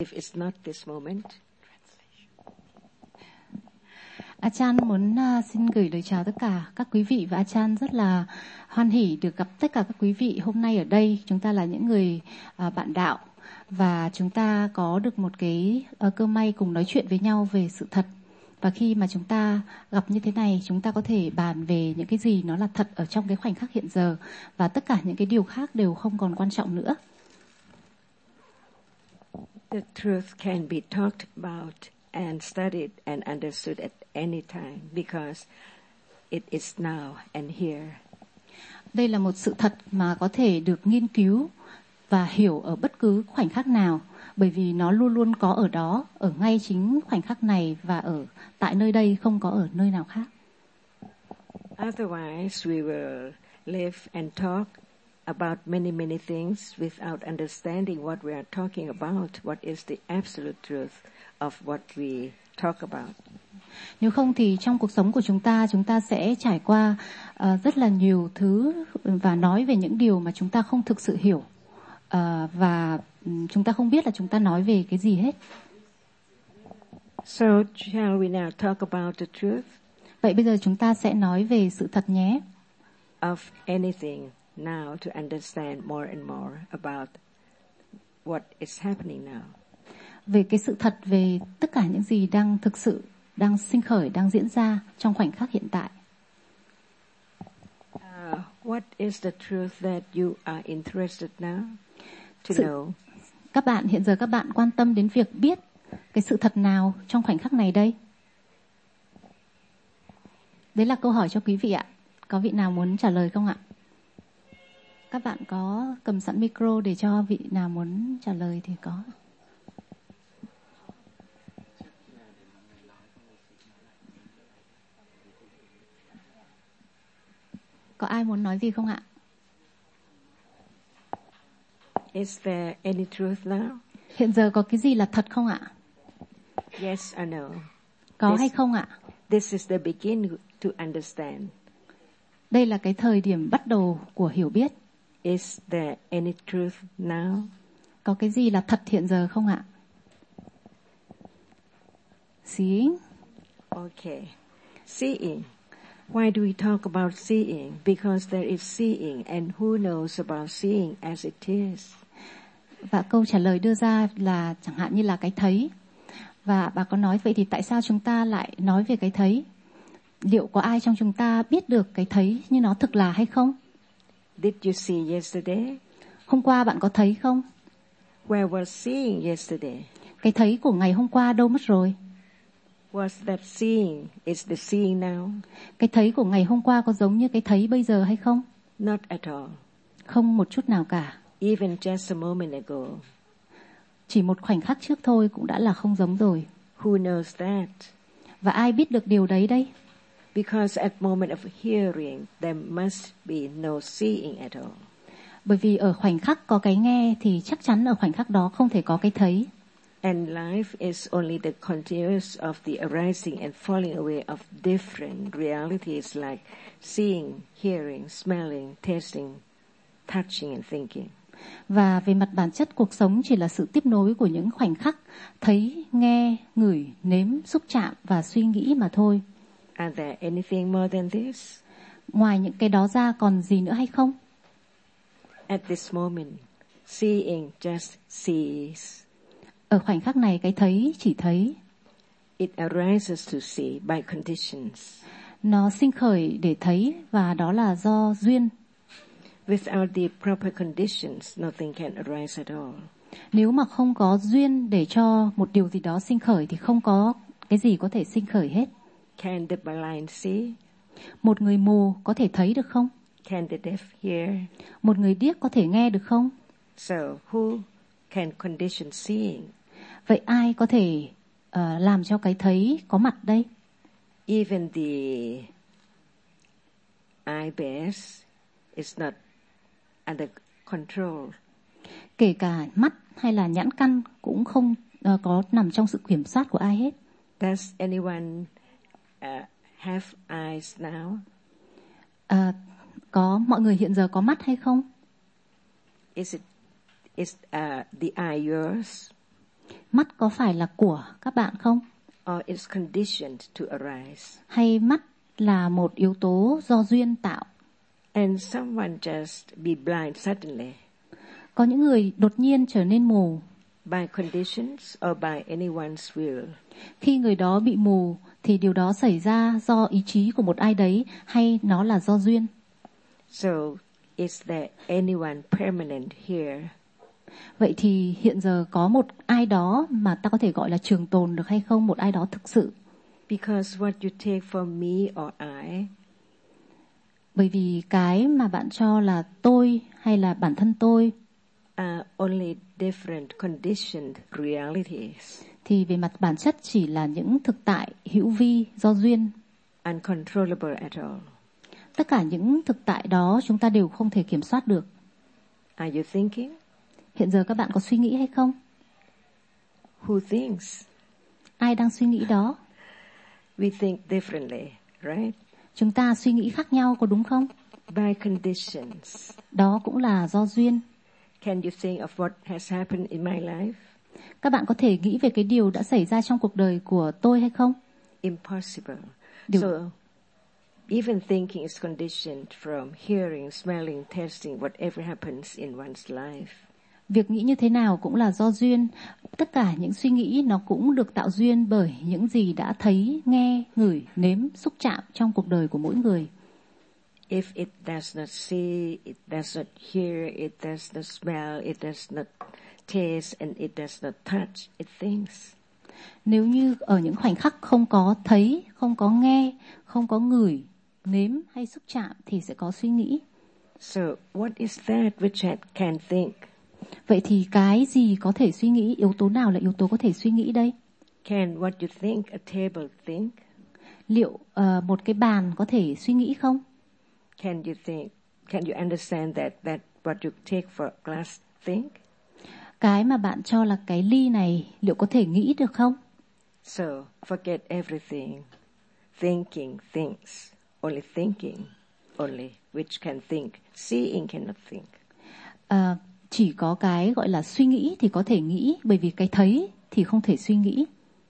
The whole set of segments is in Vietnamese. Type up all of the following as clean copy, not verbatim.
if it's not this moment. Achan muốn xin gửi lời chào tất cả các quý vị, và Achan rất là hoan hỉ được gặp tất cả các quý vị hôm nay ở đây. Chúng ta là những người bạn đạo và chúng ta có được một cái cơ may cùng nói chuyện với nhau về sự thật. Và khi mà chúng ta gặp như thế này, chúng ta có thể bàn về những cái gì nó là thật ở trong cái khoảnh khắc hiện giờ, và tất cả những cái điều khác đều không còn quan trọng nữa. The truth can be talked about and studied and understood at any time because it is now and here. Đây là một sự thật mà có thể được nghiên cứu và hiểu ở bất cứ khoảnh khắc nào, bởi vì nó luôn luôn có ở đó, ở ngay chính khoảnh khắc này và ở tại nơi đây, không có ở nơi nào khác. Otherwise, we will live and talk about many things without understanding what we are talking about, what is the absolute truth of what we talk about. Nếu không thì trong cuộc sống của chúng ta sẽ trải qua rất là nhiều thứ và nói về những điều mà chúng ta không thực sự hiểu, và chúng ta không biết là chúng ta nói về cái gì hết. So shall we now talk about the truth? Vậy bây giờ chúng ta sẽ nói về sự thật nhé. Of anything now to understand more and more about what is happening now. Về cái sự thật về tất cả những gì đang thực sự, đang sinh khởi, đang diễn ra trong khoảnh khắc hiện tại. What is the truth that you are interested now to know? Các bạn hiện giờ các bạn quan tâm đến việc biết cái sự thật nào trong khoảnh khắc này đây? Đấy là câu hỏi cho quý vị ạ. Có vị nào muốn trả lời không ạ? Các bạn có cầm sẵn micro để cho vị nào muốn trả lời thì có. Có ai muốn nói gì không ạ? Is there any truth now? Hiện giờ có cái gì là thật không ạ? Yes or no? Có hay không ạ? This is the beginning to understand. Đây là cái thời điểm bắt đầu của hiểu biết. Is there any truth now? Có cái gì là thật hiện giờ không ạ? Seeing. Okay. Seeing. Why do we talk about seeing? Because there is seeing, and who knows about seeing as it is? Và câu trả lời đưa ra là chẳng hạn như là cái thấy. Và bà có nói vậy thì tại sao chúng ta lại nói về cái thấy? Liệu có ai trong chúng ta biết được cái thấy như nó thực là hay không? Did you see yesterday? Hôm qua bạn có thấy không? Where was seeing yesterday? Cái thấy của ngày hôm qua đâu mất rồi? Was that seeing is the seeing now? Cái thấy của ngày hôm qua có giống như cái thấy bây giờ hay không? Not at all. Không một chút nào cả. Even just a moment ago. Chỉ một khoảnh khắc trước thôi cũng đã là không giống rồi. Who knows that? Và ai biết được điều đấy đây? Because at moment of hearing, there must be no seeing at all. Bởi vì ở khoảnh khắc có cái nghe thì chắc chắn ở khoảnh khắc đó không thể có cái thấy. And life is only the continuous of the arising and falling away of different realities like seeing, hearing, smelling, tasting, touching and thinking. Và về mặt bản chất cuộc sống chỉ là sự tiếp nối của những khoảnh khắc thấy, nghe, ngửi, nếm, xúc chạm và suy nghĩ mà thôi. Are there anything more than this? Ngoài những cái đó ra còn gì nữa hay không? At this moment, seeing just sees. Ở khoảnh khắc này cái thấy chỉ thấy. It arises to see by conditions. Nó sinh khởi để thấy và đó là do duyên. Without the proper conditions, nothing can arise at all. Nếu mà không có duyên để cho một điều gì đó sinh khởi thì không có cái gì có thể sinh khởi hết. Can the blind see? Một người mù có thể thấy được không? Can the deaf hear? Một người điếc có thể nghe được không? So who can condition seeing? Vậy ai có thể làm cho cái thấy có mặt đây? Even the eye base is not under control. Kể cả mắt hay là nhãn căn cũng không có nằm trong sự kiểm soát của ai hết. Does anyone have eyes now? Có mọi người hiện giờ có mắt hay không? Is the eye yours? Mắt có phải là của các bạn không? Or it's conditioned to arise? Hay mắt là một yếu tố do duyên tạo? And someone just be blind suddenly. Có những người đột nhiên trở nên mù. By conditions or by anyone's will? Khi người đó bị mù thì điều đó xảy ra do ý chí của một ai đấy hay nó là do duyên? So, is there anyone permanent here? Vậy thì hiện giờ có một ai đó mà ta có thể gọi là trường tồn được hay không? Một ai đó thực sự? Because what you take for me or I, bởi vì cái mà bạn cho là tôi hay là bản thân tôi are only different conditioned realities, thì về mặt bản chất chỉ là những thực tại hữu vi do duyên. uncontrollable at all. Tất cả những thực tại đó chúng ta đều không thể kiểm soát được. Are you thinking? Hiện giờ các bạn có suy nghĩ hay không? Who thinks? Ai đang suy nghĩ đó? We think differently, right? Chúng ta suy nghĩ khác nhau, có đúng không? By conditions. Đó cũng là do duyên. Can you think of what has happened in my life? Các bạn có thể nghĩ về cái điều đã xảy ra trong cuộc đời của tôi hay không? Impossible. Điều... So, even thinking is conditioned from hearing, smelling, tasting, whatever happens in one's life. Việc nghĩ như thế nào cũng là do duyên. Tất cả những suy nghĩ nó cũng được tạo duyên bởi những gì đã thấy, nghe, ngửi, nếm, xúc chạm trong cuộc đời của mỗi người. If it does not see, it does not hear, it does not smell, it does not taste, and it does not touch, it thinks. Nếu như ở những khoảnh khắc không có thấy, không có nghe, không có ngửi, nếm hay xúc chạm thì sẽ có suy nghĩ. So, what is that which I can think? Vậy thì cái gì có thể suy nghĩ? Yếu tố nào là yếu tố có thể suy nghĩ đây? Can what you think a table think? Liệu một cái bàn có thể suy nghĩ không? Can you understand that what you take for glass think? Cái mà bạn cho là cái ly này liệu có thể nghĩ được không? So, forget everything. Thinking thinks. Only thinking only which can think. Seeing cannot think. Chỉ có cái gọi là suy nghĩ thì có thể nghĩ, bởi vì cái thấy thì không thể suy nghĩ.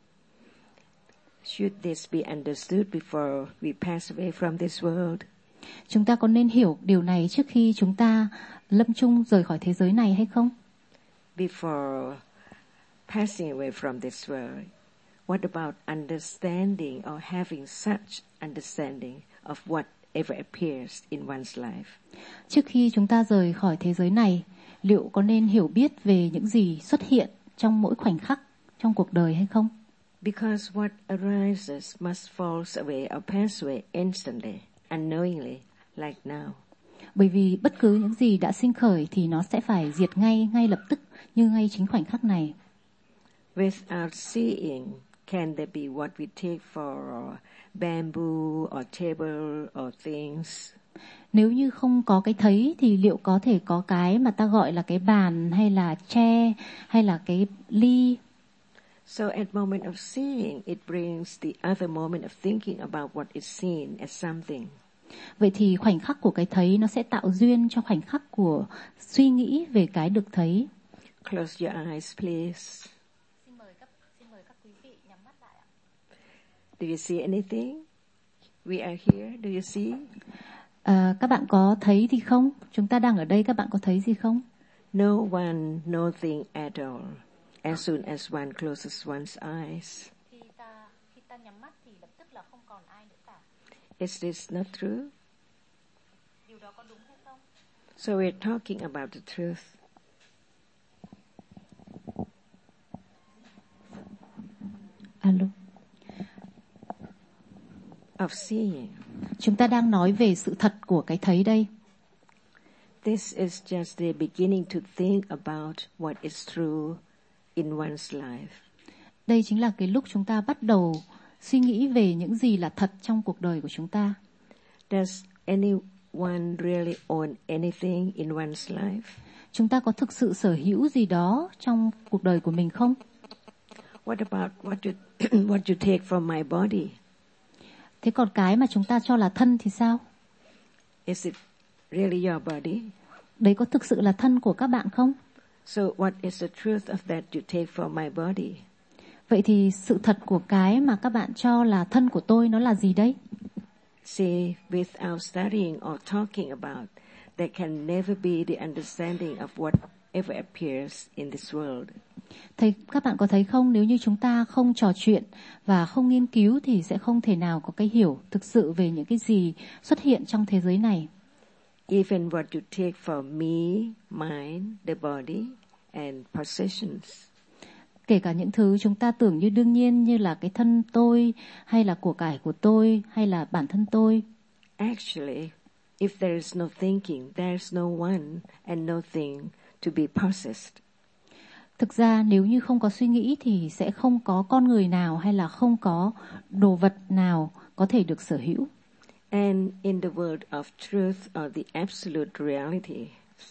Should this be understood before we pass away from this world? Chúng ta có nên hiểu điều này trước khi chúng ta lâm chung rời khỏi thế giới này hay không? Before passing away from this world, what about understanding or having such understanding of whatever appears in one's life? Trước khi chúng ta rời khỏi thế giới này, liệu có nên hiểu biết về những gì xuất hiện trong mỗi khoảnh khắc trong cuộc đời hay không? Because what arises must fall away or pass away instantly, unknowingly, like now. Bởi vì bất cứ những gì đã sinh khởi thì nó sẽ phải diệt ngay lập tức, như ngay chính khoảnh khắc này. Without seeing, can there be what we take for bamboo or table or things? Nếu như không có cái thấy thì liệu có thể có cái mà ta gọi là cái bàn hay là tre hay là cái ly? So at moment of seeing, it brings the other moment of thinking about what is seen as something. Vậy thì khoảnh khắc của cái thấy nó sẽ tạo duyên cho khoảnh khắc của suy nghĩ về cái được thấy. Close your eyes, please. Xin mời các quý vị nhắm mắt lại ạ. Do you see anything? We are here. Do you see? Các bạn có thấy gì không? Chúng ta đang ở đây, các bạn có thấy gì không? No one, nothing at all. As soon as one closes one's eyes. Khi ta nhắm mắt thì lập tức là không còn ai nữa cả. Is this not true? Điều đó có đúng hay không? So we're talking about the truth. Alo. Of seeing. Chúng ta đang nói về sự thật của cái thấy đây. This is just the beginning to think about what is true in one's life. Đây chính là cái lúc chúng ta bắt đầu suy nghĩ về những gì là thật trong cuộc đời của chúng ta. Does anyone really own anything in one's life? Chúng ta có thực sự sở hữu gì đó trong cuộc đời của mình không? What about what you take from my body? Thế còn cái mà chúng ta cho là thân thì sao? Is it really your body? Đấy có thực sự là thân của các bạn không? So what is the truth of that you take for my body? Vậy thì sự thật của cái mà các bạn cho là thân của tôi nó là gì đấy? See, without studying or talking about, there can never be the understanding of whatever appears in this world. Các bạn có thấy không, nếu như chúng ta không trò chuyện và không nghiên cứu thì sẽ không thể nào có cái hiểu thực sự về những cái gì xuất hiện trong thế giới này. Even what you take for me, mine, the body and possessions. Kể cả những thứ chúng ta tưởng như đương nhiên như là cái thân tôi hay là của cải của tôi hay là bản thân tôi. Actually, if there is no thinking, there is no one and nothing to be possessed. Thực ra nếu như không có suy nghĩ thì sẽ không có con người nào hay là không có đồ vật nào có thể được sở hữu. And in the world of truth or the absolute reality,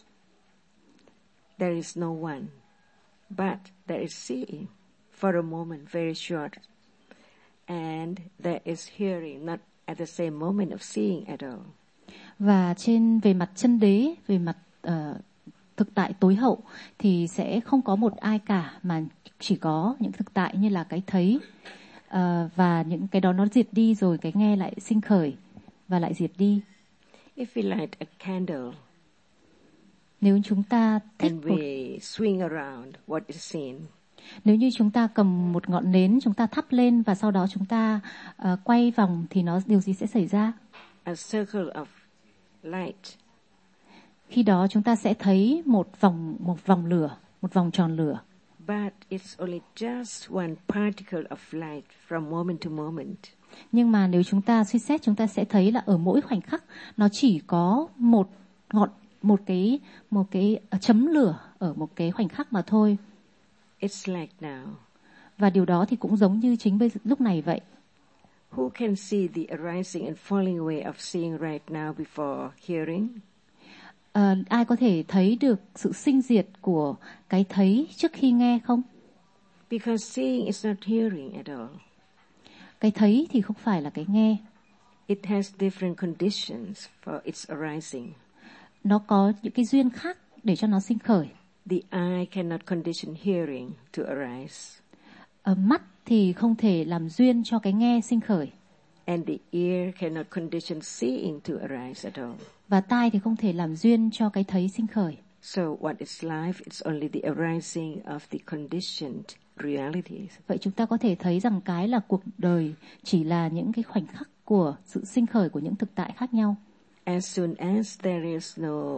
there is no one, but there is seeing for a moment, very short. And there is hearing, not at the same moment of seeing at all. Và về mặt chân đế, về mặt thực tại tối hậu thì sẽ không có một ai cả, mà chỉ có những thực tại như là cái thấy và những cái đó nó diệt đi rồi cái nghe lại sinh khởi và lại diệt đi. If we light a candle, nếu chúng ta thích and we swing around what is seen, nếu như chúng ta cầm một ngọn nến, chúng ta thắp lên và sau đó chúng ta quay vòng thì điều gì sẽ xảy ra? A circle of light. Khi đó chúng ta sẽ thấy một vòng lửa, một vòng tròn lửa. But it's only just one particle of light from moment to moment. Nhưng mà nếu chúng ta suy xét, chúng ta sẽ thấy là ở mỗi khoảnh khắc nó chỉ có một cái chấm lửa ở một cái khoảnh khắc mà thôi. It's like now. Và điều đó thì cũng giống như chính lúc này vậy. Who can see the arising and falling away of seeing right now before hearing? Ai có thể thấy được sự sinh diệt của cái thấy trước khi nghe không? Because seeing is not hearing at all. Cái thấy thì không phải là cái nghe. It has different conditions for its arising. Nó có những cái duyên khác để cho nó sinh khởi. The eye cannot condition hearing to arise. Mắt thì không thể làm duyên cho cái nghe sinh khởi. And the ear cannot condition seeing to arise at all. Và tai thì không thể làm duyên cho cái thấy sinh khởi. So what is life? It's only the arising of the conditioned realities. Vậy chúng ta có thể thấy rằng cái là cuộc đời chỉ là những cái khoảnh khắc của sự sinh khởi của những thực tại khác nhau. As soon as there is no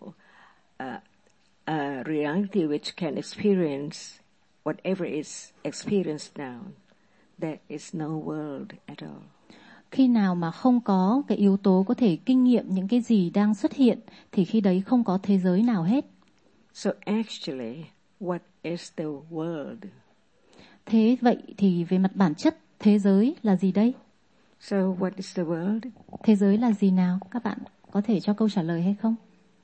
reality which can experience whatever is experienced now, there is no world at all. Khi nào mà không có cái yếu tố có thể kinh nghiệm những cái gì đang xuất hiện thì khi đấy không có thế giới nào hết. So actually, what is the world? Thế vậy thì về mặt bản chất, thế giới là gì đây? So what is the world? Thế giới là gì nào? Các bạn có thể cho câu trả lời hay không?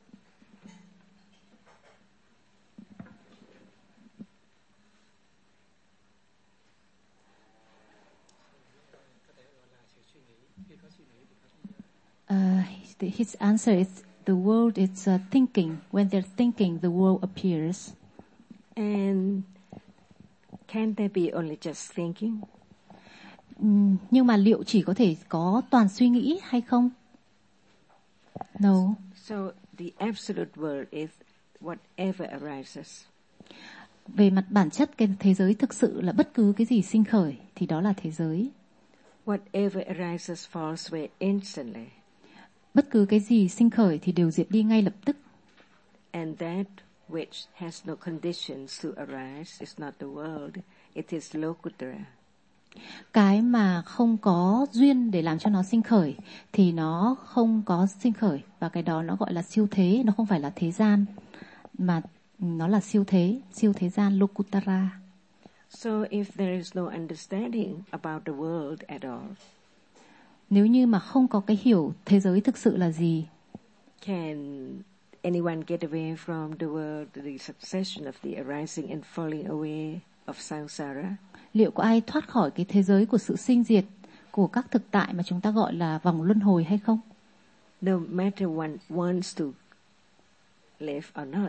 His answer is the world is thinking. When they're thinking, the world appears. And can there be only just thinking? Nhưng mà liệu chỉ có thể có toàn suy nghĩ hay không? No. So the absolute world is whatever arises. Về mặt bản chất, cái thế giới thực sự là bất cứ cái gì sinh khởi thì đó là thế giới. Whatever arises falls away instantly. Bất cứ cái gì sinh khởi thì đều diệt đi ngay lập tức. And that which has no conditions to arise is not the world, it is Lokuttara. Cái mà không có duyên để làm cho nó sinh khởi thì nó không có sinh khởi, và cái đó nó gọi là siêu thế, nó không phải là thế gian mà nó là siêu thế gian Lokuttara. So if there is no understanding about the world at all, nếu như mà không có cái hiểu thế giới thực sự là gì, can anyone get away from the world, the succession of the arising and falling away of samsara? Liệu có ai thoát khỏi cái thế giới của sự sinh diệt của các thực tại mà chúng ta gọi là vòng luân hồi hay không? No matter one wants to live or not.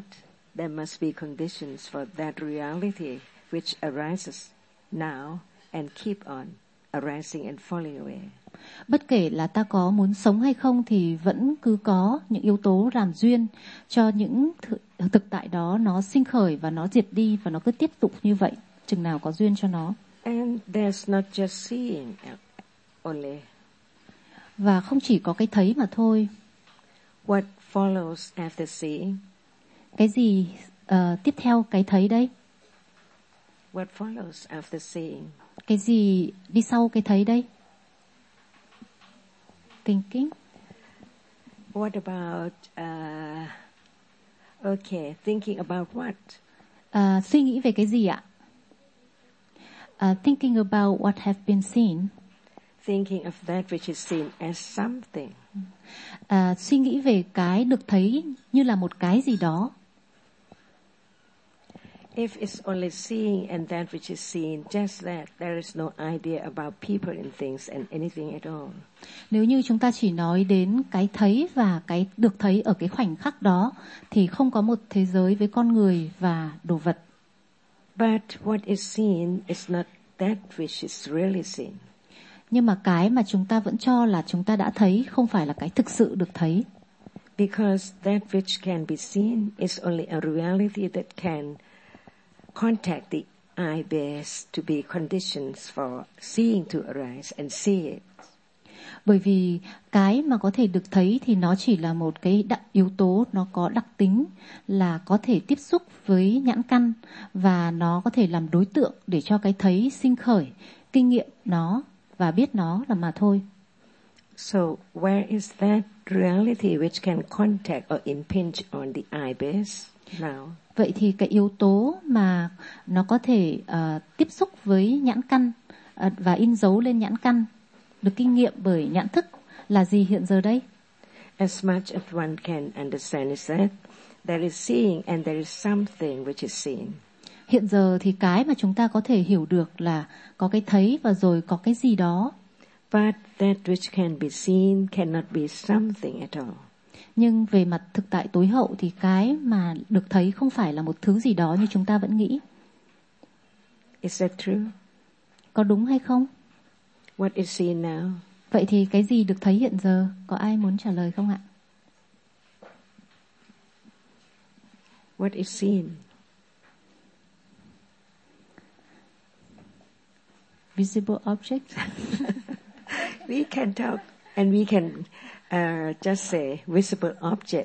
there must be conditions for that reality which arises now and keep on arising and falling away. Bất kể là ta có muốn sống hay không thì vẫn cứ có những yếu tố làm duyên cho những thực tại đó nó sinh khởi và nó diệt đi và nó cứ tiếp tục như vậy chừng nào có duyên cho nó. And there's not just seeing only. Và không chỉ có cái thấy mà thôi. What follows after seeing? Cái gì tiếp theo cái thấy đấy? What follows after seeing? Cái gì đi sau cái thấy đấy? Thinking. What about thinking about what? Suy nghĩ về cái gì ạ? Thinking about what have been seen. Thinking of that which is seen as something. Suy nghĩ về cái được thấy như là một cái gì đó. If it's only seeing and that which is seen, just that, there is no idea about people and things and anything at all. Nếu như chúng ta chỉ nói đến cái thấy và cái được thấy ở cái khoảnh khắc đó, thì không có một thế giới với con người và đồ vật. But what is seen is not that which is really seen. Nhưng mà cái mà chúng ta vẫn cho là chúng ta đã thấy không phải là cái thực sự được thấy. Because that which can be seen is only a reality that can contact the eye base to be conditions for seeing to arise and see it. Bởi vì cái mà có thể được thấy thì nó chỉ là một cái yếu tố, nó có đặc tính là có thể tiếp xúc với nhãn căn và nó có thể làm đối tượng để cho cái thấy sinh khởi, kinh nghiệm nó và biết nó là mà thôi. So where is that reality which can contact or impinge on the eye base now? Vậy thì cái yếu tố mà nó có thể tiếp xúc với nhãn căn và in dấu lên nhãn căn, được kinh nghiệm bởi nhãn thức là gì hiện giờ đây? As much as one can understand is that there is seeing and there is something which is seen. Hiện giờ thì cái mà chúng ta có thể hiểu được là có cái thấy và rồi có cái gì đó. But that which can be seen cannot be something at all. Nhưng về mặt thực tại tối hậu thì cái mà được thấy không phải là một thứ gì đó như chúng ta vẫn nghĩ. Is that true? Có đúng hay không? What is seen now? Vậy thì cái gì được thấy hiện giờ? Có ai muốn trả lời không ạ? What is seen? Visible object? We can talk and we can just say visible object.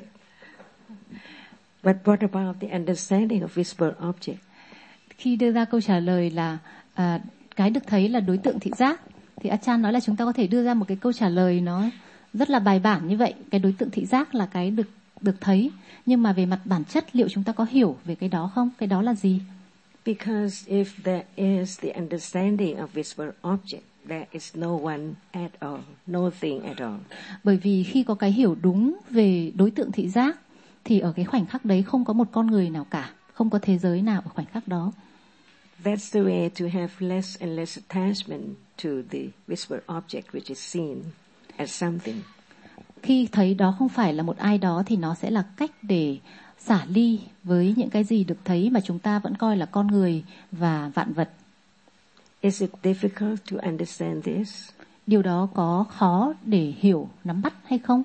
But what about the understanding of visible object? Khi đưa ra câu trả lời là cái được thấy là đối tượng thị giác, thì Achan nói là chúng ta có thể đưa ra một cái câu trả lời nó rất là bài bản như vậy. Cái đối tượng thị giác là cái được thấy. Nhưng mà về mặt bản chất liệu chúng ta có hiểu về cái đó không? Cái đó là gì? Because if there is the understanding of visible object, there is no one at all, nothing at all. Bởi vì khi có cái hiểu đúng về đối tượng thị giác, thì ở cái khoảnh khắc đấy không có một con người nào cả, không có thế giới nào ở khoảnh khắc đó. That's the way to have less and less attachment to the visible object which is seen as something. Khi thấy đó không phải là một ai đó thì nó sẽ là cách để xả ly với những cái gì được thấy mà chúng ta vẫn coi là con người và vạn vật. Is it difficult to understand this? Điều đó có khó để hiểu, nắm bắt hay không?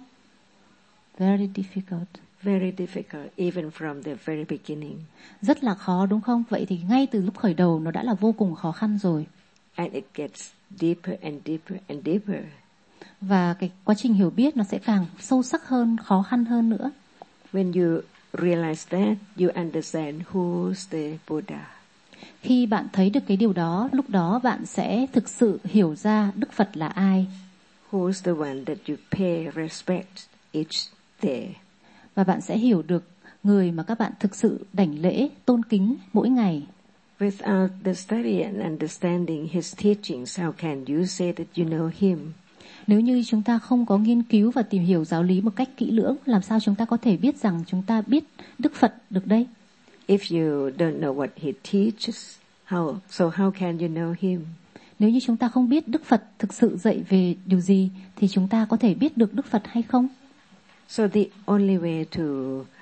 Very difficult. Very difficult, even from the very beginning. Rất là khó đúng không? Vậy thì ngay từ lúc khởi đầu nó đã là vô cùng khó khăn rồi. And it gets deeper and deeper and deeper. Và cái quá trình hiểu biết nó sẽ càng sâu sắc hơn, khó khăn hơn nữa. When you realize that, you understand who's the Buddha. Khi bạn thấy được cái điều đó, lúc đó bạn sẽ thực sự hiểu ra Đức Phật là ai. Who's the one that you pay respect each day. Và bạn sẽ hiểu được người mà các bạn thực sự đảnh lễ, tôn kính mỗi ngày. Without the study and understanding his teachings, how can you say that you know him? Nếu như chúng ta không có nghiên cứu và tìm hiểu giáo lý một cách kỹ lưỡng, làm sao chúng ta có thể biết rằng chúng ta biết Đức Phật được đây? If you don't know what he teaches, how can you know him? Nếu như chúng ta không biết Đức Phật thực sự dạy về điều gì, thì chúng ta có thể biết được Đức Phật hay không? So the only way to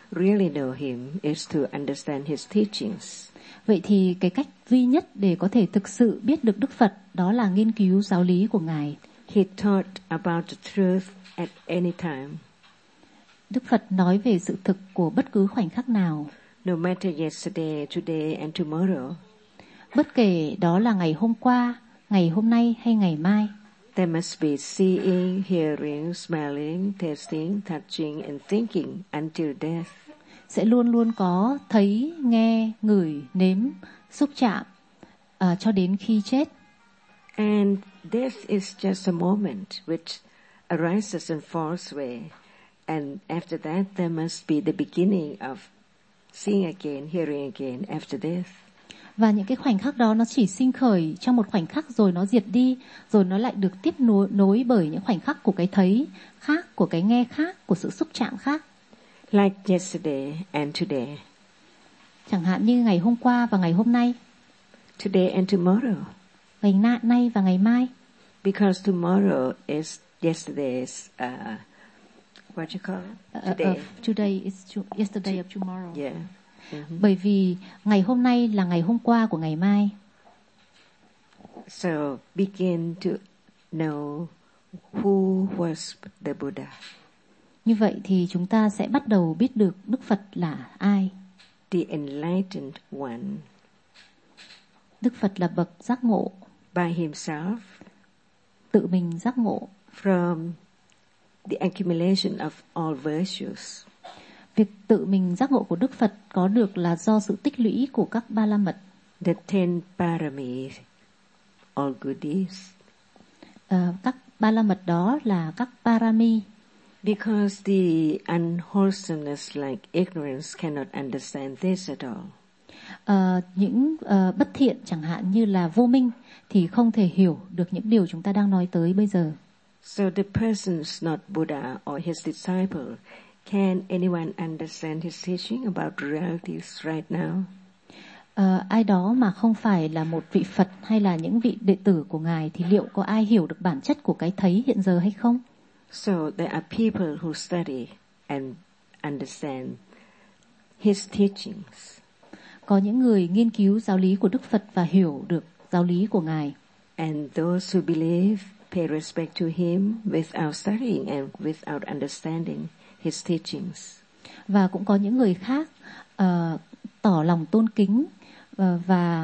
really know him is to understand his teachings. Vậy thì cái cách duy nhất để có thể thực sự biết được Đức Phật đó là nghiên cứu giáo lý của Ngài. He taught about the truth at any time. Đức Phật nói về sự thực của bất cứ khoảnh khắc nào. No matter yesterday, today and tomorrow. Bất kể đó là ngày hôm qua, ngày hôm nay hay ngày mai. There must be seeing, hearing, smelling, tasting, touching and thinking until death. Sẽ luôn luôn có thấy, nghe, ngửi, nếm, xúc chạm cho đến khi chết. And death is just a moment which arises and falls away. And after that there must be the beginning of seeing again, hearing again after death. Và những cái khoảnh khắc đó nó chỉ sinh khởi trong một khoảnh khắc rồi nó diệt đi, rồi nó lại được tiếp nối bởi những khoảnh khắc của cái thấy khác, của cái nghe khác, của sự xúc chạm khác. Like yesterday and today. Chẳng hạn như ngày hôm qua và ngày hôm nay. Today and tomorrow. Ngày nay và ngày mai. Because tomorrow is yesterday's, what you call it? Today. Today is yesterday of tomorrow. Yeah. Mm-hmm. Bởi vì ngày hôm nay là ngày hôm qua của ngày mai. So begin to know who was the Buddha. Như vậy thì chúng ta sẽ bắt đầu biết được Đức Phật là ai. The enlightened one. Đức Phật là bậc giác ngộ. By himself. Tự mình giác ngộ. From the accumulation of all virtues. Việc tự mình giác ngộ của Đức Phật có được là do sự tích lũy của các ba la mật. The 10 paramis, all goodies. Các ba la mật đó là các parami. Because the unwholesomeness like ignorance cannot understand this at all. Những bất thiện chẳng hạn như là vô minh thì không thể hiểu được những điều chúng ta đang nói tới bây giờ. So the person's not Buddha or his disciple. Can anyone understand his teaching about realities right now? Ai đó mà không phải là một vị Phật hay là những vị đệ tử của Ngài thì liệu có ai hiểu được bản chất của cái thấy hiện giờ hay không? So there are people who study and understand his teachings. Có những người nghiên cứu giáo lý của Đức Phật và hiểu được giáo lý của Ngài. And those who believe pay respect to him without studying and without understanding his teachings. Và cũng có những người khác tỏ lòng tôn kính và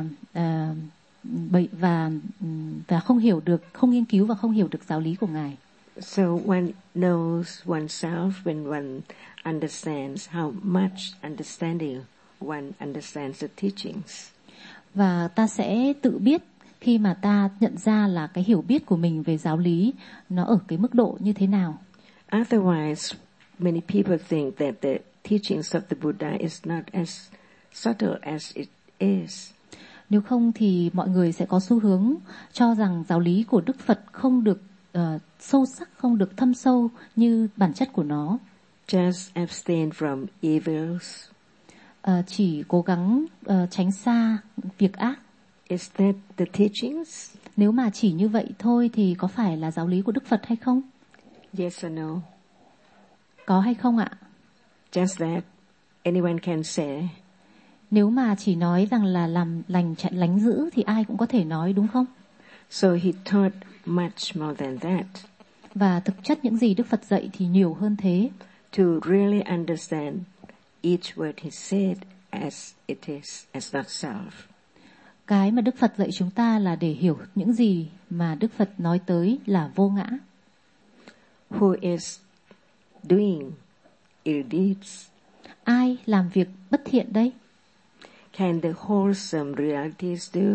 không hiểu được, không nghiên cứu và không hiểu được giáo lý của Ngài. So one knows oneself when one understands how much understanding one understands the teachings. Và ta sẽ tự biết khi mà ta nhận ra là cái hiểu biết của mình về giáo lý nó ở cái mức độ như thế nào. Otherwise, many people think that the teachings of the Buddha is not as subtle as it is. Nếu không thì mọi người sẽ có xu hướng cho rằng giáo lý của Đức Phật không được sâu sắc, không được thâm sâu như bản chất của nó. Just abstain from evils. Chỉ cố gắng tránh xa việc ác. Is that the teachings? Nếu mà chỉ như vậy thôi thì có phải là giáo lý của Đức Phật hay không? Yes or no? Có hay không ạ? Just that anyone can say. Nếu mà chỉ nói rằng là làm lành chặn lánh dữ thì ai cũng có thể nói, đúng không? So he taught much more than that. Và thực chất những gì Đức Phật dạy thì nhiều hơn thế. To really understand each word he said as it is, as not self. Cái mà Đức Phật dạy chúng ta là để hiểu những gì mà Đức Phật nói tới là vô ngã. Who is doing ill deeds? Ai làm việc bất thiện đây? Can the wholesome realities do?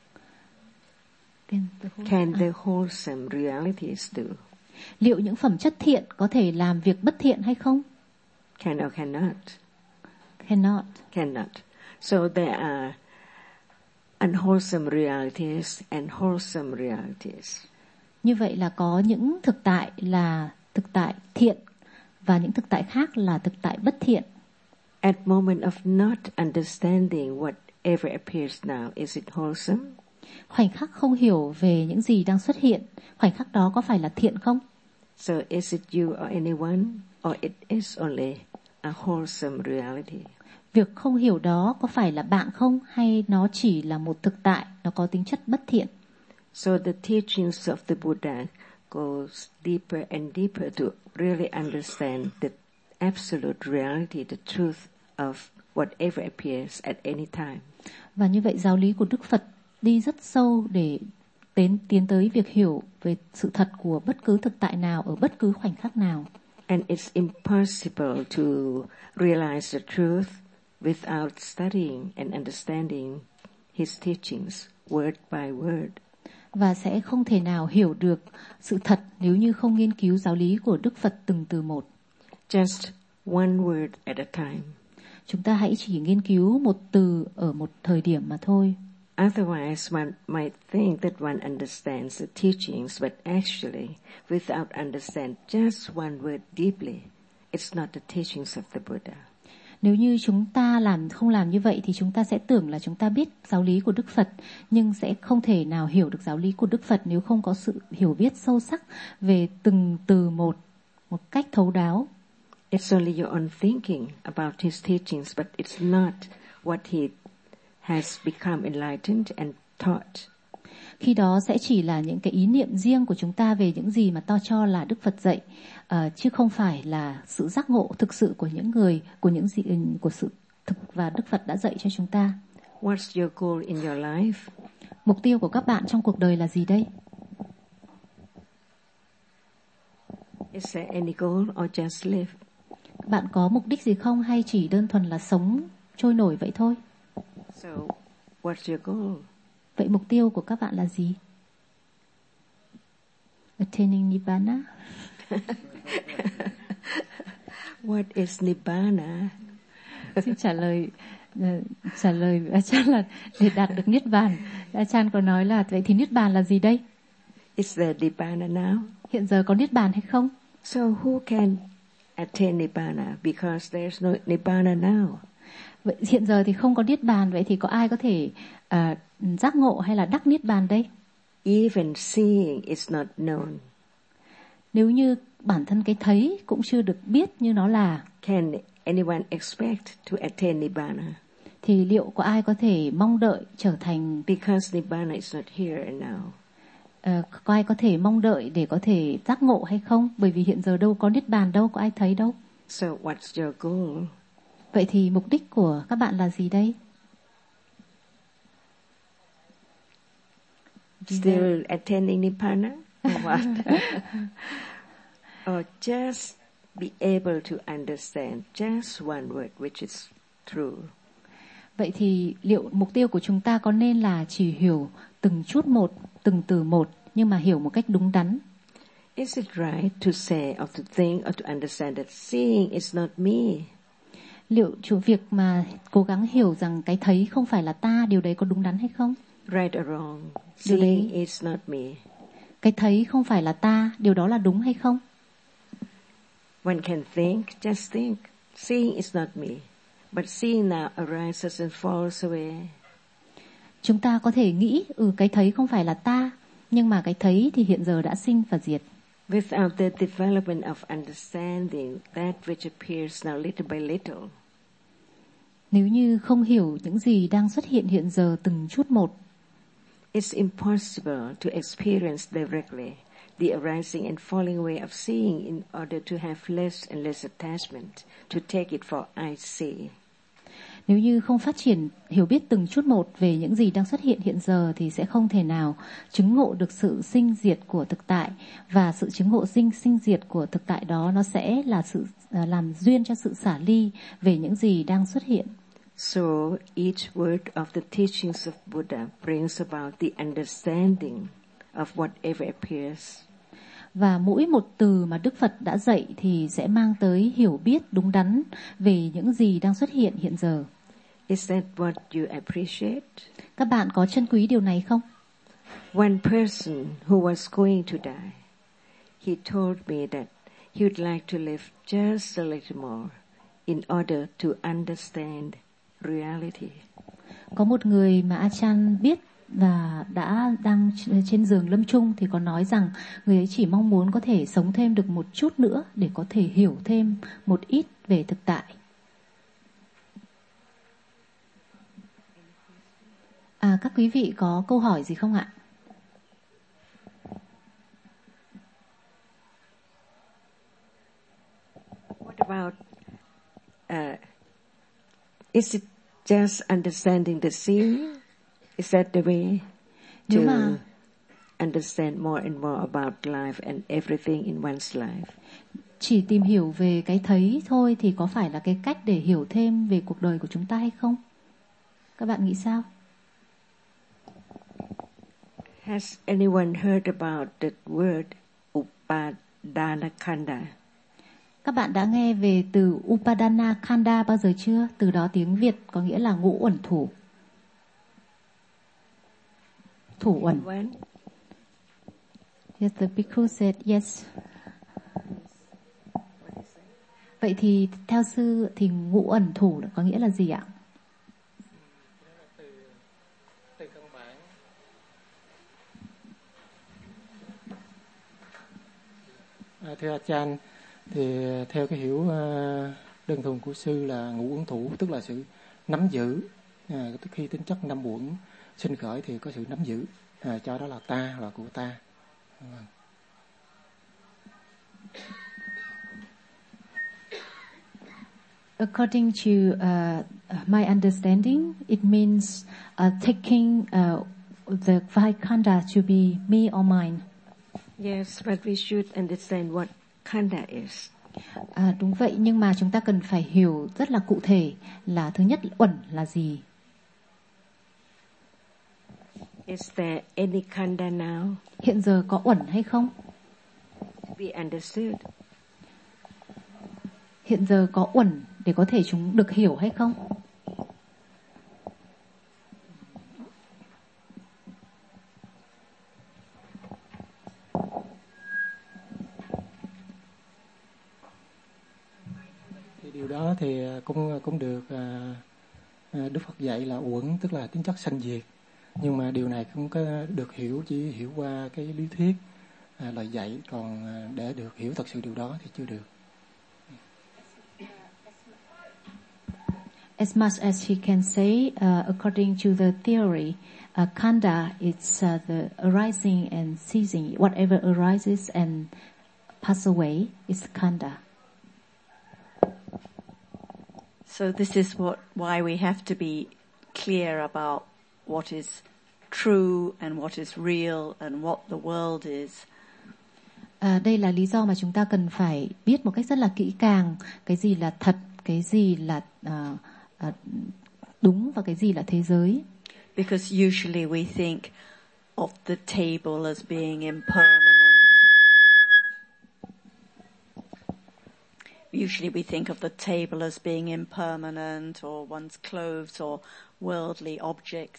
Can the wholesome realities do? Liệu những phẩm chất thiện có thể làm việc bất thiện hay không? Can or cannot? Cannot. Cannot. So there are unwholesome realities and wholesome realities. Như vậy là có những thực tại là thực tại thiện và những thực tại khác là thực tại bất thiện. At moment of not understanding whatever appears now, is it wholesome? Khoảnh khắc không hiểu về những gì đang xuất hiện, khoảnh khắc đó có phải là thiện không? So is it you or anyone, or it is only a wholesome reality? Việc không hiểu đó có phải là bạn không, hay nó chỉ là một thực tại, nó có tính chất bất thiện? So the teachings of the Buddha goes deeper and deeper to really understand the absolute reality, the truth of whatever appears at any time. Và như vậy giáo lý của Đức Phật đi rất sâu để tiến tới việc hiểu về sự thật của bất cứ thực tại nào ở bất cứ khoảnh khắc nào. And it's impossible to realize the truth without studying and understanding his teachings word by word. Và sẽ không thể nào hiểu được sự thật nếu như không nghiên cứu giáo lý của Đức Phật từng từ một. Just one word at a time. Chúng ta hãy chỉ nghiên cứu một từ ở một thời điểm mà thôi. Otherwise, one might think that one understands the teachings, but actually, without understand just one word deeply, it's not the teachings of the Buddha. Nếu như chúng ta không làm như vậy thì chúng ta sẽ tưởng là chúng ta biết giáo lý của Đức Phật, nhưng sẽ không thể nào hiểu được giáo lý của Đức Phật nếu không có sự hiểu biết sâu sắc về từng từ một cách thấu đáo. It's only your own thinking about his teachings, but it's not what he has become enlightened and taught. Khi đó sẽ chỉ là những cái ý niệm riêng của chúng ta về những gì mà ta cho là Đức Phật dạy, chứ không phải là sự giác ngộ thực sự của những người, của sự thực và Đức Phật đã dạy cho chúng ta. What's your goal in your life? Mục tiêu của các bạn trong cuộc đời là gì đây? Is there any goal or just live? Bạn có mục đích gì không, hay chỉ đơn thuần là sống trôi nổi vậy thôi? So, what's your goal? Vậy mục tiêu của các bạn là gì? Attaining Nibbana? What is Nibbana? Xin trả lời Achan là để đạt được Niết Bàn. Achan có nói là vậy thì Niết Bàn là gì đây? Is there Nibbana now? Hiện giờ có Niết Bàn hay không? So who can attain Nibbana? Because there's no Nibbana now. Vậy hiện giờ thì không có Niết Bàn, vậy thì có ai có thể giác ngộ hay là đắc Niết Bàn đây? Even seeing is not known. Nếu như bản thân cái thấy cũng chưa được biết như nó là, can anyone expect to attain Nibbana? Thì liệu có ai có thể mong đợi trở thành, because Nibbana is not here and now. Có ai có thể mong đợi để có thể giác ngộ hay không? Bởi vì hiện giờ đâu có Niết Bàn đâu, có ai thấy đâu. So what's your goal? Vậy thì mục đích của các bạn là gì đây? Still attaining Nibbana? Or what? Or just be able to understand just one word which is true? Vậy thì liệu mục tiêu của chúng ta có nên là chỉ hiểu từng chút một, từng từ một, nhưng mà hiểu một cách đúng đắn? Is it right to say or to think or to understand that seeing is not me? Liệu việc mà cố gắng hiểu rằng cái thấy không phải là ta, điều đấy có đúng đắn hay không? Right or wrong? Seeing is not me. Cái thấy không phải là ta, điều đó là đúng hay không? One can think, just think. Seeing is not me. But seeing now arises and falls away. Chúng ta có thể nghĩ, cái thấy không phải là ta, nhưng mà cái thấy thì hiện giờ đã sinh và diệt. Without the development of understanding that which appears now little by little, nếu như không hiểu những gì đang xuất hiện giờ từng chút một, it's impossible to experience directly the arising and falling away of seeing in order to have less and less attachment to take it for I see. Nếu như không phát triển hiểu biết từng chút một về những gì đang xuất hiện giờ thì sẽ không thể nào chứng ngộ được sự sinh diệt của thực tại, và sự chứng ngộ sinh diệt của thực tại đó nó sẽ là sự làm duyên cho sự xả ly về những gì đang xuất hiện. So each word of the teachings of Buddha brings about the understanding of whatever appears. Và mỗi một từ mà Đức Phật đã dạy thì sẽ mang tới hiểu biết đúng đắn về những gì đang xuất hiện giờ. Is that what you appreciate? Các bạn có trân quý điều này không? One person who was going to die, he told me that he would like to live just a little more in order to understand reality. Có một người mà Achan biết và đang trên giường lâm chung thì có nói rằng người ấy chỉ mong muốn có thể sống thêm được một chút nữa để có thể hiểu thêm một ít về thực tại. Các quý vị có câu hỏi gì không ạ? What about is it just understanding the scene? Is that the way to understand more and more about life and everything in one's life? Chỉ tìm hiểu về cái thấy thôi thì có phải là cái cách để hiểu thêm về cuộc đời của chúng ta hay không? Các bạn nghĩ sao? Has anyone heard about the word Upadana Khanda? Các bạn đã nghe về từ Upadana Khanda bao giờ chưa? Từ đó tiếng Việt có nghĩa là ngũ uẩn thủ. Thủ uẩn. Yes, the bhikkhu said yes. Vậy thì theo sư thì ngũ uẩn thủ có nghĩa là gì ạ? Từ căn bản. Thưa Achan, thì theo cái hiểu đơn thuần của sư là ngũ uẩn thủ tức là sự nắm giữ. Khi tính chất năm uẩn sinh khởi thì có sự nắm giữ, cho đó là ta, là của ta. According to my understanding, it means taking the five khanda to be me or mine. Yes, but we should understand what khanda is. Đúng vậy, nhưng mà chúng ta cần phải hiểu rất là cụ thể là thứ nhất uẩn là gì. Is there any khanda now? Hiện giờ có uẩn hay không? We understood. Hiện giờ có uẩn để có thể chúng được hiểu hay không? Thì điều đó thì cũng được Đức Phật dạy là uẩn tức là tính chất sanh diệt, nhưng mà điều này không có được hiểu, chỉ hiểu qua cái lý thuyết lời dạy, còn để được hiểu thật sự điều đó thì chưa được. As much as he can say, according to the theory, khanda is the arising and ceasing. Whatever arises and pass away is khanda. So this is why we have to be clear about what is true and what is real and what the world is. Đây là lý do mà chúng ta cần phải biết một cách rất là kỹ càng cái gì là thật, cái gì là đúng và cái gì là thế giới. Because usually we think of the table as being impermanent. Usually we think of the table as being impermanent, or one's clothes, or worldly objects.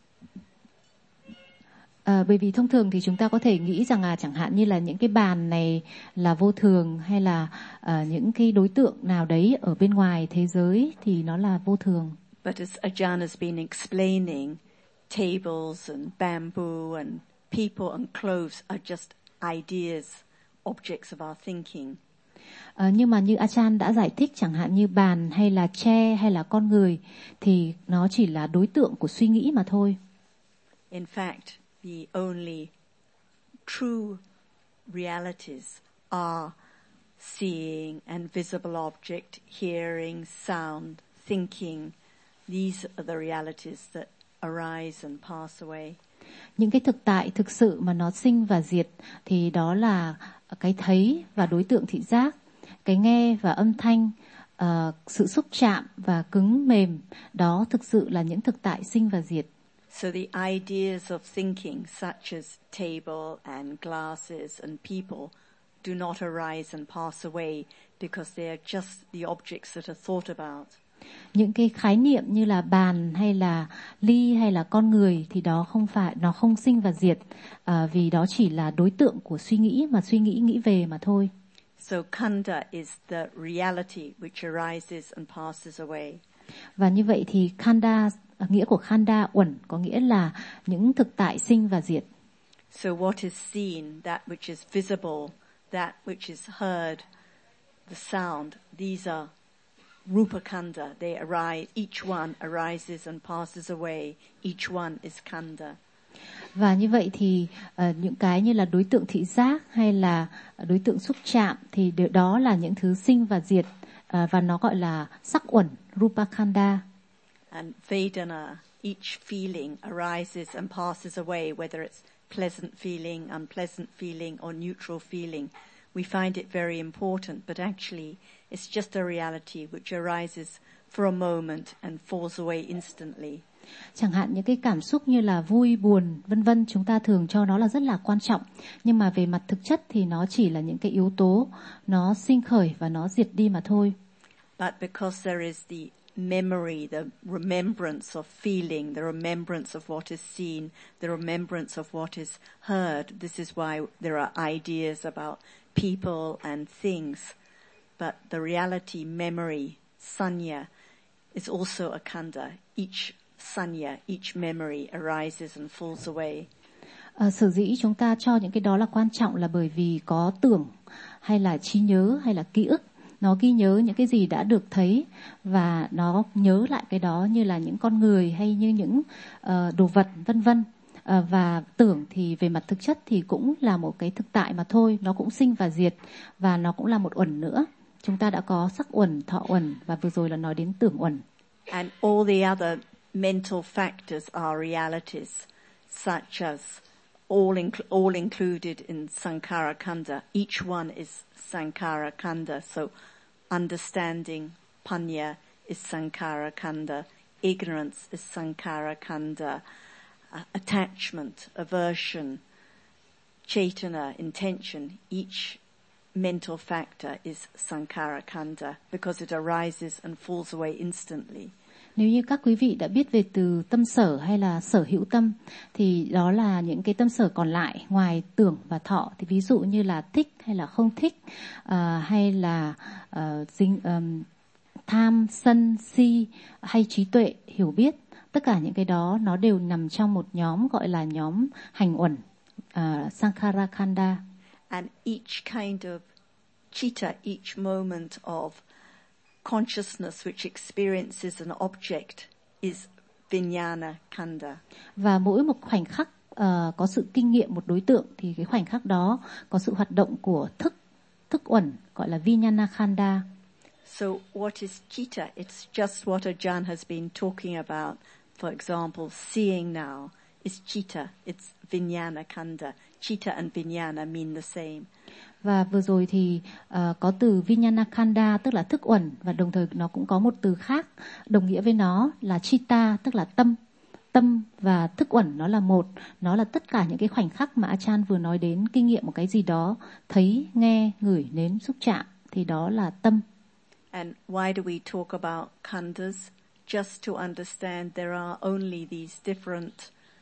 Bởi vì thông thường thì chúng ta có thể nghĩ rằng chẳng hạn như là những cái bàn này là vô thường, hay là những cái đối tượng nào đấy ở bên ngoài thế giới thì nó là vô thường. But as Ajahn has been explaining, tables and bamboo and people and clothes are just ideas, objects of our thinking. Nhưng mà như Achan đã giải thích, chẳng hạn như bàn hay là tre hay là con người thì nó chỉ là đối tượng của suy nghĩ mà thôi. In fact, the only true realities are seeing and visible object, hearing, sound, thinking. These are the realities that arise and pass away. Những cái thực tại thực sự mà nó sinh và diệt thì đó là cái thấy và đối tượng thị giác, cái nghe và âm thanh, sự xúc chạm và cứng mềm, đó thực sự là những thực tại sinh và diệt. So the ideas of thinking such as table and glasses and people do not arise and pass away because they are just the objects that are thought about. Những cái khái niệm như là bàn hay là ly hay là con người thì đó không phải, nó không sinh và diệt, vì đó chỉ là đối tượng của suy nghĩ mà suy nghĩ về mà thôi. So khanda is the reality which arises and passes away. Và như vậy thì khanda nghĩa của khanda uẩn có nghĩa là những thực tại sinh và diệt. So what is seen, that which is visible, that which is heard, the sound, these are rupa khanda. They arise, each one arises and passes away. Each one is khanda. Và như vậy thì những cái như là đối tượng thị giác hay là đối tượng xúc chạm thì đó là những thứ sinh và diệt, và nó gọi là sắc uẩn, rupa khanda. And vedana, each feeling arises and passes away, whether it's pleasant feeling, unpleasant feeling, or neutral feeling. We find it very important, but actually it's just a reality which arises for a moment and falls away instantly. Chẳng hạn những cái cảm xúc như là vui, buồn, vân vân, chúng ta thường cho nó là rất là quan trọng. Nhưng mà về mặt thực chất thì nó chỉ là những cái yếu tố, nó sinh khởi và nó diệt đi mà thôi. But because there is the memory, the remembrance of feeling, the remembrance of what is seen, the remembrance of what is heard, this is why there are ideas about people and things. But the reality, memory, sanya, is also a khanda. Each sanya, each memory arises and falls away. Sở dĩ chúng ta cho những cái đó là quan trọng là bởi vì có tưởng hay là trí nhớ hay là ký ức, nó ghi nhớ những cái gì đã được thấy và nó nhớ lại cái đó như là những con người hay như những đồ vật vân vân. Và tưởng thì về mặt thực chất thì cũng là một cái thực tại mà thôi, nó cũng sinh và diệt và nó cũng là một uẩn nữa. Chúng ta đã có sắc uẩn, thọ uẩn và vừa rồi là nói đến tưởng uẩn. And all the other mental factors are realities, such as all included in Sankhara Khanda. Each one is Sankhara Khanda. So understanding, panya, is Sankhara Khanda. Ignorance is Sankhara Khanda. Attachment, aversion, chaitana, intention, each mental factor is Sankhara Khanda because it arises and falls away instantly. Nếu như các quý vị đã biết về từ tâm sở hay là sở hữu tâm thì đó là những cái tâm sở còn lại ngoài tưởng và thọ, thì ví dụ như là thích hay là không thích, hay là tham, sân, si hay trí tuệ, hiểu biết. Tất cả những cái đó nó đều nằm trong một nhóm gọi là nhóm hành uẩn, Sankhara Khanda. And each kind of chitta, each moment of consciousness which experiences an object is vijnana khanda. Và mỗi một khoảnh khắc có sự kinh nghiệm một đối tượng thì cái khoảnh khắc đó có sự hoạt động của thức uẩn gọi là vijnana khanda. So what is chitta? It's just what Ajahn has been talking about. For example, seeing now is chitta. It's vijnana khanda. Chitta and vijnana mean the same. Và vừa rồi thì có từ vijnana khanda tức là thức uẩn, và đồng thời nó cũng có một từ khác đồng nghĩa với nó là chitta tức là tâm. Tâm và thức uẩn nó là một, nó là tất cả những cái khoảnh khắc mà Ajahn vừa nói đến, kinh nghiệm một cái gì đó, thấy, nghe, ngửi, nếm, xúc chạm thì đó là tâm. And why do we talk about khandas? Just to understand there are only these different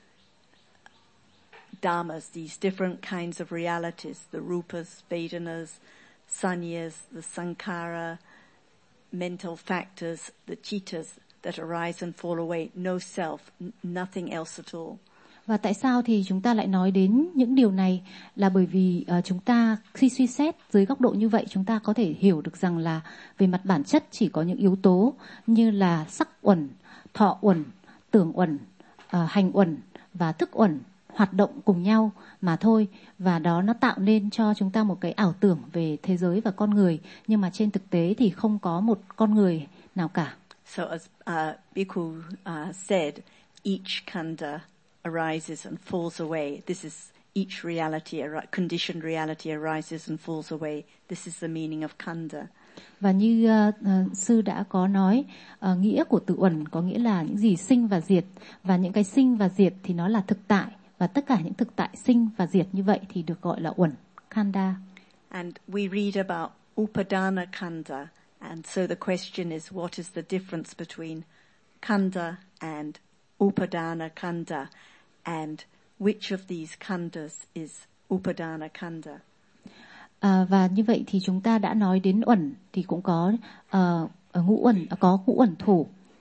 dhammas, these different kinds of realities, the rupas, vedanas, sanyas, the sankhara, mental factors, the chittas that arise and fall away, no self, nothing else at all. Và tại sao thì chúng ta lại nói đến những điều này là bởi vì chúng ta khi suy xét dưới góc độ như vậy, chúng ta có thể hiểu được rằng là về mặt bản chất chỉ có những yếu tố như là sắc uẩn, thọ uẩn, tưởng uẩn, hành uẩn và thức uẩn hoạt động cùng nhau mà thôi, và đó nó tạo nên cho chúng ta một cái ảo tưởng về thế giới và con người, nhưng mà trên thực tế thì không có một con người nào cả. So as Bhikkhu said, each khanda arises and falls away. This is each reality, conditioned reality arises and falls away. This is the meaning of khanda. Và như sư đã có nói, nghĩa của từ uẩn có nghĩa là những gì sinh và diệt, và những cái sinh và diệt thì nó là thực tại, và tất cả những thực tại sinh và diệt như vậy thì được gọi là uẩn, khanda. And we read about upadana khanda, and so the question is, what is the difference between khanda and upadana khanda, and which of these khandas is upadana khanda? Và như vậy thì chúng ta đã nói đến uẩn thì cũng có ngũ uẩn, có ngũ uẩn thủ.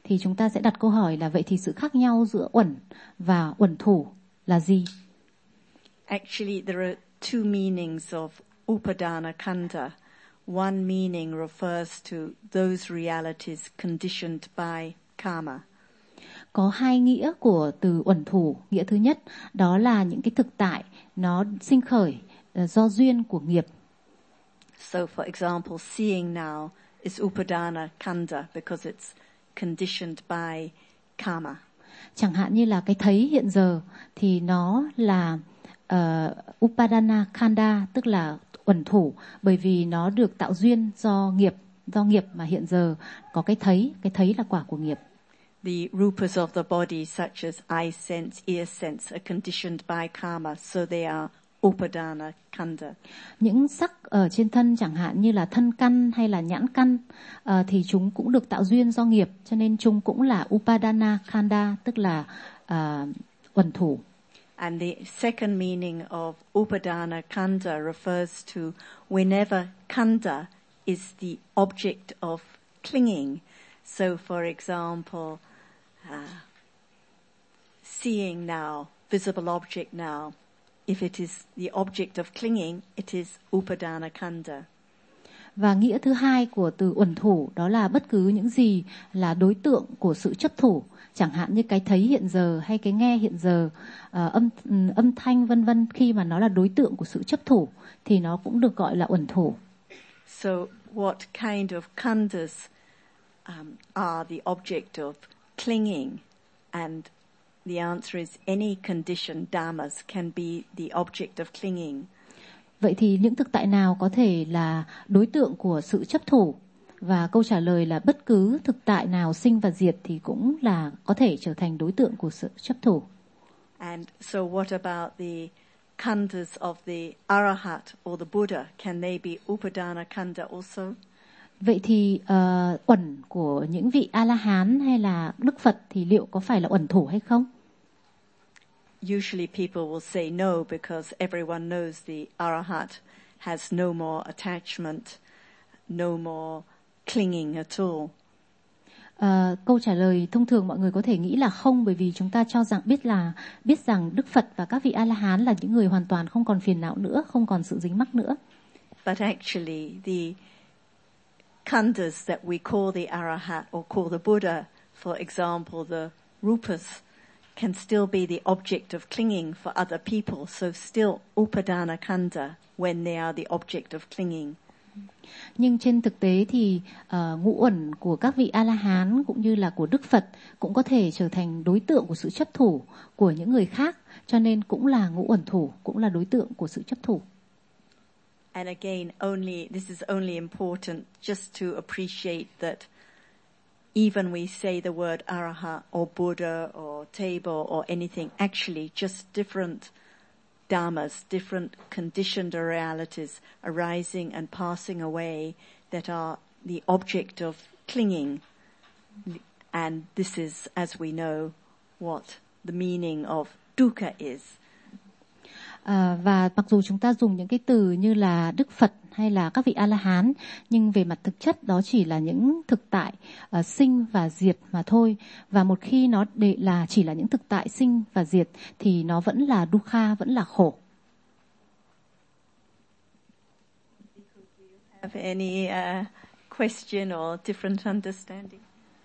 thì chúng ta sẽ đặt câu hỏi là vậy thì sự khác nhau giữa uẩn và uẩn thủ là gì? Actually, there are two meanings of upadana khandha. One meaning refers to those realities conditioned by karma. Có hai nghĩa của từ uẩn thủ. Nghĩa thứ nhất đó là những cái thực tại nó sinh khởi do duyên của nghiệp. So, for example, seeing now is upadana khandha because it's conditioned by karma. Chẳng hạn như là cái thấy hiện giờ thì nó là upadana khandha, tức là uẩn thủ, bởi vì nó được tạo duyên do nghiệp mà hiện giờ có cái thấy là quả của nghiệp. The rupas of the body, such as eye sense, ear sense, are conditioned by karma, so they are upadana khandha. Những sắc ở trên thân chẳng hạn như là thân căn hay là nhãn căn thì chúng cũng được tạo duyên do nghiệp, cho nên chúng cũng là upadana khandha, tức là uẩn thủ. And the second meaning of upadana khandha refers to whenever khandha is the object of clinging. So, for example, seeing now, visible object now, if it is the object of clinging, it is upadana khandha. Và nghĩa thứ hai của từ uẩn thủ đó là bất cứ những gì là đối tượng của sự chấp thủ, chẳng hạn như cái thấy hiện giờ hay cái nghe hiện giờ, âm thanh vân vân, khi mà nó là đối tượng của sự chấp thủ thì nó cũng được gọi là uẩn thủ. So what kind of khandhas are the object of clinging? And the answer is any conditioned dhammas can be the object of clinging. Vậy thì những thực tại nào có thể là đối tượng của sự chấp thủ? Và câu trả lời là bất cứ thực tại nào sinh và diệt thì cũng là có thể trở thành đối tượng của sự chấp thủ. And so what about the khandhas of the Arahat or the Buddha? Can they be upadana khandha also? Vậy thì uẩn của những vị A-la-hán hay là Đức Phật thì liệu có phải là uẩn thủ hay không? Usually people will say no because everyone knows the Arahat has no more attachment, no more clinging at all. Câu trả lời thông thường mọi người có thể nghĩ là không, bởi vì chúng ta cho rằng biết rằng Đức Phật và các vị A-la-hán là những người hoàn toàn không còn phiền não nữa, không còn sự dính mắc nữa. But actually the khandhas that we call the Arahat or call the Buddha, for example, the rupas, can still be the object of clinging for other people, so still upadana khandha when they are the object of clinging. Nhưng trên thực tế thì ngũ uẩn của các vị A-la-hán cũng như là của Đức Phật cũng có thể trở thành đối tượng của sự chấp thủ của những người khác, cho nên cũng là ngũ uẩn thủ, cũng là đối tượng của sự chấp thủ. And again, this is only important just to appreciate that even we say the word Arahat or Buddha or table or anything, actually just different dhammas, different conditioned realities arising and passing away that are the object of clinging. And this is, as we know, what the meaning of dukkha is. Và mặc dù chúng ta dùng những cái từ như là Đức Phật hay là các vị A-la-hán, nhưng về mặt thực chất đó chỉ là những thực tại sinh và diệt mà thôi. Và một khi nó chỉ là những thực tại sinh và diệt thì nó vẫn là dukkha, vẫn là khổ. Have any question or different understanding?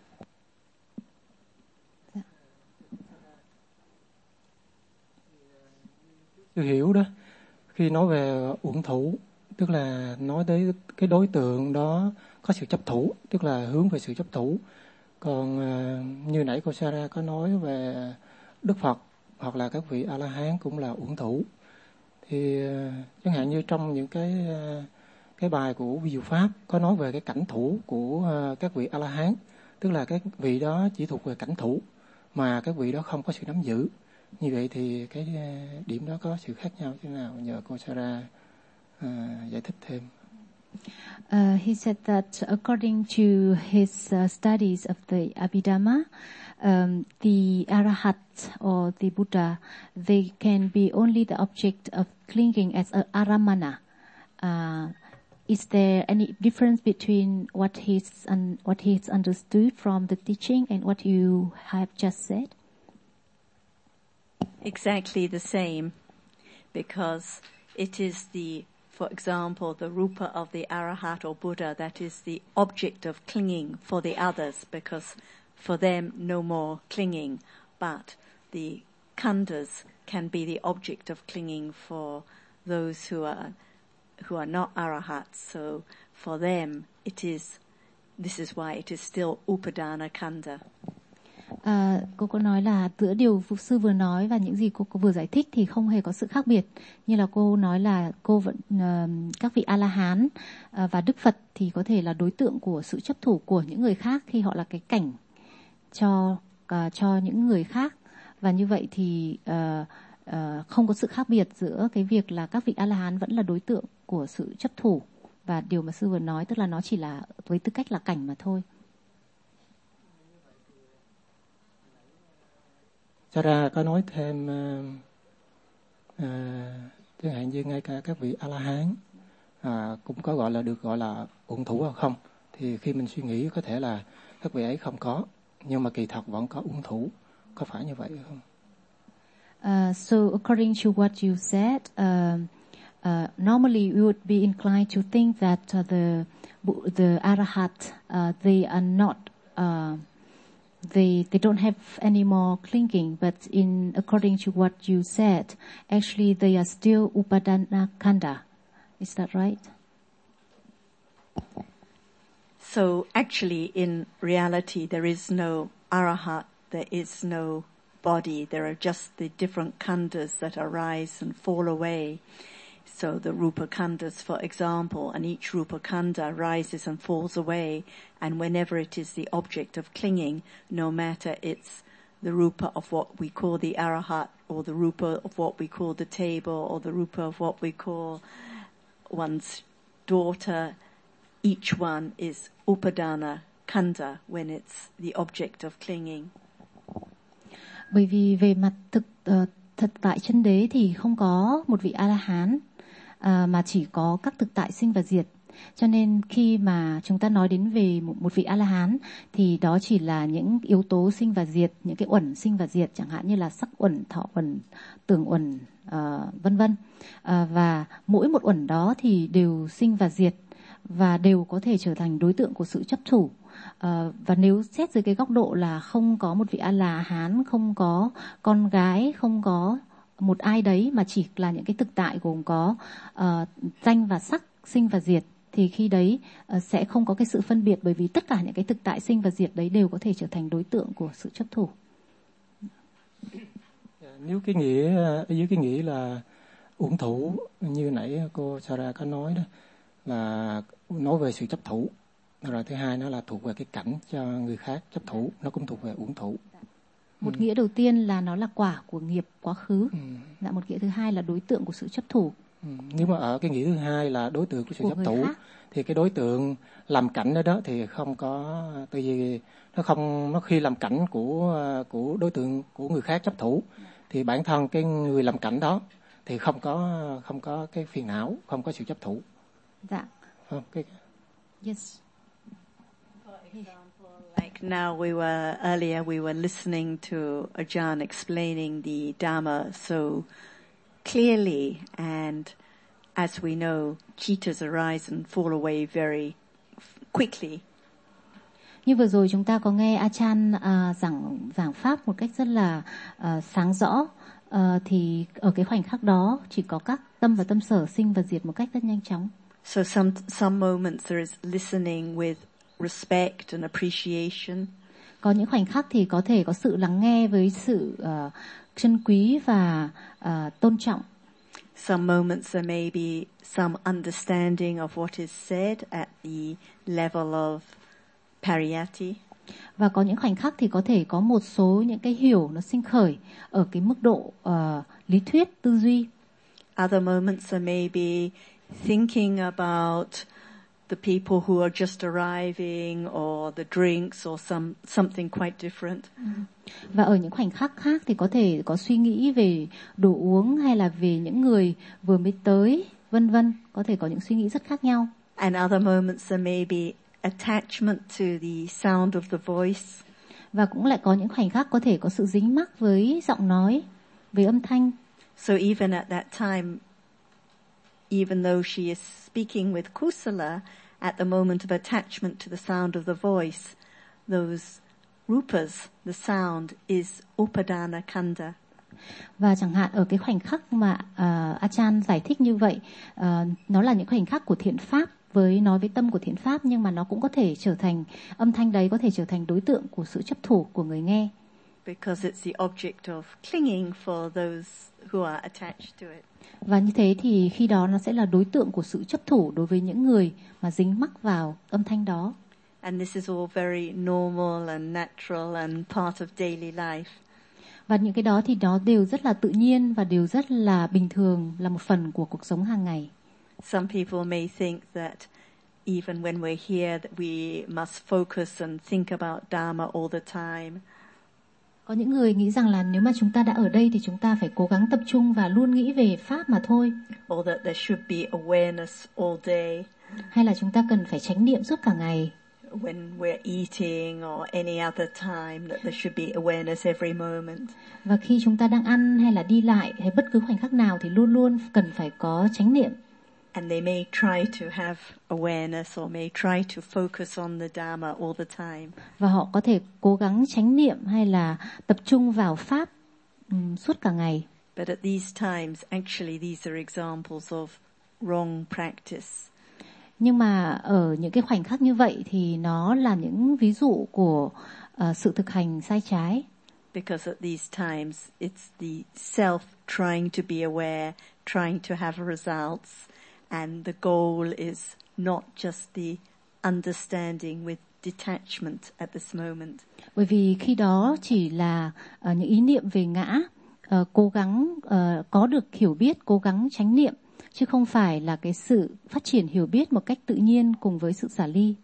Tôi hiểu đó, khi nói về uẩn thủ, tức là nói tới cái đối tượng đó có sự chấp thủ, tức là hướng về sự chấp thủ. Còn như nãy cô Sarah có nói về Đức Phật hoặc là các vị A-la-hán cũng là uẩn thủ. Thì chẳng hạn như trong những cái bài của Vi Diệu Pháp có nói về cái cảnh thủ của các vị A-la-hán, tức là các vị đó chỉ thuộc về cảnh thủ mà các vị đó không có sự nắm giữ. Như vậy thì cái điểm đó có sự khác nhau thế nào? Nhờ cô Sarah giải thích thêm. He said that according to his studies of the Abhidhamma, the Arahat or the Buddha, they can be only the object of clinging as a aramana. is there any difference between what he's understood from the teaching and what you have just said? Exactly the same, because it is for example, the rupa of the Arahat or Buddha that is the object of clinging for the others, because for them no more clinging, but the khandhas can be the object of clinging for those who are not arahats. So for them this is why it is still upadana khandha. Cô có nói là giữa điều sư vừa nói và những gì cô vừa giải thích thì không hề có sự khác biệt. Như là cô nói là cô vẫn các vị A-la-hán và Đức Phật thì có thể là đối tượng của sự chấp thủ của những người khác khi họ là cái cảnh cho những người khác, và như vậy thì không có sự khác biệt giữa cái việc là các vị A-la-hán vẫn là đối tượng của sự chấp thủ và điều mà sư vừa nói, tức là nó chỉ là với tư cách là cảnh mà thôi. Sarah có nói thêm chẳng hạn như ngay cả các vị A-la-hán cũng có được gọi là uẩn thủ hay không, thì khi mình suy nghĩ có thể là các vị ấy không có, nhưng mà kỳ thật vẫn có uẩn thủ, có phải như vậy không? So according to what you said, normally we would be inclined to think that the Arahat they are not they don't have any more clinging, but according to what you said, actually they are still upadana khandha. Is that right? So actually in reality there is no arahat, there is no body, there are just the different khandhas that arise and fall away. So the rupa khandhas, for example, and each rupa khandha rises and falls away, and whenever it is the object of clinging, no matter it's the rupa of what we call the arahat, or the rupa of what we call the table, or the rupa of what we call one's daughter, each one is upadana khandha when it's the object of clinging. Bởi vì về mặt thực tại chân đế thì không có một vị A-la-hán, mà chỉ có các thực tại sinh và diệt. Cho nên khi mà chúng ta nói đến về một vị A-la-hán thì đó chỉ là những yếu tố sinh và diệt, những cái uẩn sinh và diệt, chẳng hạn như là sắc uẩn, thọ uẩn, tưởng uẩn, vân vân. Và mỗi một uẩn đó thì đều sinh và diệt và đều có thể trở thành đối tượng của sự chấp thủ. Và nếu xét dưới cái góc độ là không có một vị A-la-hán, không có con gái, không có một ai đấy, mà chỉ là những cái thực tại gồm có danh và sắc, sinh và diệt, thì khi đấy sẽ không có cái sự phân biệt, bởi vì tất cả những cái thực tại sinh và diệt đấy đều có thể trở thành đối tượng của sự chấp thủ. Nếu cái nghĩa dưới cái nghĩa là uẩn thủ như nãy cô Sarah có nói đó, là nói về sự chấp thủ, rồi thứ hai nó là thuộc về cái cảnh cho người khác chấp thủ, nó cũng thuộc về uẩn thủ. Một nghĩa đầu tiên là nó là quả của nghiệp quá khứ. Một nghĩa thứ hai là đối tượng của sự chấp thủ. Nếu mà ở cái nghĩa thứ hai là đối tượng của sự chấp thủ khác, thì cái đối tượng làm cảnh đó thì không có, tại vì nó khi làm cảnh của đối tượng của người khác chấp thủ thì bản thân cái người làm cảnh đó thì không có cái phiền não, không có sự chấp thủ. Dạ. Okay. Yes. For example, like now earlier we were listening to Ajahn explaining the Dhamma so clearly, and as we know, cittas arise and fall away very quickly. Như vừa rồi chúng ta có nghe Ajahn giảng pháp một cách rất là sáng rõ, thì ở cái khoảnh khắc đó chỉ có các tâm và tâm sở sinh và diệt một cách rất nhanh chóng. So some moments there is listening with respect and appreciation. Có những khoảnh khắc thì có thể có sự lắng nghe với sự trân quý và tôn trọng. Some moments there may be some understanding of what is said at the level of pariyatti. Và có những khoảnh khắc thì có thể có một số những cái hiểu nó sinh khởi ở cái mức độ lý thuyết, tư duy. Other moments there may be thinking about the people who are just arriving, or the drinks, or something quite different. Và ở những khoảnh khắc khác thì có thể có suy nghĩ về đồ uống hay là về những người vừa mới tới, vân vân, có thể có những suy nghĩ rất khác nhau. And other moments there may be attachment to the sound of the voice. Và cũng lại có những khoảnh khắc có thể có sự dính mắc với giọng nói, với âm thanh. So even at that time, even though she is speaking with Kusala, at the moment of attachment to the sound of the voice, those rupas, the sound is Upadana Kanda. Và chẳng hạn ở cái khoảnh khắc mà Achan giải thích như vậy, nó là những khoảnh khắc của thiện pháp, nói với tâm của thiện pháp, nhưng mà nó cũng có thể trở thành, âm thanh đấy có thể trở thành đối tượng của sự chấp thủ của người nghe. Because it's the object of clinging for those who are attached to it. Và như thế thì khi đó nó sẽ là đối tượng của sự chấp thủ đối với những người mà dính mắc vào âm thanh đó. And this is all very normal and natural and part of daily life. Và những cái đó thì nó đều rất là tự nhiên và đều rất là bình thường, là một phần của cuộc sống hàng ngày. Some people may think that even when we're here that we must focus and think about Dharma all the time. Có những người nghĩ rằng là nếu mà chúng ta đã ở đây thì chúng ta phải cố gắng tập trung và luôn nghĩ về pháp mà thôi. Or that there should be awareness all day. Hay là chúng ta cần phải chánh niệm suốt cả ngày. When we're eating or any other time, that there should be awareness every moment. Và khi chúng ta đang ăn hay là đi lại hay bất cứ khoảnh khắc nào thì luôn luôn cần phải có chánh niệm. And they may try to have awareness or may try to focus on the Dharma all the time. Và họ có thể cố gắng chánh niệm hay là tập trung vào pháp suốt cả ngày. But at these times, actually, these are examples of wrong practice. Nhưng mà ở những cái khoảnh khắc như vậy thì nó là những ví dụ của sự thực hành sai trái. Because at these times, it's the self trying to be aware, trying to have results, and the goal is not just the understanding with detachment at this moment. Bởi vì khi đó chỉ là những ý niệm về ngã, cố gắng có được hiểu biết, cố gắng chánh niệm, chứ không phải là cái sự phát triển hiểu biết một cách tự nhiên cùng với sự xả ly.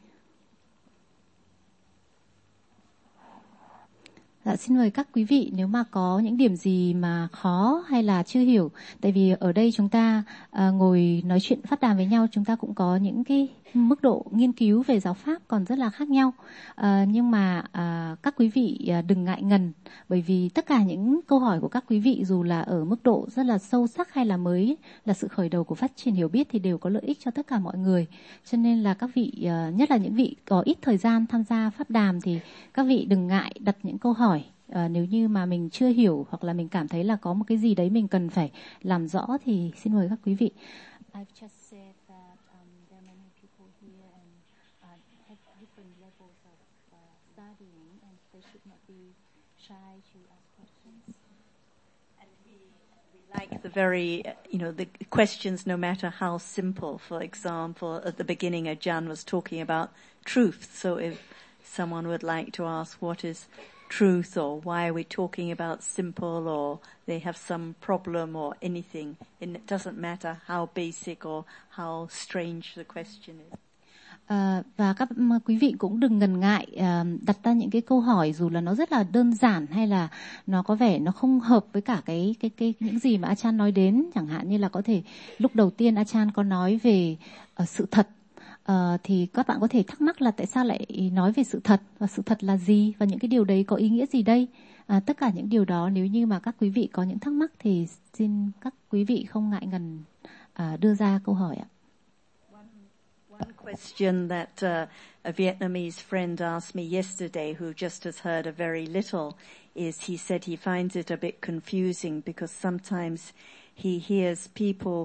Dạ, xin mời các quý vị nếu mà có những điểm gì mà khó hay là chưa hiểu. Tại vì ở đây chúng ta ngồi nói chuyện phát đàm với nhau, chúng ta cũng có những cái mức độ nghiên cứu về giáo pháp còn rất là khác nhau. Nhưng mà các quý vị đừng ngại ngần, bởi vì tất cả những câu hỏi của các quý vị dù là ở mức độ rất là sâu sắc hay là mới là sự khởi đầu của phát triển hiểu biết thì đều có lợi ích cho tất cả mọi người. Cho nên là các vị, nhất là những vị có ít thời gian tham gia pháp đàm thì các vị đừng ngại đặt những câu hỏi. Nếu như mà mình chưa hiểu hoặc là mình cảm thấy là có một cái gì đấy mình cần phải làm rõ thì xin mời các quý vị. I've just said that there are many people here and have different levels of studying and they should not be shy to ask questions. And we like the very, the questions, no matter how simple. For example, at the beginning, Ajahn was talking about truth. So if someone would like to ask what is truth or why are we talking about simple or they have some problem or anything, and it doesn't matter how basic or how strange the question is. Và các quý vị cũng đừng ngần ngại đặt ra những cái câu hỏi dù là nó rất là đơn giản hay là nó có vẻ nó không hợp với cả cái những gì mà Achan nói đến, chẳng hạn như là có thể lúc đầu tiên Achan có nói về sự thật. Thì các bạn có thể thắc mắc là tại sao lại nói về sự thật và sự thật là gì và những cái điều đấy có ý nghĩa gì đây. Tất cả những điều đó nếu như mà các quý vị có những thắc mắc thì xin các quý vị không ngại ngần đưa ra câu hỏi ạ. One question that a Vietnamese friend asked me yesterday who just has heard a very little is he said he finds it a bit confusing because sometimes he hears people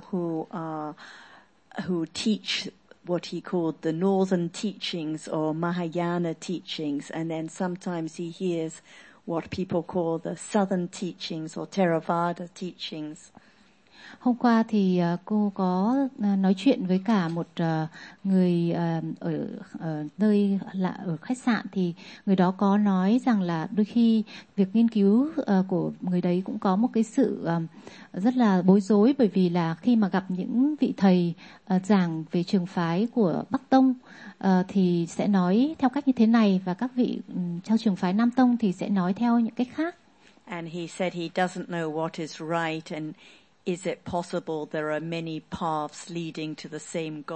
who teach what he called the northern teachings or Mahayana teachings, and then sometimes he hears what people call the southern teachings or Theravada teachings. Hôm qua thì cô có nói chuyện với cả một người ở nơi là ở khách sạn, thì người đó có nói rằng là đôi khi việc nghiên cứu của người đấy cũng có một cái sự rất là bối rối, bởi vì là khi mà gặp những vị thầy giảng về trường phái của Bắc Tông thì sẽ nói theo cách như thế này, và các vị theo trường phái Nam Tông thì sẽ nói theo những cách khác. And he said he doesn't know what is right and is it possible there are many paths leading to the same goal?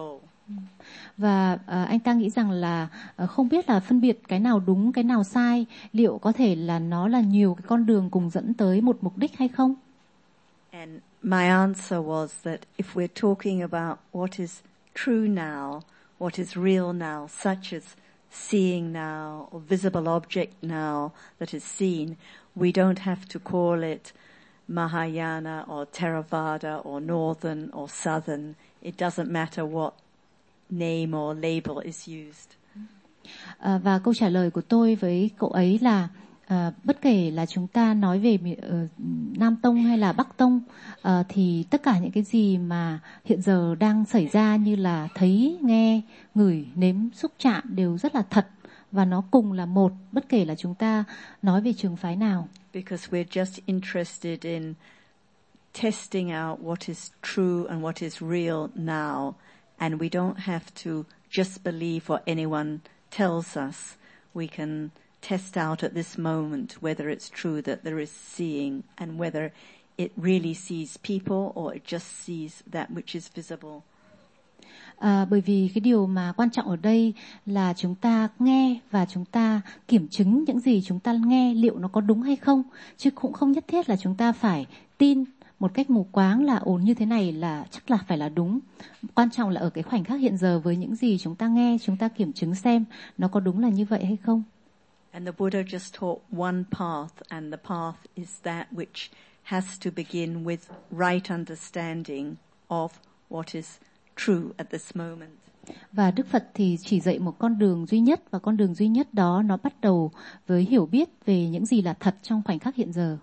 Và anh ta nghĩ rằng là không biết là phân biệt cái nào đúng, cái nào sai, liệu có thể là nó là nhiều cái con đường cùng dẫn tới một mục đích hay không? And my answer was that if we're talking about what is true now, what is real now, such as seeing now or visible object now that is seen, we don't have to call it Mahayana or Theravada or Northern or Southern. It doesn't matter what name or label is used. Và câu trả lời của tôi với cậu ấy là bất kể là chúng ta nói về Nam Tông hay là Bắc Tông, thì tất cả những cái gì mà hiện giờ đang xảy ra như là thấy, nghe, ngửi, nếm, xúc chạm đều rất là thật và nó cùng là một, bất kể là chúng ta nói về trường phái nào. Because we're just interested in testing out what is true and what is real now, and we don't have to just believe what anyone tells us. We can test out at this moment whether it's true that there is seeing and whether it really sees people or it just sees that which is visible. Bởi vì cái điều mà quan trọng ở đây là chúng ta nghe và chúng ta kiểm chứng những gì chúng ta nghe liệu nó có đúng hay không, chứ cũng không nhất thiết là chúng ta phải tin một cách mù quáng là như thế này là chắc là phải là đúng. Quan trọng là ở cái khoảnh khắc hiện giờ với những gì chúng ta nghe, chúng ta kiểm chứng xem nó có đúng là như vậy hay không. And the Buddha just taught one path, and the path is that which has to begin with right understanding of what is true at this moment. Và Đức Phật thì chỉ dạy một con đường duy nhất, và con đường duy nhất đó nó bắt đầu với hiểu biết về những gì là thật trong khoảnh khắc hiện giờ.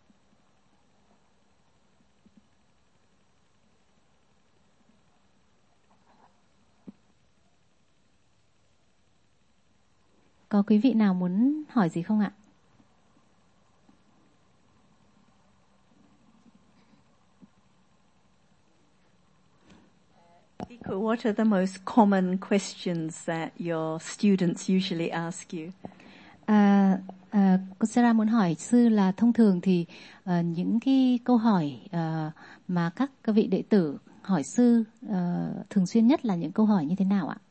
Có quý vị nào muốn hỏi gì không ạ? What are the most common questions that your students usually ask you? Cô Sarah muốn hỏi sư là thông thường thì những cái câu hỏi mà các vị đệ tử hỏi sư thường xuyên nhất là những câu hỏi như thế nào ạ?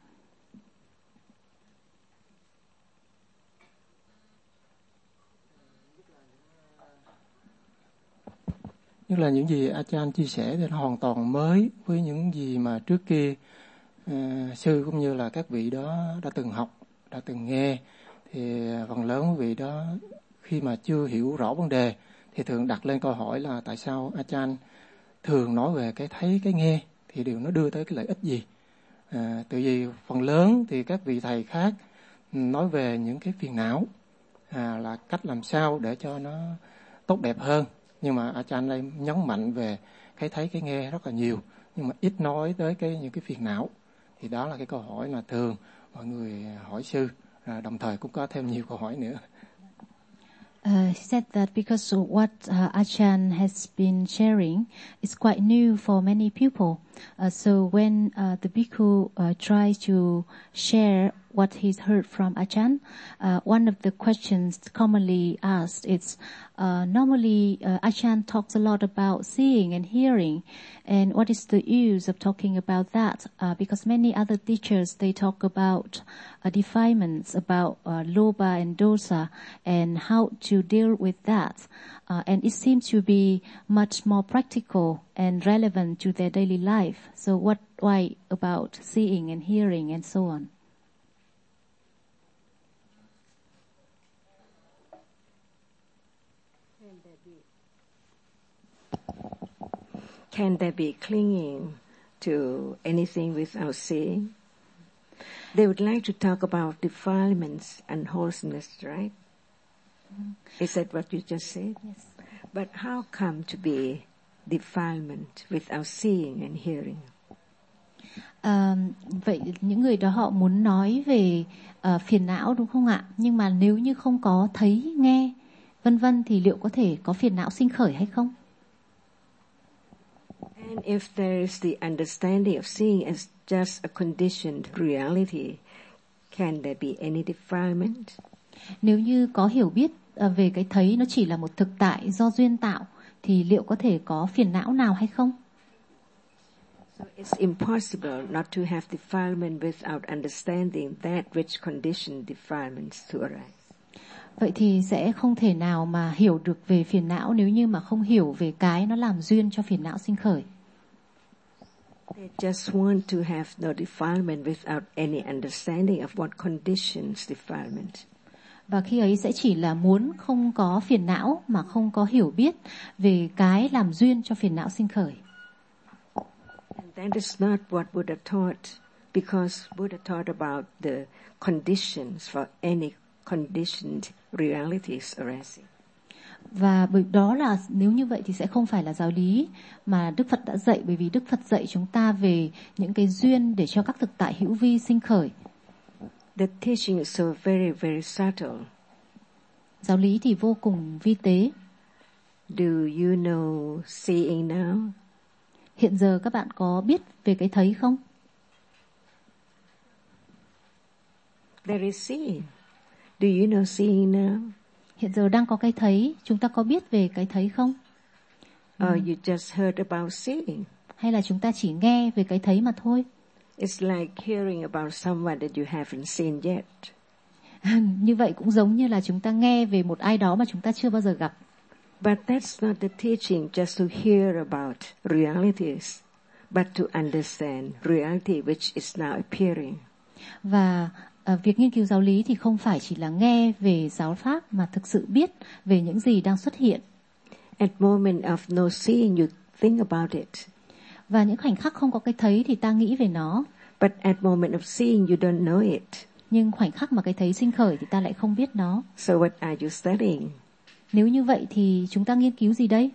Nhất là những gì Achan chia sẻ thì nó hoàn toàn mới với những gì mà trước kia sư cũng như là các vị đó đã từng học, đã từng nghe. Thì phần lớn quý vị đó khi mà chưa hiểu rõ vấn đề thì thường đặt lên câu hỏi là tại sao Achan thường nói về cái thấy, cái nghe, thì điều nó đưa tới cái lợi ích gì. Tự vì phần lớn thì các vị thầy khác nói về những cái phiền não, là cách làm sao để cho nó tốt đẹp hơn. Nhưng mà Achan đây nhấn mạnh về cái thấy, cái nghe rất là nhiều, nhưng mà ít nói tới những cái phiền não. Thì đó là cái câu hỏi mà thường mọi người hỏi sư, đồng thời cũng có thêm nhiều câu hỏi nữa. He said that because what Achan has been sharing is quite new for many people. So when the bhikkhu tries to share what he's heard from Achan, one of the questions commonly asked is, normally Achan talks a lot about seeing and hearing, and what is the use of talking about that? Because many other teachers, they talk about defilements, about lobha and dosa, and how to deal with that. And it seems to be much more practical and relevant to their daily life. So why about seeing and hearing and so on? Can there be clinging to anything without seeing? They would like to talk about defilements and wholesomeness, right? Is that what you just said? Yes. But how come to be defilement without seeing and hearing? Vậy những người đó họ muốn nói về phiền não đúng không ạ? Nhưng mà nếu như không có thấy, nghe, vân vân thì liệu có thể có phiền não sinh khởi hay không? And if there is the understanding of seeing as just a conditioned reality, can there be any defilement? Nếu như có hiểu biết về cái thấy nó chỉ là một thực tại do duyên tạo, thì liệu có thể có phiền não nào hay không? So it's it's impossible not to have defilement without understanding that which condition defilements to arise. Vậy thì sẽ không thể nào mà hiểu được về phiền não nếu như mà không hiểu về cái nó làm duyên cho phiền não sinh khởi. They just want to have no defilement without any understanding of what conditions defilement. Và khi ấy sẽ chỉ là muốn không có phiền não mà không có hiểu biết về cái làm duyên cho phiền não sinh khởi. And that is not what Buddha taught, because Buddha taught about the conditions for any conditioned realities arising. Và bởi đó là nếu như vậy thì sẽ không phải là giáo lý mà Đức Phật đã dạy, bởi vì Đức Phật dạy chúng ta về những cái duyên để cho các thực tại hữu vi sinh khởi. The teaching is so very, very subtle. Giáo lý thì vô cùng vi tế. Do you know seeing now? Hiện giờ các bạn có biết về cái thấy không? There is seeing. Do you know seeing now? Hiện giờ đang có cái thấy, chúng ta có biết về cái thấy không? Or you just heard about seeing? Hay là chúng ta chỉ nghe về cái thấy mà thôi? It's like hearing about someone that you haven't seen yet. Như vậy cũng giống như là chúng ta nghe về một ai đó mà chúng ta chưa bao giờ gặp. But that's not the teaching just to hear about realities, but to understand reality which is now appearing. Và việc nghiên cứu giáo lý thì không phải chỉ là nghe về giáo pháp mà thực sự biết về những gì đang xuất hiện. At moment of no seeing, you think about it. Và những khoảnh khắc không có cái thấy thì ta nghĩ về nó. But at moment of seeing, you don't know it. Nhưng khoảnh khắc mà cái thấy sinh khởi thì ta lại không biết nó. So what are you studying? Nếu như vậy thì chúng ta nghiên cứu gì đây?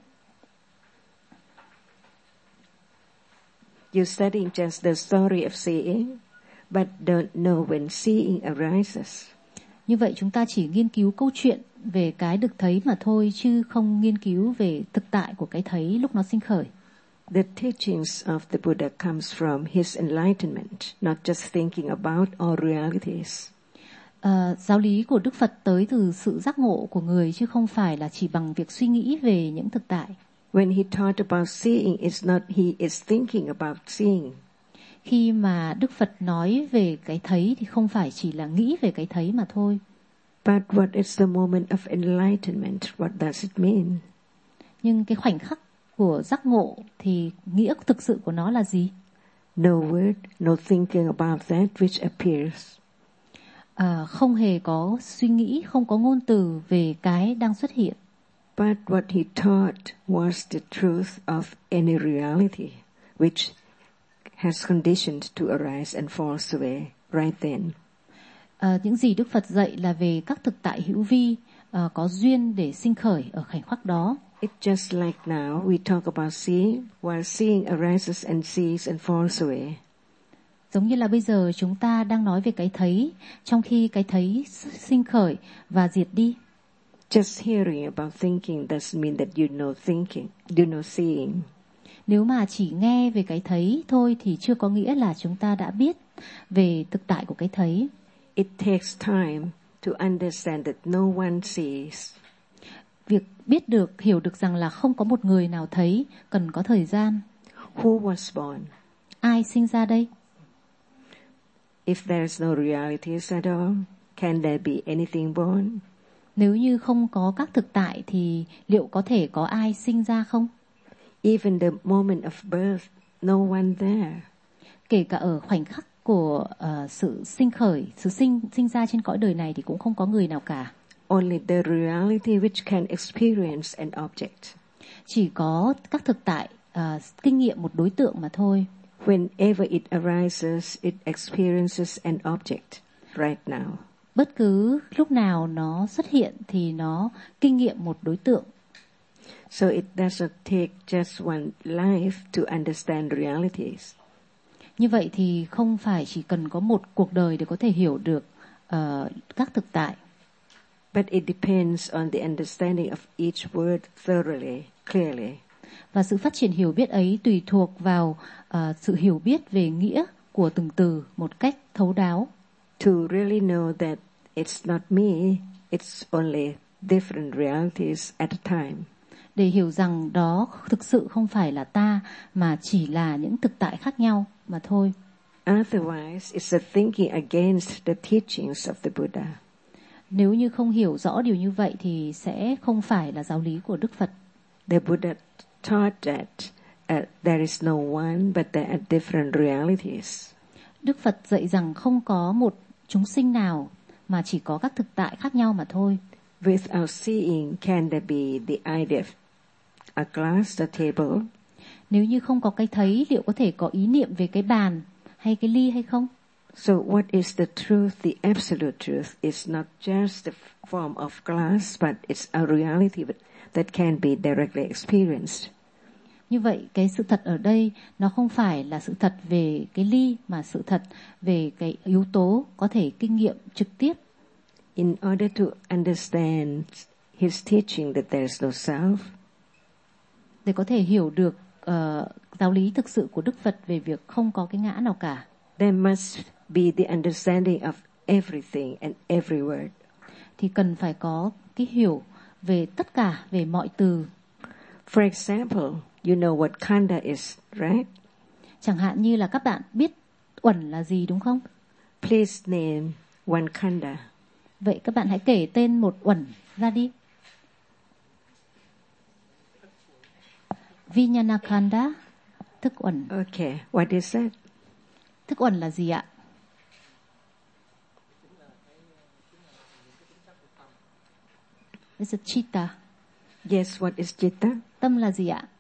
You're studying just the story of seeing, but don't know when seeing arises. Như vậy chúng ta chỉ nghiên cứu câu chuyện về cái được thấy mà thôi, chứ không nghiên cứu về thực tại của cái thấy lúc nó sinh khởi. The teachings of the Buddha comes from his enlightenment, not just thinking about all realities. Giáo lý của Đức Phật tới từ sự giác ngộ của người, chứ không phải là chỉ bằng việc suy nghĩ về những thực tại. When he taught about seeing, it's not he is thinking about seeing. Khi mà Đức Phật nói về cái thấy thì không phải chỉ là nghĩ về cái thấy mà thôi. But what is the moment of enlightenment? What does it mean? Nhưng cái khoảnh khắc của giác ngộ thì nghĩa thực sự của nó là gì? No word, no thinking about that which appears. Không hề có suy nghĩ, không có ngôn từ về cái đang xuất hiện. But what he taught was the truth of any reality which has conditioned to arise and falls away right then. Những gì Đức Phật dạy là về các thực tại hữu vi có duyên để sinh khởi ở khoảnh khắc đó. It's just like now we talk about seeing, while seeing arises and ceases and falls away. Giống như là bây giờ chúng ta đang nói về cái thấy, trong khi cái thấy sinh khởi và diệt đi. Just hearing about thinking doesn't mean that you know thinking, you know seeing. Nếu mà chỉ nghe về cái thấy thôi thì chưa có nghĩa là chúng ta đã biết về thực tại của cái thấy. It takes time to understand that no one sees. Việc biết được, hiểu được rằng là không có một người nào thấy cần có thời gian. Who was born? Ai sinh ra đây? If there's no realities at all, can there be anything born? Nếu như không có các thực tại thì liệu có thể có ai sinh ra không? Even the moment of birth, no one there. Kể cả ở khoảnh khắc của sự sinh khởi, sự sinh ra trên cõi đời này thì cũng không có người nào cả. Only the reality which can experience an object. Chỉ có các thực tại kinh nghiệm một đối tượng mà thôi. Whenever it arises, it experiences an object right now. Bất cứ lúc nào nó xuất hiện thì nó kinh nghiệm một đối tượng. So it doesn't take just one life to understand realities. Như vậy thì không phải chỉ cần có một cuộc đời để có thể hiểu được các thực tại. But it depends on the understanding of each word thoroughly, clearly. Và sự phát triển hiểu biết ấy tùy thuộc vào sự hiểu biết về nghĩa của từng từ một cách thấu đáo. To really know that it's not me, it's only different realities at a time. để hiểu rằng đó thực sự không phải là ta mà chỉ là những thực tại khác nhau mà thôi. Otherwise, it's a thinking against the teachings of the Buddha. Nếu như không hiểu rõ điều như vậy thì sẽ không phải là giáo lý của Đức Phật. The Buddha taught that there is no one, but there are different realities. Đức Phật dạy rằng không có một chúng sinh nào mà chỉ có các thực tại khác nhau mà thôi. Without seeing, can there be the idea of a glass, a table? Nếu như không có cái thấy, liệu có thể có ý niệm về cái bàn hay cái ly hay không? So what is the truth? The absolute truth is not just the form of glass, but it's a reality that can be directly experienced. Như vậy, cái sự thật ở đây nó không phải là sự thật về cái ly, mà sự thật về cái yếu tố có thể kinh nghiệm trực tiếp. In order to understand his teaching that there is no self, để có thể hiểu được giáo lý thực sự của Đức Phật về việc không có cái ngã nào cả, there must be the understanding of everything and every word. Thì cần phải có cái hiểu về tất cả, về mọi từ. For example, you know what khanda is, right? Chẳng hạn như là các bạn biết uẩn là gì đúng không? Please name one khanda. Vậy các bạn hãy kể tên một uẩn ra đi. Vijnana khanda, thức uẩn. Okay, what is that? Thức uẩn là gì ạ? It's a chitta. Yes, what is citta? Tâm là gì ạ?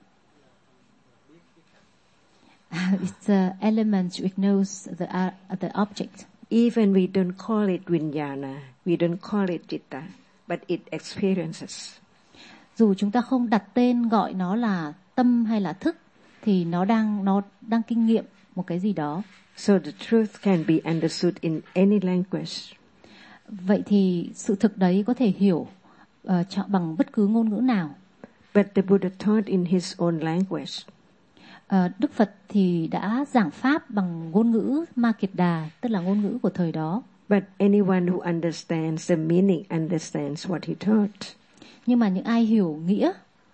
It's an element which knows the object. Even we don't call it vinyana, we don't call it citta, but it experiences. Dù chúng ta không đặt tên gọi nó là tâm hay là thức, thì nó đang kinh nghiệm một cái gì đó. So the truth can be understood in any language. Vậy thì sự thực đấy có thể hiểu bằng bất cứ ngôn ngữ nào. But the Buddha taught in his own language. Đức Phật thì đã giảng pháp bằng ngôn ngữ Ma Kiệt Đà, tức là ngôn ngữ của thời đó. But anyone who understands the meaning understands what he taught. Nhưng mà những ai hiểu nghĩa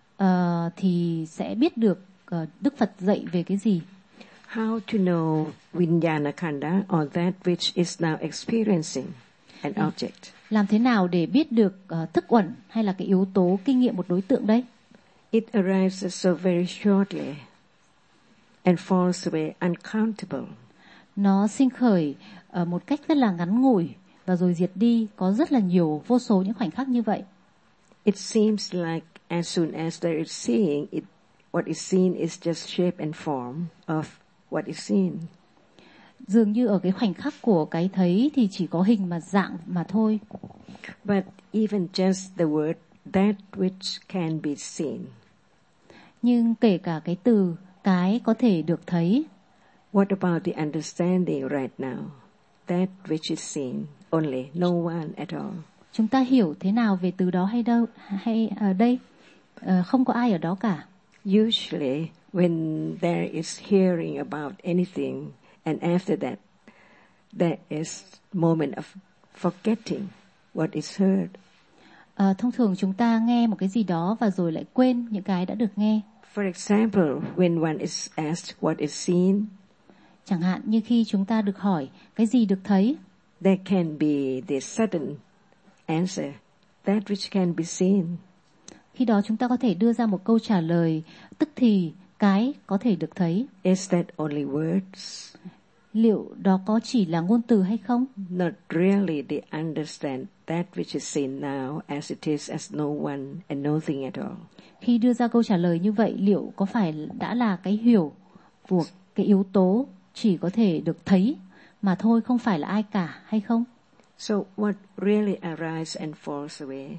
thì sẽ biết được Đức Phật dạy về cái gì. How to know Vijnana Khanda or that which is now experiencing an object? Làm thế nào để biết được thức uẩn hay là cái yếu tố kinh nghiệm một đối tượng đấy? It arrives so very shortly and falls away uncountable. Nó sinh khởi một cách rất là ngắn ngủi và rồi diệt đi, có rất là nhiều vô số những khoảnh khắc như vậy. It seems like as soon as there is seeing, what is seen is just shape and form of what is seen. Dường như ở cái khoảnh khắc của cái thấy thì chỉ có hình mà dạng mà thôi. But even just the word that which can be seen. Nhưng kể cả cái từ cái có thể được thấy. What about the understanding right now? That which is seen only, no one at all. Chúng ta hiểu thế nào về từ đó hay ở đây? Không có ai ở đó cả. Usually when there is hearing about anything and after that there is moment of forgetting what is heard. Thông thường chúng ta nghe một cái gì đó và rồi lại quên những cái đã được nghe. For example, when one is asked what is seen, chẳng hạn như khi chúng ta được hỏi cái gì được thấy, there can be the sudden answer, that which can be seen. Khi đó chúng ta có thể đưa ra một câu trả lời tức thì cái có thể được thấy. Is that only words? Liệu đó có chỉ là ngôn từ hay không? Not really. They understand that which is seen now as it is, as no one and nothing at all. Khi đưa ra câu trả lời như vậy, liệu có phải đã là cái hiểu của cái yếu tố chỉ có thể được thấy mà thôi, không phải là ai cả hay không? So what really arises and falls away?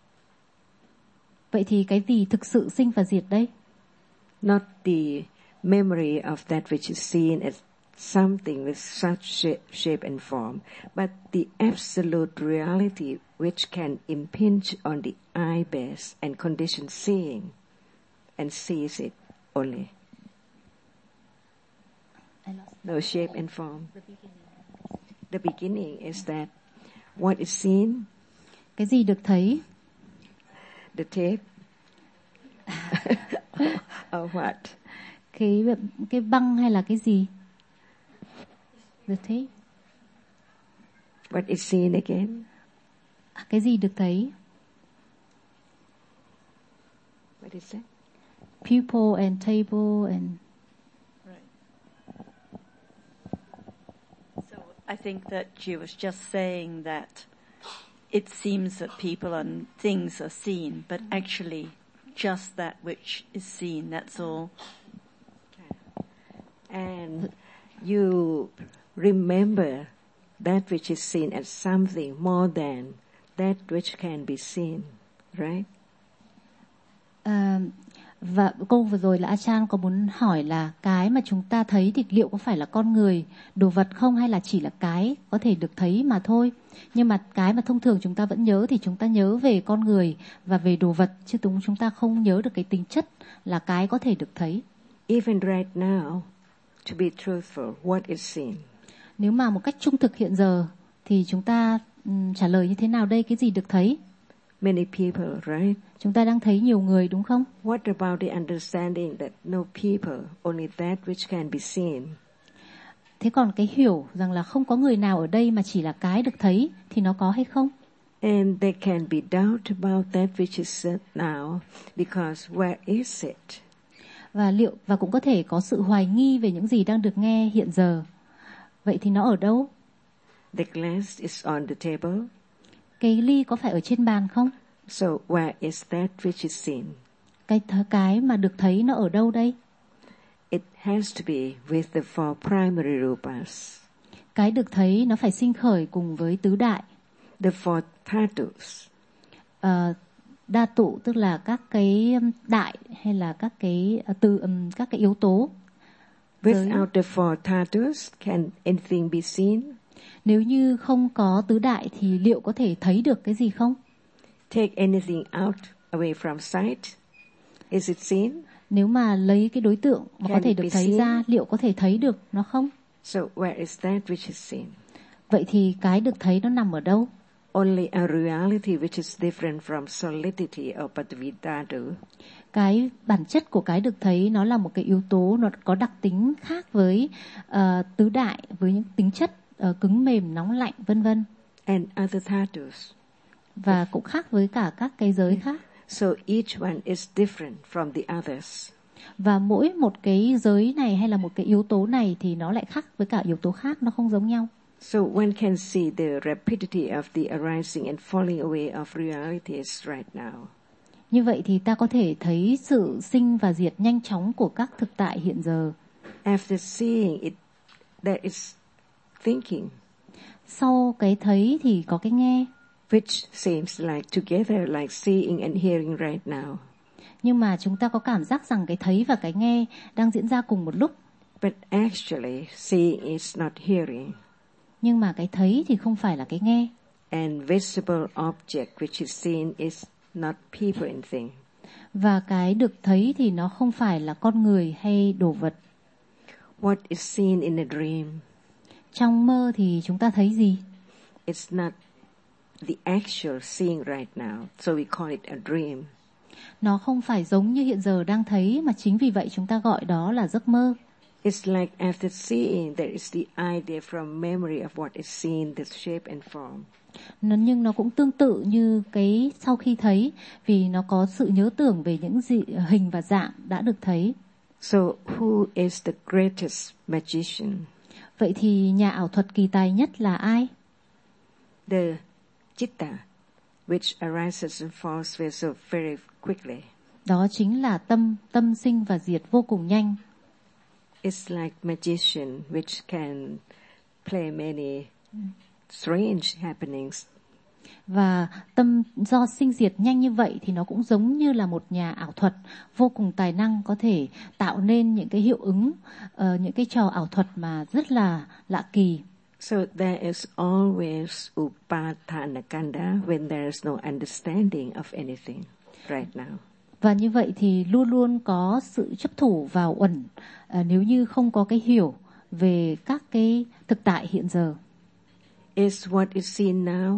Vậy thì cái gì thực sự sinh và diệt đây? Not the memory of that which is seen as something with such shape and form, but the absolute reality which can impinge on the eye base and condition seeing and sees it only. No shape and form. The beginning is that what is seen, cái gì được thấy, the tape, Or what? Cái băng hay là cái gì? The tape. What is seen again? Cái gì được thấy? What is that? People and table and... So I think that she was just saying that it seems that people and things are seen, but actually just that which is seen, that's all. And you remember that which is seen as something more than that which can be seen, right? Và câu vừa rồi là Achan có muốn hỏi là cái mà chúng ta thấy thì liệu có phải là con người, đồ vật không, hay là chỉ là cái có thể được thấy mà thôi. Nhưng mà cái mà thông thường chúng ta vẫn nhớ thì chúng ta nhớ về con người và về đồ vật, chứ chúng ta không nhớ được cái tính chất là cái có thể được thấy. Even right now, to be truthful, what is seen? Nếu mà một cách trung thực hiện giờ thì chúng ta trả lời như thế nào đây? Cái gì được thấy? Many people, right? Chúng ta đang thấy nhiều người, đúng không? What about the understanding that no people, only that which can be seen? Thế còn cái hiểu rằng là không có người nào ở đây mà chỉ là cái được thấy thì nó có hay không? And there can be doubt about that which is said now, because where is it? Và cũng có thể có sự hoài nghi về những gì đang được nghe hiện giờ. Vậy thì nó ở đâu? The glass is on the table. Cái ly có phải ở trên bàn không? So where is that which is seen? Cái mà được thấy nó ở đâu đây? It has to be with the four primary rupas. Cái được thấy nó phải sinh khởi cùng với tứ đại. The four dhatus. Đa tụ tức là các cái đại hay là các cái các cái yếu tố. Without the four dhatus, can anything be seen? Nếu như không có tứ đại thì liệu có thể thấy được cái gì không? Take anything out away from sight. Is it seen? Nếu mà lấy cái đối tượng mà có thể được thấy ra, liệu có thể thấy được nó không? So where is that which is seen? Vậy thì cái được thấy nó nằm ở đâu? Only a reality which is different from solidity or Patavidhatu. Cái bản chất của cái được thấy nó là một cái yếu tố, nó có đặc tính khác với tứ đại, với những tính chất cứng mềm, nóng lạnh, vân vân. And other dhatus. Và cũng khác với cả các cái giới khác. So each one is different from the others. Và mỗi một cái giới này hay là một cái yếu tố này thì nó lại khác với cả yếu tố khác, nó không giống nhau. So one can see the rapidity of the arising and falling away of realities right now. Như vậy thì ta có thể thấy sự sinh và diệt nhanh chóng của các thực tại hiện giờ. After seeing it, there is thinking. Sau cái thấy thì có cái nghe. Which seems like together, like seeing and hearing right now. Nhưng mà chúng ta có cảm giác rằng cái thấy và cái nghe đang diễn ra cùng một lúc. But actually, seeing is not hearing. Nhưng mà cái thấy thì không phải là cái nghe. And visible object which is seen is not people and thing. Và cái được thấy thì nó không phải là con người hay đồ vật. What is seen in a dream? Trong mơ thì chúng ta thấy gì? It's not the actual seeing right now, so we call it a dream. Nó không phải giống như hiện giờ đang thấy, mà chính vì vậy chúng ta gọi đó là giấc mơ. It's like after seeing, there is the idea from memory of what is seen, the shape and form. Nhưng nó cũng tương tự như cái sau khi thấy, vì nó có sự nhớ tưởng về những hình và dạng đã được thấy. So who is the greatest magician? Vậy thì nhà ảo thuật kỳ tài nhất là ai? The chitta, which arises and falls so very quickly. Đó chính là tâm sinh và diệt vô cùng nhanh. It's like magician which can play many strange happenings. Và tâm do sinh diệt nhanh như vậy thì nó cũng giống như là một nhà ảo thuật vô cùng tài năng, có thể tạo nên những cái hiệu ứng, những cái trò ảo thuật mà rất là lạ kỳ. So there is always upadanakanda when there is no understanding of anything right now. Và như vậy thì luôn luôn có sự chấp thủ vào uẩn nếu như không có cái hiểu về các cái thực tại hiện giờ. Is what is seen now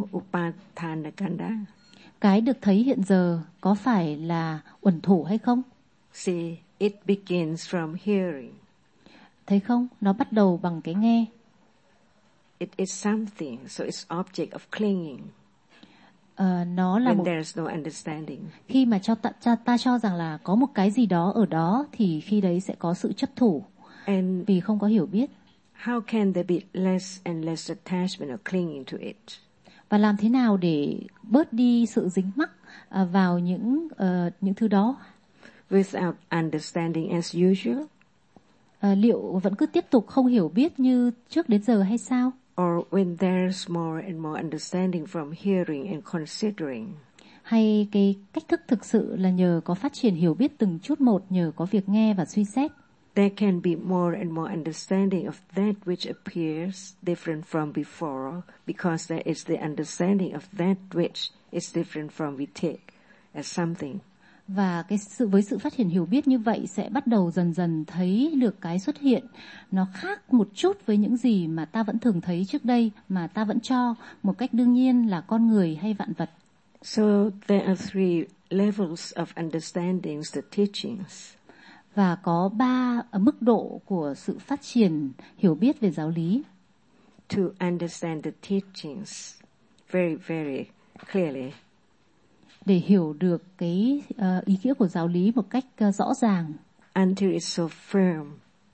upadanakanda? Cái được thấy hiện giờ có phải là uẩn thủ hay không? See It begins from hearing. Thấy không? Nó bắt đầu bằng cái nghe. It is something, so it's object of clinging. Nó là When một... there's no understanding. Khi mà ta cho rằng là có một cái gì đó ở đó thì khi đấy sẽ có sự chấp thủ. And vì không có hiểu biết. how can there be less and less attachment or clinging to it? Và làm thế nào để bớt đi sự dính mắc vào những thứ đó? Without understanding as usual? Liệu vẫn cứ tiếp tục không hiểu biết như trước đến giờ hay sao? Or when there's more and more understanding from hearing and considering? Hay cái cách thức thực sự là nhờ có phát triển hiểu biết từng chút một, nhờ có việc nghe và suy xét? There can be more and more understanding of that which appears different from before, because there is the understanding of that which is different from we take as something. Và với sự phát triển hiểu biết như vậy sẽ bắt đầu dần dần thấy được cái xuất hiện nó khác một chút với những gì mà ta vẫn thường thấy trước đây, mà ta vẫn cho một cách đương nhiên là con người hay vạn vật. So there are three levels of understanding the teachings. Và có 3 mức độ của sự phát triển hiểu biết về giáo lý. To understand the teachings very, very clearly. Để hiểu được cái ý nghĩa của giáo lý một cách rõ ràng. Until it's so firm,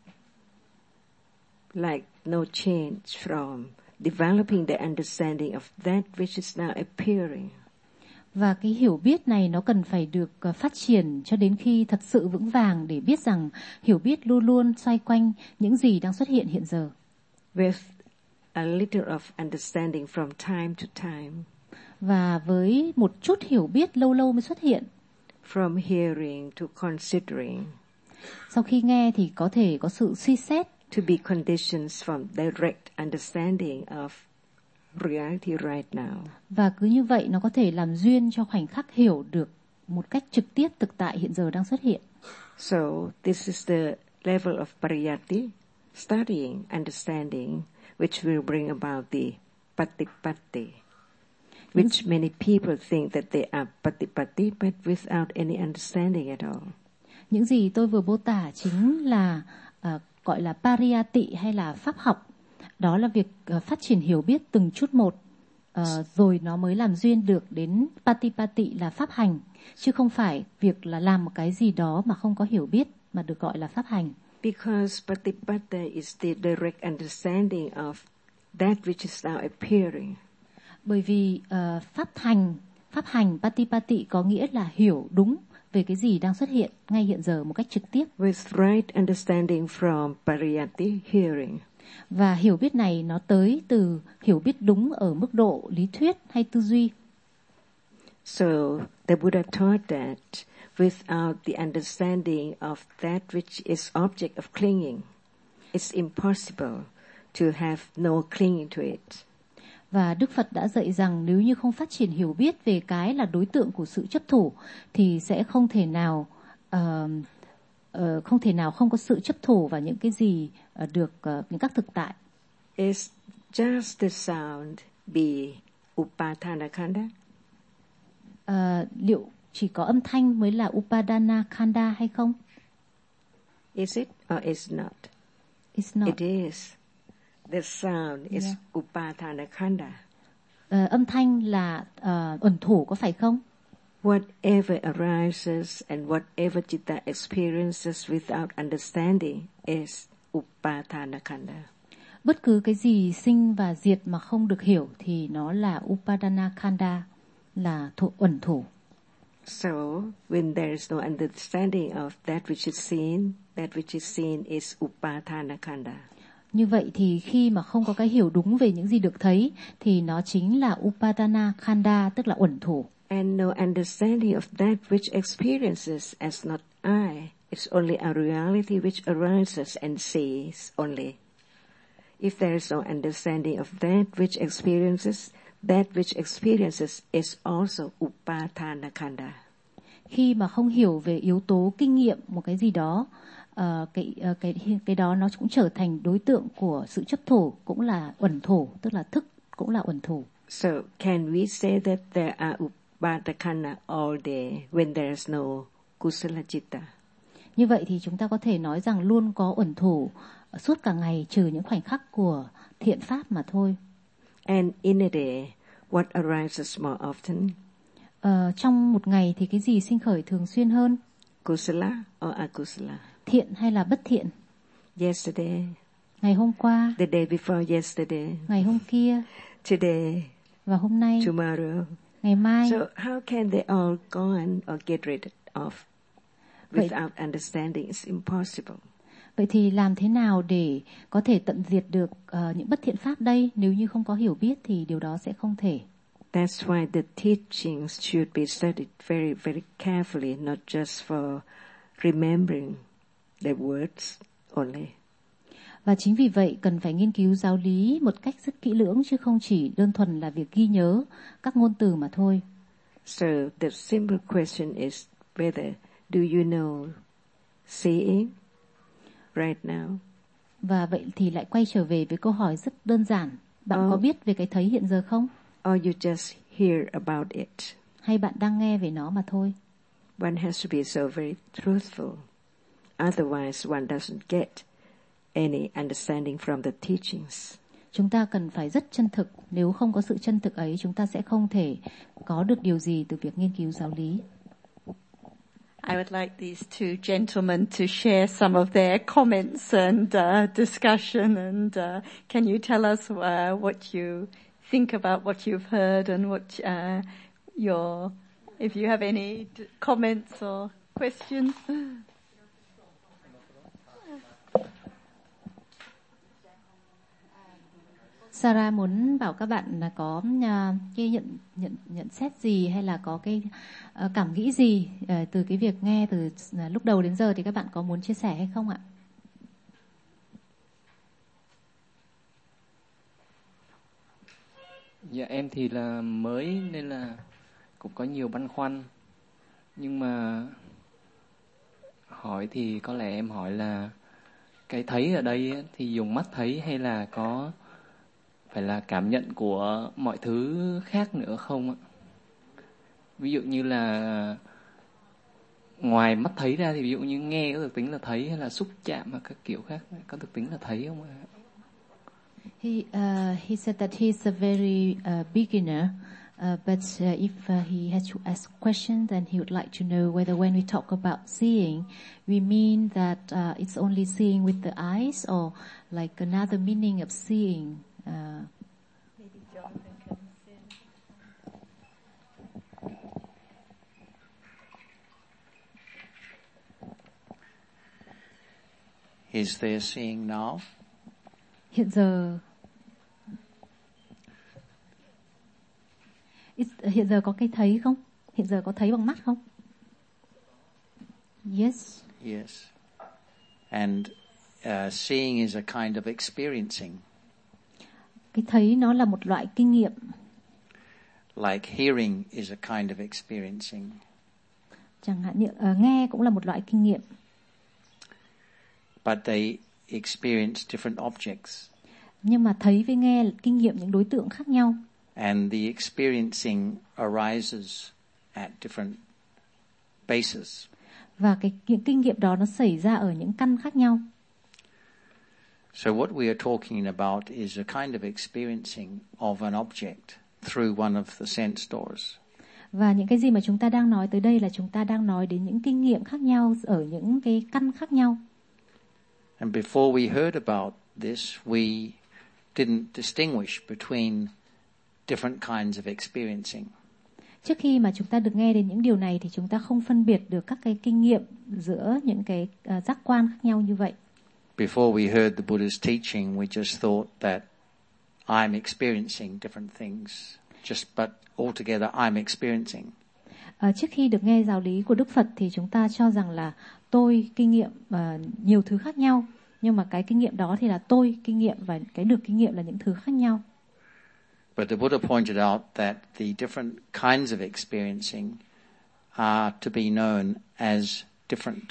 like no change from developing the understanding of that which is now appearing. Và cái hiểu biết này nó cần phải được phát triển cho đến khi thật sự vững vàng để biết rằng hiểu biết luôn luôn xoay quanh những gì đang xuất hiện hiện giờ. With a little of understanding from time to time. Và với một chút hiểu biết lâu lâu mới xuất hiện. From hearing to considering. Sau khi nghe thì có thể có sự suy xét. To be conditions from direct understanding of reality right now. Và cứ như vậy nó có thể làm duyên cho khoảnh khắc hiểu được một cách trực tiếp thực tại hiện giờ đang xuất hiện. So this is the level of pariyatti, studying, understanding, which will bring about the patipatti, which many people think that they are patipatti, but without any understanding at all. Những gì tôi vừa mô tả chính là gọi là pariyatti hay là pháp học. Đó là việc phát triển hiểu biết từng chút một, rồi nó mới làm duyên được đến patipatti là pháp hành, chứ không phải việc là làm một cái gì đó mà không có hiểu biết mà được gọi là pháp hành. Because patipatta is the direct understanding of that which is now appearing. Bởi vì pháp hành patipatti có nghĩa là hiểu đúng về cái gì đang xuất hiện ngay hiện giờ một cách trực tiếp. With right understanding from pariyatti, hearing. Và hiểu biết này nó tới từ hiểu biết đúng ở mức độ lý thuyết hay tư duy. So the Buddha taught that without the understanding of that which is object of clinging, it's impossible to have no clinging to it. Và Đức Phật đã dạy rằng nếu như không phát triển hiểu biết về cái là đối tượng của sự chấp thủ thì sẽ không thể nào không có sự chấp thủ vào những cái gì được những các thực tại. Is just the sound be upadana khanda? Liệu chỉ có âm thanh mới là upadana khanda hay không? Is it or is not? It's not. It is. The sound is upadana khanda. Âm thanh là uẩn thủ có phải không? Whatever arises and whatever citta experiences without understanding is upadana khanda. Bất cứ cái gì sinh và diệt mà không được hiểu thì nó là upadana khanda, là uẩn thủ. So when there is no understanding of that which is seen is upadana khanda. Như vậy thì khi mà không có cái hiểu đúng về những gì được thấy thì nó chính là upadana khanda, tức là uẩn thủ. And no understanding of that which experiences as not I. It's only a reality which arises and sees only. If there is no understanding of that which experiences is also upadana khanda. Khi mà không hiểu về yếu tố kinh nghiệm một cái gì đó, cái đó nó cũng trở thành đối tượng của sự chấp thủ, cũng là uẩn thủ, tức là thức cũng là uẩn thủ. So can we say that there are upadana khanda all day when there is no kusala citta? Như vậy thì chúng ta có thể nói rằng luôn có uẩn thủ suốt cả ngày, trừ những khoảnh khắc của thiện pháp mà thôi. And in a day, what arises more often? Trong một ngày thì cái gì sinh khởi thường xuyên hơn? Kusala or akusala? Thiện hay là bất thiện? Yesterday, Ngày hôm qua, the day before yesterday, ngày hôm kia, today, và hôm nay, tomorrow. ngày mai. So how can they all go on or get rid of without understanding? It's impossible. Vậy thì làm thế nào để có thể tận diệt được những bất thiện pháp đây? Nếu như không có hiểu biết thì điều đó sẽ không thể. That's why the teachings should be studied very, very carefully, not just for remembering the words only. Và chính vì vậy cần phải nghiên cứu giáo lý một cách rất kỹ lưỡng, chứ không chỉ đơn thuần là việc ghi nhớ các ngôn từ mà thôi. So the simple question is whether do you know seeing right now? Và vậy thì lại quay trở về với câu hỏi rất đơn giản. Bạn có biết về cái thấy hiện giờ không? Or you just hear about it? Hay bạn đang nghe về nó mà thôi? One has to be so very truthful. Otherwise one doesn't get any understanding from the teachings. Chúng ta cần phải rất chân thực. Nếu không có sự chân thực ấy, chúng ta sẽ không thể có được điều gì từ việc nghiên cứu giáo lý. I would like these two gentlemen to share some of their comments and discussion. And can you tell us what you think about what you've heard and what if you have any comments or questions? Sarah muốn bảo các bạn là có cái nhận xét gì hay là có cái cảm nghĩ gì từ cái việc nghe từ lúc đầu đến giờ, thì các bạn có muốn chia sẻ hay không ạ? Dạ em thì là mới nên là cũng có nhiều băn khoăn. Nhưng mà hỏi thì có lẽ em hỏi là cái thấy ở đây thì dùng mắt thấy hay là có phải là cảm nhận của mọi thứ khác nữa không ạ? Ví dụ như là ngoài mắt thấy ra thì ví dụ như nghe có được tính là thấy, hay là xúc chạm hoặc các kiểu khác có được tính là thấy không ạ? He said that he's a very beginner, but if he has to ask a question, then he would like to know whether when we talk about seeing, we mean that it's only seeing with the eyes, or like another meaning of seeing. Maybe Jonathan can say. Is there seeing now? Hiện giờ có cái thấy không? Hiện giờ có thấy bằng mắt không? Yes. Yes. And seeing is a kind of experiencing. Cái thấy nó là một loại kinh nghiệm. Like hearing is a kind of experiencing. Chẳng hạn như nghe cũng là một loại kinh nghiệm. But they experience different objects. Nhưng mà thấy với nghe là kinh nghiệm những đối tượng khác nhau. And the experiencing arises at different bases. Và những kinh nghiệm đó nó xảy ra ở những căn khác nhau. So what we are talking about is a kind of experiencing of an object through one of the sense doors. Và những cái gì mà chúng ta đang nói tới đây là chúng ta đang nói đến những kinh nghiệm khác nhau ở những cái căn khác nhau. And before we heard about this, we didn't distinguish between different kinds of experiencing. Trước khi mà chúng ta được nghe đến những điều này thì chúng ta không phân biệt được các cái kinh nghiệm giữa những cái giác quan khác nhau như vậy. Before we heard the Buddha's teaching, we just thought that I'm experiencing different things, but altogether I'm experiencing. Trước khi được nghe giáo lý của Đức Phật thì chúng ta cho rằng là tôi kinh nghiệm nhiều thứ khác nhau, nhưng mà cái kinh nghiệm đó thì là tôi kinh nghiệm và cái được kinh nghiệm là những thứ khác nhau. But the Buddha pointed out that the different kinds of experiencing are to be known as different.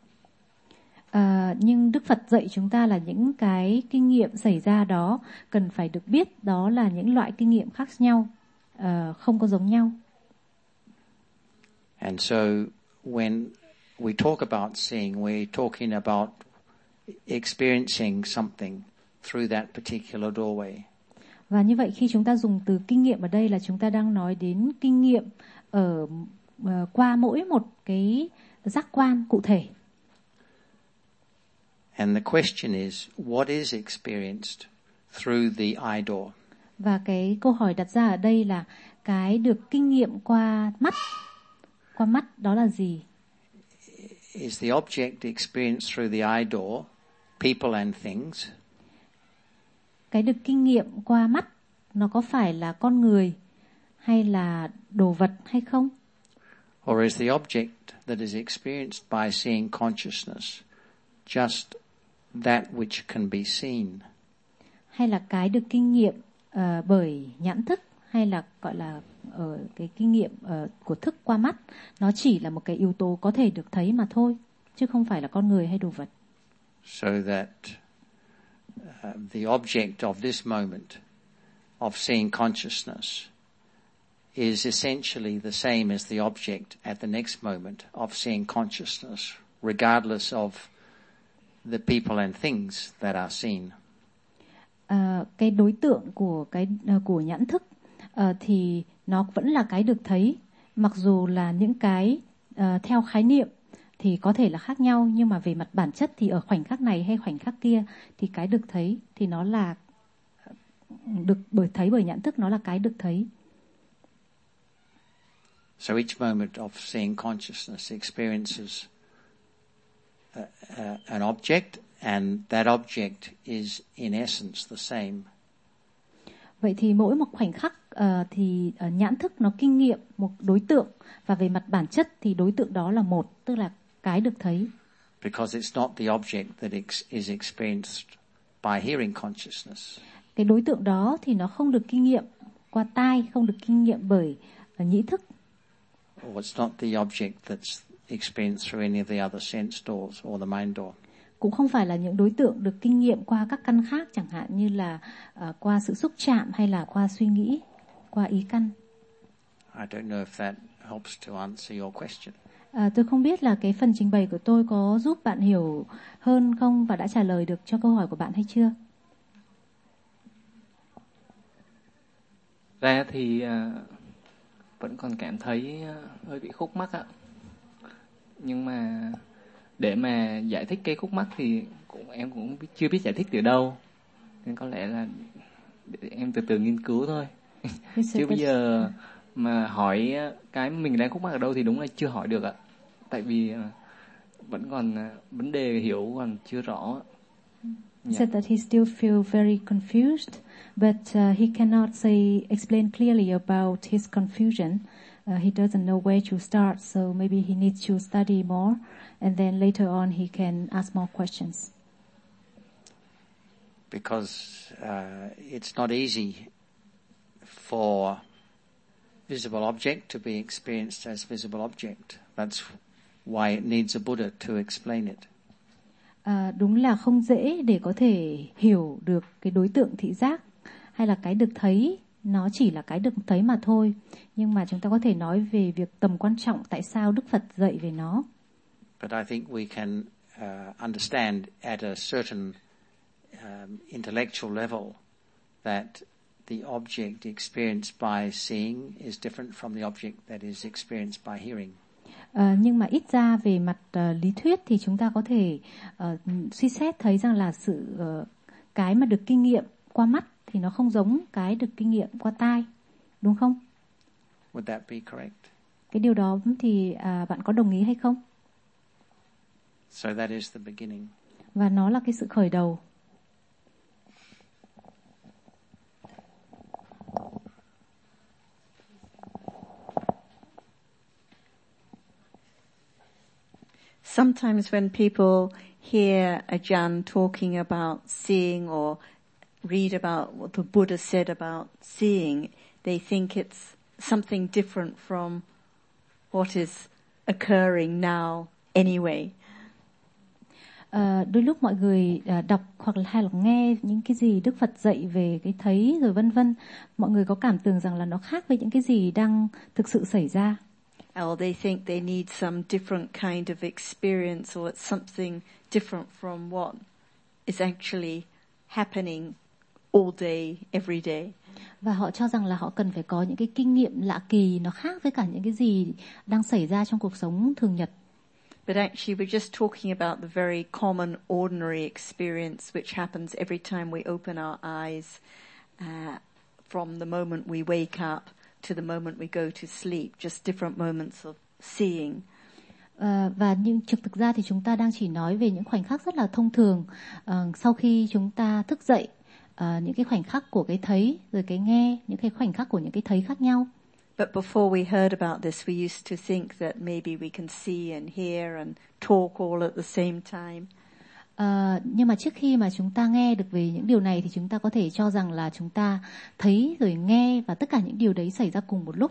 Nhưng Đức Phật dạy chúng ta là những cái kinh nghiệm xảy ra đó cần phải được biết đó là những loại kinh nghiệm khác nhau, không có giống nhau. And so when we talk about seeing, we're talking about experiencing something through that particular doorway. Và như vậy khi chúng ta dùng từ kinh nghiệm ở đây là chúng ta đang nói đến kinh nghiệm ở qua mỗi một cái giác quan cụ thể. And the question is, what is experienced through the eye door? Và cái câu hỏi đặt ra ở đây là cái được kinh nghiệm qua mắt đó là gì? Is the object experienced through the eye door people and things? Cái được kinh nghiệm qua mắt nó có phải là con người hay là đồ vật hay không? Or is the object that is experienced by seeing consciousness just that which can be seen? Hay là cái được kinh nghiệm bởi nhãn thức, hay là gọi là cái kinh nghiệm của thức qua mắt, nó chỉ là một cái yếu tố có thể được thấy mà thôi, chứ không phải là con người hay đồ vật. So that the object of this moment of seeing consciousness is essentially the same as the object at the next moment of seeing consciousness, regardless of the people and things that are seen. Cái đối tượng của nhãn thức thì nó vẫn là cái được thấy, mặc dù là những cái theo khái niệm thì có thể là khác nhau, nhưng mà về mặt bản chất thì ở khoảnh khắc này hay khoảnh khắc kia thì cái được thấy thì nó là được thấy bởi nhãn thức, nó là cái được thấy. So each moment of seeing consciousness experiences an object, and that object is in essence the same. Vậy thì mỗi một khoảnh khắc thì nhãn thức nó kinh nghiệm một đối tượng, và về mặt bản chất thì đối tượng đó là một, tức là cái được thấy. Because it's not the object that is experienced by hearing consciousness. Cái đối tượng đó thì nó không được kinh nghiệm qua tai, không được kinh nghiệm bởi nhĩ thức. Or it's not the object that's experienced through any of the other sense doors or the mind door. Cũng không phải là những đối tượng được kinh nghiệm qua các căn khác, chẳng hạn như là qua sự xúc chạm hay là qua suy nghĩ, qua ý căn. I don't know if that helps to answer your question. Tôi không biết là cái phần trình bày của tôi có giúp bạn hiểu hơn không và đã trả lời được cho câu hỏi của bạn hay chưa? Ra thì vẫn còn cảm thấy hơi bị khúc mắc ạ. Nhưng mà để mà giải thích cái khúc mắc thì em cũng chưa biết giải thích từ đâu, nên có lẽ là để em từ từ nghiên cứu thôi. Chứ bây giờ mà hỏi cái mình đang khúc mắc ở đâu thì đúng là chưa hỏi được ạ. Tại vì vẫn còn vấn đề hiểu còn chưa rõ. He said that he still feels very confused, but he cannot explain clearly about his confusion. He doesn't know where to start, so maybe he needs to study more, and then later on he can ask more questions. Because it's not easy for visible object to be experienced as visible object. That's why it needs a Buddha to explain it. Đúng là không dễ để có thể hiểu được cái đối tượng thị giác hay là cái được thấy, nó chỉ là cái được thấy mà thôi. Nhưng mà chúng ta có thể nói về việc tầm quan trọng tại sao Đức Phật dạy về nó. But I think we can understand at a certain intellectual level that the object experienced by seeing is different from the object that is experienced by hearing. Nhưng mà ít ra về mặt lý thuyết thì chúng ta có thể suy xét thấy rằng là cái mà được kinh nghiệm qua mắt thì nó không giống cái được kinh nghiệm qua tai, đúng không? Would that be correct? Cái điều đó thì bạn có đồng ý hay không? So that is the beginning. Và nó là cái sự khởi đầu. Sometimes when people hear Ajahn talking about seeing or read about what the Buddha said about seeing, they think it's something different from what is occurring now anyway. Đôi lúc mọi người đọc hoặc là hay là nghe những cái gì Đức Phật dạy về cái thấy rồi vân vân, mọi người có cảm tưởng rằng là nó khác với những cái gì đang thực sự xảy ra. or they think they need some different kind of experience, or it's something different from what is actually happening all day, every day. Và họ cho rằng là họ cần phải có những cái kinh nghiệm lạ kỳ, nó khác với cả những cái gì đang xảy ra trong cuộc sống thường nhật. But actually we're just talking about the very common, ordinary experience which happens every time we open our eyes, from the moment we wake up to the moment we go to sleep, just different moments of seeing. Và nhưng thực ra thì chúng ta đang chỉ nói về những khoảnh khắc rất là thông thường sau khi chúng ta thức dậy, những cái khoảnh khắc của cái thấy rồi cái nghe, những cái khoảnh khắc của những cái thấy khác nhau. But before we heard about this, we used to think that maybe we can see and hear and talk all at the same time. Nhưng mà trước khi mà chúng ta nghe được về những điều này thì chúng ta có thể cho rằng là chúng ta thấy rồi nghe và tất cả những điều đấy xảy ra cùng một lúc.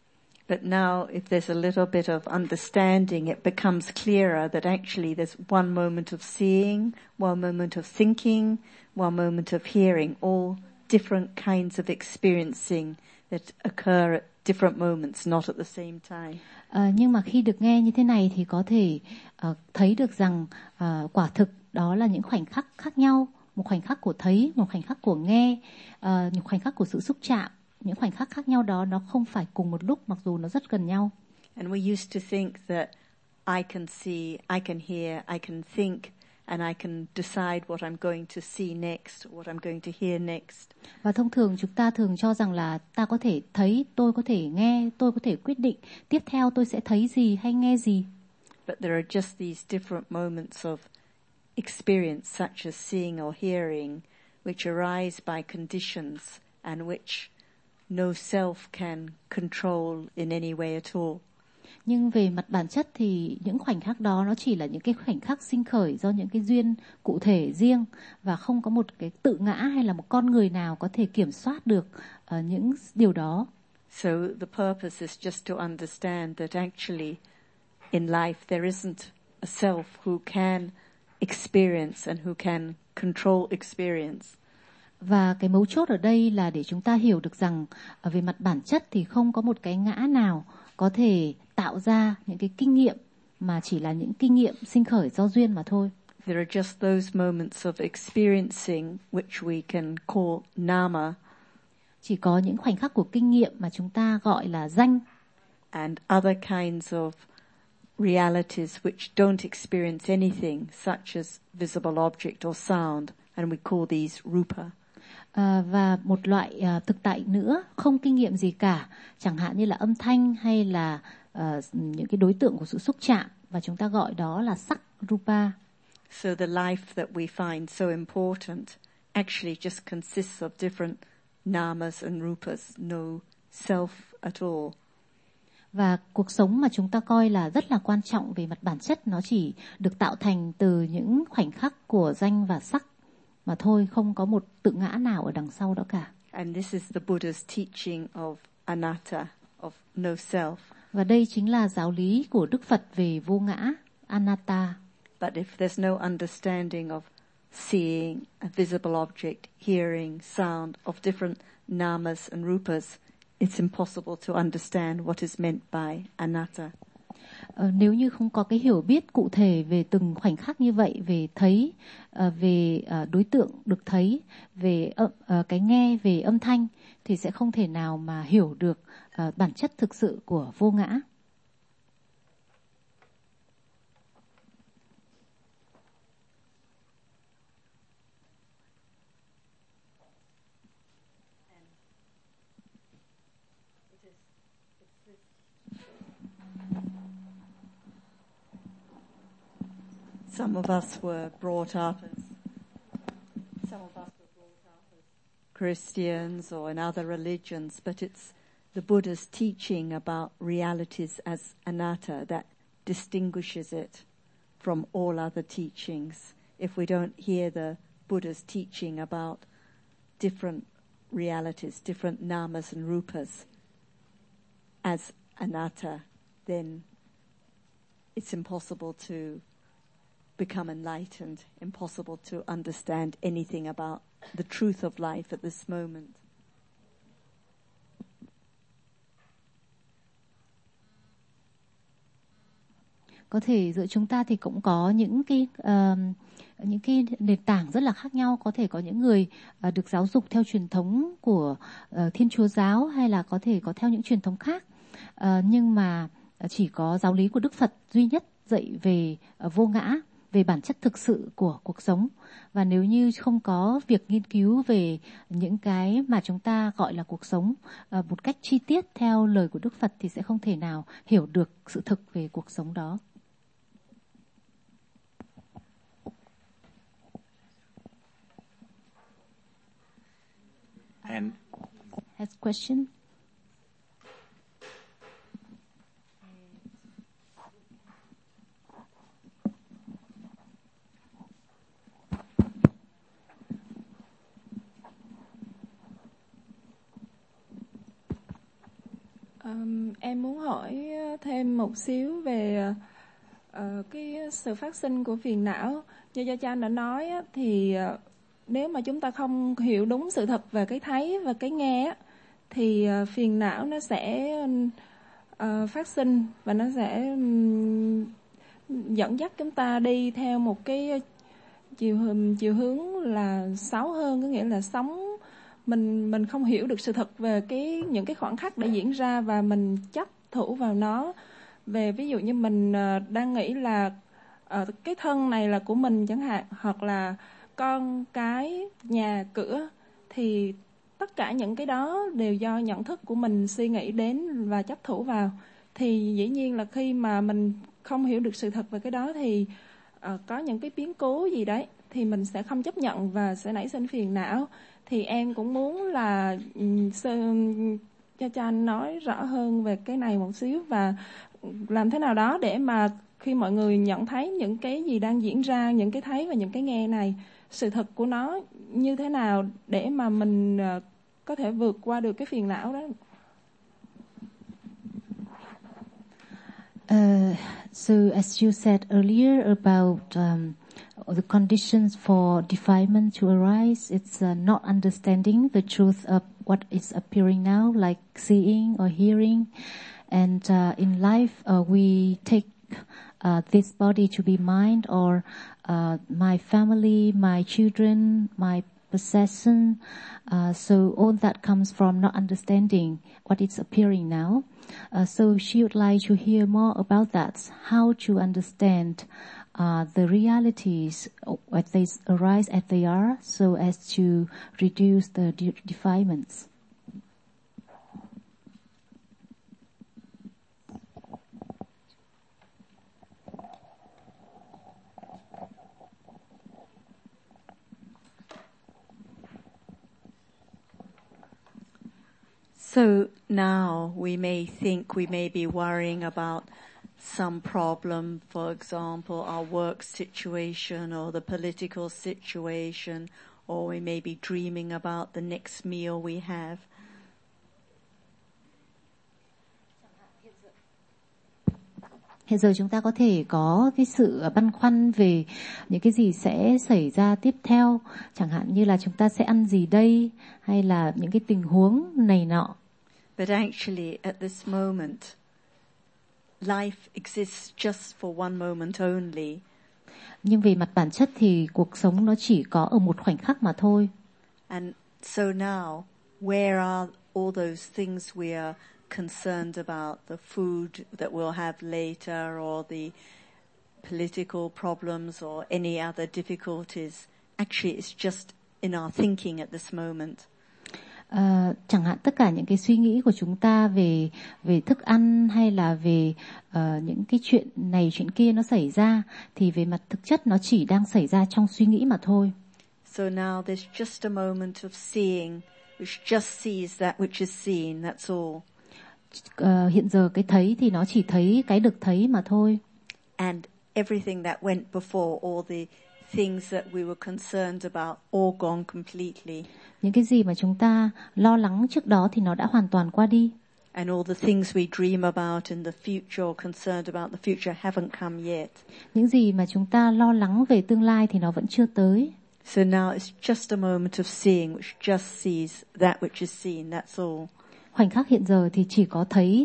But now, if there's a little bit of understanding, it becomes clearer that actually there's one moment of seeing, one moment of thinking, one moment of hearing, all different kinds of experiencing that occur at different moments, not at the same time. Nhưng mà khi được nghe như thế này thì có thể thấy được rằng quả thực đó là những khoảnh khắc khác nhau, một khoảnh khắc của thấy, một khoảnh khắc của nghe, một khoảnh khắc của sự xúc chạm. Những khoảnh khắc khác nhau đó nó không phải cùng một lúc mặc dù nó rất gần nhau. And we used to think that I can see, I can hear, I can think, and I can decide what I'm going to see next, what I'm going to hear next. Và thông thường chúng ta thường cho rằng là ta có thể thấy, tôi có thể nghe, tôi có thể quyết định tiếp theo tôi sẽ thấy gì hay nghe gì. But there are just these different moments of experience, such as seeing or hearing, which arise by conditions and which no self can control in any way at all. Nhưng về mặt bản chất thì những khoảnh khắc đó nó chỉ là những cái khoảnh khắc sinh khởi do những cái duyên cụ thể riêng và không có một cái tự ngã hay là một con người nào có thể kiểm soát được những điều đó. So the purpose is just to understand that actually in life there isn't a self who can experience and who can control experience. Và cái mấu chốt ở đây là để chúng ta hiểu được rằng về mặt bản chất thì không có một cái ngã nào có thể tạo ra những cái kinh nghiệm mà chỉ là những kinh nghiệm sinh khởi do duyên mà thôi. There are just those moments of experiencing which we can call nama. Chỉ có những khoảnh khắc của kinh nghiệm mà chúng ta gọi là danh. And other kinds of realities which don't experience anything, such as visible object or sound, and we call these rupa. Và một loại thực tại nữa không kinh nghiệm gì cả, chẳng hạn như là âm thanh hay là những cái đối tượng của sự xúc chạm, và chúng ta gọi đó là sắc, rupa. So the life that we find so important actually just consists of different namas and rupas, no self at all. Và cuộc sống mà chúng ta coi là rất là quan trọng về mặt bản chất, nó chỉ được tạo thành từ những khoảnh khắc của danh và sắc mà thôi, không có một tự ngã nào ở đằng sau đó cả. And this is the Buddha's teaching of anatta, of no self. Và đây chính là giáo lý của Đức Phật về vô ngã, anatta. But if there's no understanding of seeing a visible object, hearing sound of different namas and rupas, it's impossible to understand what is meant by anatta. Nếu như không có cái hiểu biết cụ thể về từng khoảnh khắc như vậy, về thấy, về đối tượng được thấy, về cái nghe, về âm thanh, thì sẽ không thể nào mà hiểu được bản chất thực sự của vô ngã. Some of us were brought up as Christians or in other religions, but it's the Buddha's teaching about realities as anatta that distinguishes it from all other teachings. If we don't hear the Buddha's teaching about different realities, different namas and rupas as anatta, then it's impossible to become enlightened, impossible to understand anything about the truth of life at this moment. Có thể giữa chúng ta thì cũng có những cái nền tảng rất là khác nhau. Có thể có những người được giáo dục theo truyền thống của Thiên Chúa giáo, hay là có thể có theo những truyền thống khác. Nhưng mà chỉ có giáo lý của Đức Phật duy nhất dạy về vô ngã, về bản chất thực sự của cuộc sống. Và nếu như không có việc nghiên cứu về những cái mà chúng ta gọi là cuộc sống một cách chi tiết theo lời của Đức Phật thì sẽ không thể nào hiểu được sự thực về cuộc sống đó. And Has question? Em muốn hỏi thêm một xíu về cái sự phát sinh của phiền não. Như Gia Chan đã nói thì nếu mà chúng ta không hiểu đúng sự thật về cái thấy và cái nghe thì phiền não nó sẽ phát sinh và nó sẽ dẫn dắt chúng ta đi theo một cái chiều hướng là xấu hơn, có nghĩa là sống mình không hiểu được sự thật về những cái khoảnh khắc đã diễn ra và mình chấp thủ vào nó. Về ví dụ như mình đang nghĩ là cái thân này là của mình chẳng hạn, hoặc là con cái, nhà, cửa, thì tất cả những cái đó đều do nhận thức của mình suy nghĩ đến và chấp thủ vào. Thì dĩ nhiên là khi mà mình không hiểu được sự thật về cái đó thì có những cái biến cố gì đấy thì mình sẽ không chấp nhận và sẽ nảy sinh phiền não. Thì em cũng muốn là cho anh nói rõ hơn về cái này một xíu, và làm thế nào đó để mà khi mọi người nhận thấy những cái gì đang diễn ra, những cái thấy và những cái nghe này, sự thật của nó như thế nào để mà mình có thể vượt qua được cái phiền não đó. So as you said earlier about the conditions for defilement to arise, it's not understanding the truth of what is appearing now, like seeing or hearing. And in life, we take this body to be mind, or my family, my children, my possession. So all that comes from not understanding what is appearing now. So she would like to hear more about that, how to understand the realities as they arise as they are, so as to reduce the defilements. So now we may think we may be worrying about some problem, for example, our work situation or the political situation, or we may be dreaming about the next meal we have. Hiện giờ chúng ta có thể có cái sự băn khoăn về những cái gì sẽ xảy ra tiếp theo, chẳng hạn như là chúng ta sẽ ăn gì đây, hay là những cái tình huống này nọ. But actually, at this moment, life exists just for one moment only. Nhưng về mặt bản chất thì cuộc sống nó chỉ có ở một khoảnh khắc mà thôi. And so now, where are all those things we are concerned about, the food that we'll have later, or the political problems, or any other difficulties? Actually, it's just in our thinking at this moment. Chẳng hạn tất cả những cái suy nghĩ của chúng ta về thức ăn, hay là về những cái chuyện này chuyện kia nó xảy ra, thì về mặt thực chất nó chỉ đang xảy ra trong suy nghĩ mà thôi. So now there's just a moment of seeing, which just sees that which is seen, that's all. Hiện giờ cái thấy thì nó chỉ thấy cái được thấy mà thôi. And everything that went before, all the things that we were concerned about, all gone completely. Những cái gì mà chúng ta lo lắng trước đó thì nó đã hoàn toàn qua đi. And all the things we dream about in the future or concerned about the future haven't come yet. Những gì mà chúng ta lo lắng về tương lai thì nó vẫn chưa tới. So now it's just a moment of seeing, which just sees that which is seen, that's all. Khoảnh khắc hiện giờ thì chỉ có thấy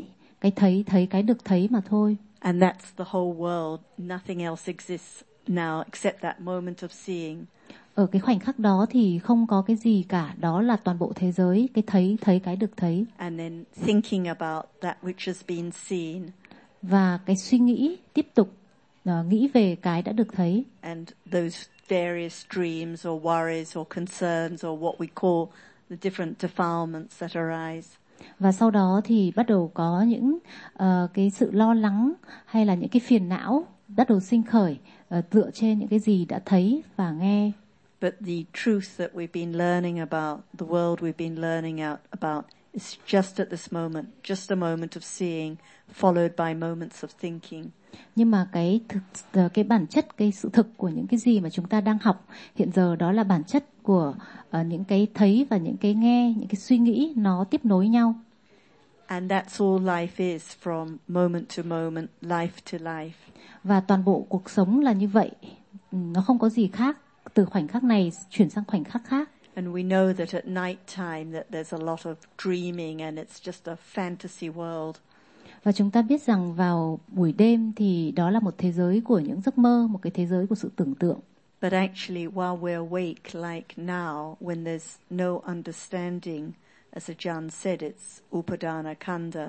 cái thấy cái được thấy mà thôi. And that's the whole world. Nothing else exists now except that moment of seeing. Ở cái khoảnh khắc đó thì không có cái gì cả, đó là toàn bộ thế giới, cái thấy cái được thấy. And then thinking about that which has been seen. Và cái suy nghĩ tiếp tục nghĩ về cái đã được thấy. And those various dreams or worries or concerns or what we call the different defilements that arise. Và sau đó thì bắt đầu có những cái sự lo lắng hay là những cái phiền não bắt đầu sinh khởi dựa trên những cái gì đã thấy và nghe. But the truth that we've been learning about, the world we've been learning about, is just at this moment, just a moment of seeing, followed by moments of thinking. Nhưng mà cái bản chất, cái sự thực của những cái gì mà chúng ta đang học hiện giờ, đó là bản chất của những cái thấy và những cái nghe, những cái suy nghĩ, nó tiếp nối nhau. And that's all life is, from moment to moment, life to life. Và toàn bộ cuộc sống là như vậy, nó không có gì khác, từ khoảnh khắc này chuyển sang khoảnh khắc khác. And we know that at night time that there's a lot of dreaming and it's just a fantasy world. Và chúng ta biết rằng vào buổi đêm thì đó là một thế giới của những giấc mơ, một cái thế giới của sự tưởng tượng. But actually, while we're awake like now, when there's no understanding, as Ajahn said, it's upadana khandha.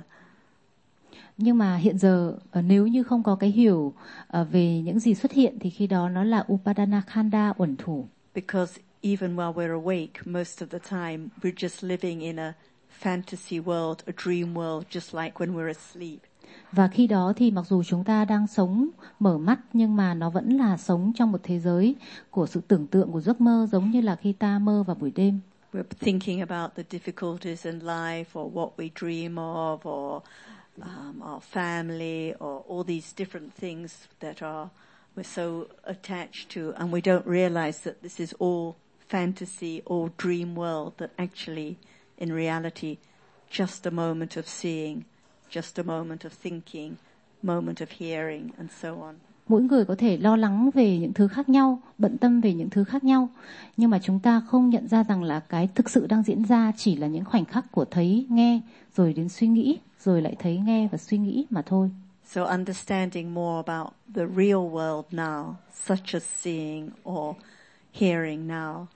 Nhưng mà hiện giờ nếu như không có cái hiểu về những gì xuất hiện thì khi đó nó là upadana khanda, uẩn thủ. Because even while we're awake, most of the time we're just living in a fantasy world, a dream world, just like when we're asleep. Và khi đó thì mặc dù chúng ta đang sống mở mắt, nhưng mà nó vẫn là sống trong một thế giới của sự tưởng tượng, của giấc mơ, giống như là khi ta mơ vào buổi đêm. We're thinking about the difficulties in life, or what we dream of, or our family, or all these different things that we're so attached to, and we don't realize that this is all fantasy or dream world, that actually, in reality, just a moment of seeing, just a moment of thinking, moment of hearing, and so on. Mỗi người có thể lo lắng về những thứ khác nhau, bận tâm về những thứ khác nhau, nhưng mà chúng ta không nhận ra rằng là cái thực sự đang diễn ra chỉ là những khoảnh khắc của thấy, nghe, rồi đến suy nghĩ, rồi lại thấy, nghe và suy nghĩ mà thôi. So understanding more about the real world now, such as seeing or hearing now.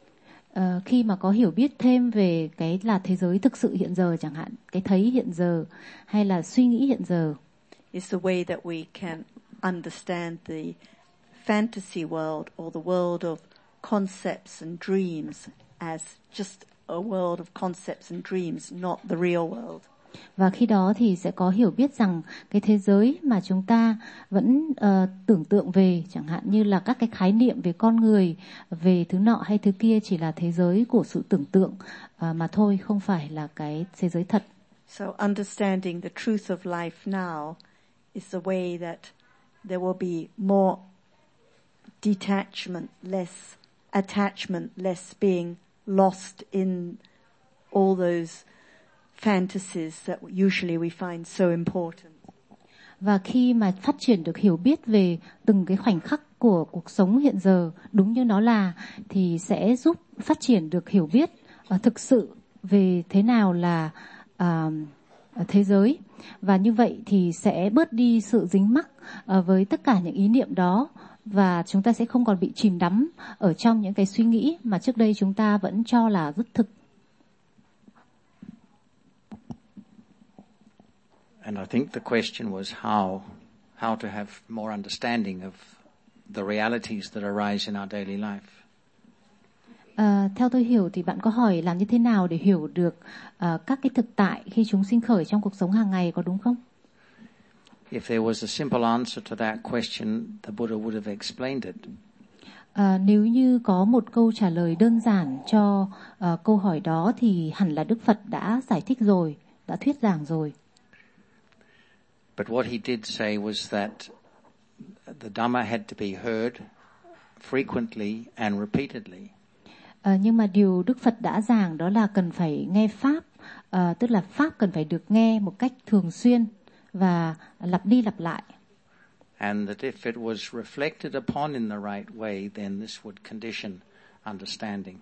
Khi mà có hiểu biết thêm về cái là thế giới thực sự hiện giờ chẳng hạn, cái thấy hiện giờ hay là suy nghĩ hiện giờ, is the way that we can understand the fantasy world or the world of concepts and dreams as just a world of concepts and dreams, not the real world. Và khi đó thì sẽ có hiểu biết rằng cái thế giới mà chúng ta vẫn tưởng tượng về, chẳng hạn như là các cái khái niệm về con người, về thứ nọ hay thứ kia, chỉ là thế giới của sự tưởng tượng mà thôi, không phải là cái thế giới thật. So understanding the truth of life now is the way that there will be more detachment, less attachment, less being lost in all those fantasies that usually we find so important. Và khi mà phát triển được hiểu biết về từng cái khoảnh khắc của cuộc sống hiện giờ đúng như nó là, thì sẽ giúp phát triển được hiểu biết thực sự về thế nào là thế giới. Và như vậy thì sẽ bớt đi sự dính mắc với tất cả những ý niệm đó, và chúng ta sẽ không còn bị chìm đắm ở trong những cái suy nghĩ mà trước đây chúng ta vẫn cho là rất thực. And I think the question was how to have more understanding of the realities that arise in our daily life. Theo tôi hiểu thì bạn có hỏi làm như thế nào để hiểu được các cái thực tại khi chúng sinh khởi trong cuộc sống hàng ngày, có đúng không? If there was a simple answer to that question, the Buddha would have explained it. Nếu như có một câu trả lời đơn giản cho câu hỏi đó thì hẳn là Đức Phật đã giải thích rồi, đã thuyết giảng rồi. But what he did say was that the Dhamma had to be heard frequently and repeatedly. Nhưng mà điều Đức Phật đã giảng đó là cần phải nghe Pháp, tức là Pháp cần phải được nghe một cách thường xuyên và lặp đi lặp lại. And that if it was reflected upon in the right way, then this would condition understanding.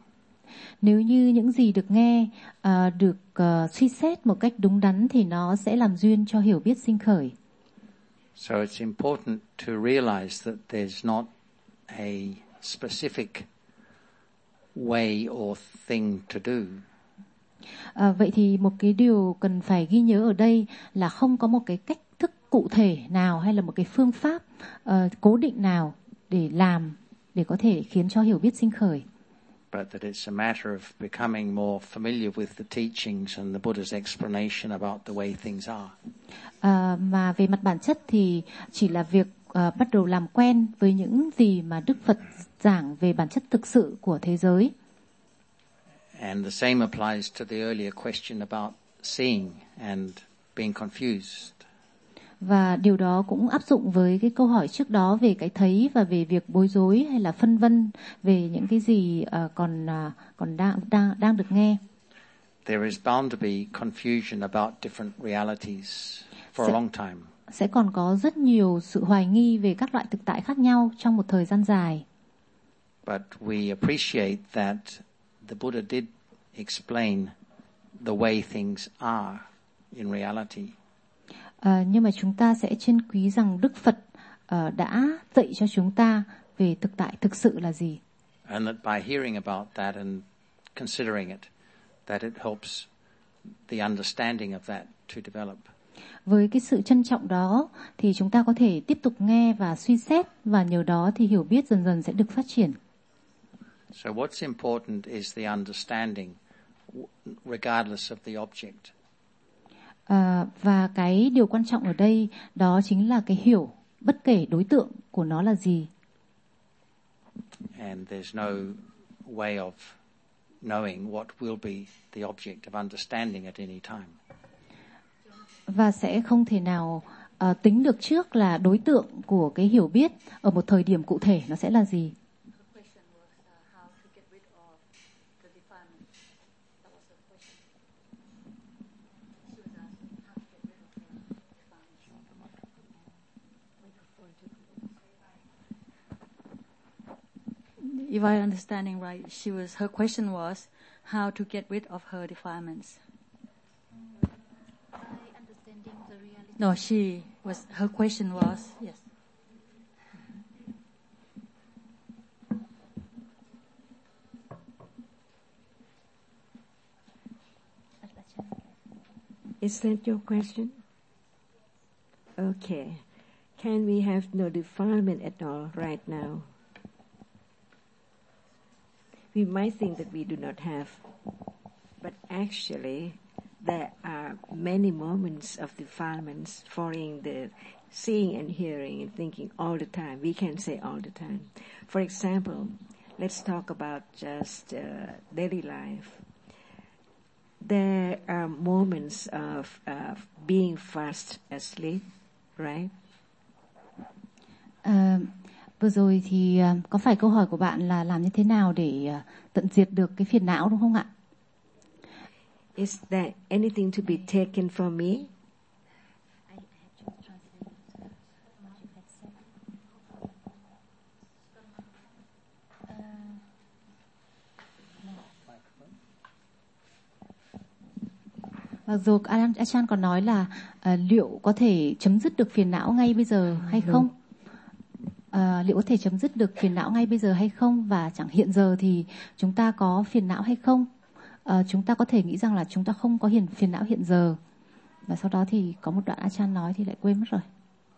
Nếu như những gì được nghe được suy xét một cách đúng đắn thì nó sẽ làm duyên cho hiểu biết sinh khởi. So it's important to realize that there's not a specific way or thing to do. Vậy thì một cái điều cần phải ghi nhớ ở đây là không có một cái cách thức cụ thể nào hay là một cái phương pháp cố định nào để làm để có thể khiến cho hiểu biết sinh khởi. But that it's a matter of becoming more familiar with the teachings and the Buddha's explanation about the way things are. Mà về mặt bản chất thì chỉ là việc bắt đầu làm quen với những gì mà Đức Phật giảng về bản chất thực sự của thế giới. And the same applies to the earlier question about seeing and being confused. Và điều đó cũng áp dụng với cái câu hỏi trước đó về cái thấy và về việc bối rối hay là phân vân về những cái gì còn đang được nghe. There is bound to be confusion about different realities for a long time. Sẽ còn có rất nhiều sự hoài nghi về các loại thực tại khác nhau trong một thời gian dài. But we appreciate that the Buddha did explain the way things are in reality. Nhưng mà chúng ta sẽ trân quý rằng Đức Phật đã dạy cho chúng ta về thực tại thực sự là gì. And that by hearing about that and considering it, that it helps the understanding of that to develop. Với cái sự trân trọng đó thì chúng ta có thể tiếp tục nghe và suy xét, và nhờ đó thì hiểu biết dần dần sẽ được phát triển. So what's important is the understanding regardless of the object. Và cái điều quan trọng ở đây đó chính là cái hiểu bất kể đối tượng của nó là gì. And there's no way of knowing what will be the object of understanding at any time. Và sẽ không thể nào tính được trước là đối tượng của cái hiểu biết ở một thời điểm cụ thể nó sẽ là gì. If I understanding right, her question was how to get rid of her defilements. No, her question was, yes. Is that your question? Okay. Can we have no defilement at all right now? We might think that we do not have, but actually there are many moments of defilements following the seeing and hearing and thinking all the time. We can say all the time. For example, let's talk about just daily life. There are moments of being fast asleep, right? Vừa rồi thì có phải câu hỏi của bạn là làm như thế nào để tận diệt được cái phiền não đúng không ạ? Is there anything to be taken from me? Và rồi Ajahn còn nói là liệu có thể chấm dứt được phiền não ngay bây giờ hay không? Liệu có thể chấm dứt được phiền não ngay bây giờ hay không? Và chẳng hiện giờ thì chúng ta có phiền não hay không? Chúng ta có thể nghĩ rằng là chúng ta không có phiền não hiện giờ. Và sau đó thì có một đoạn Ajahn nói thì lại quên mất rồi.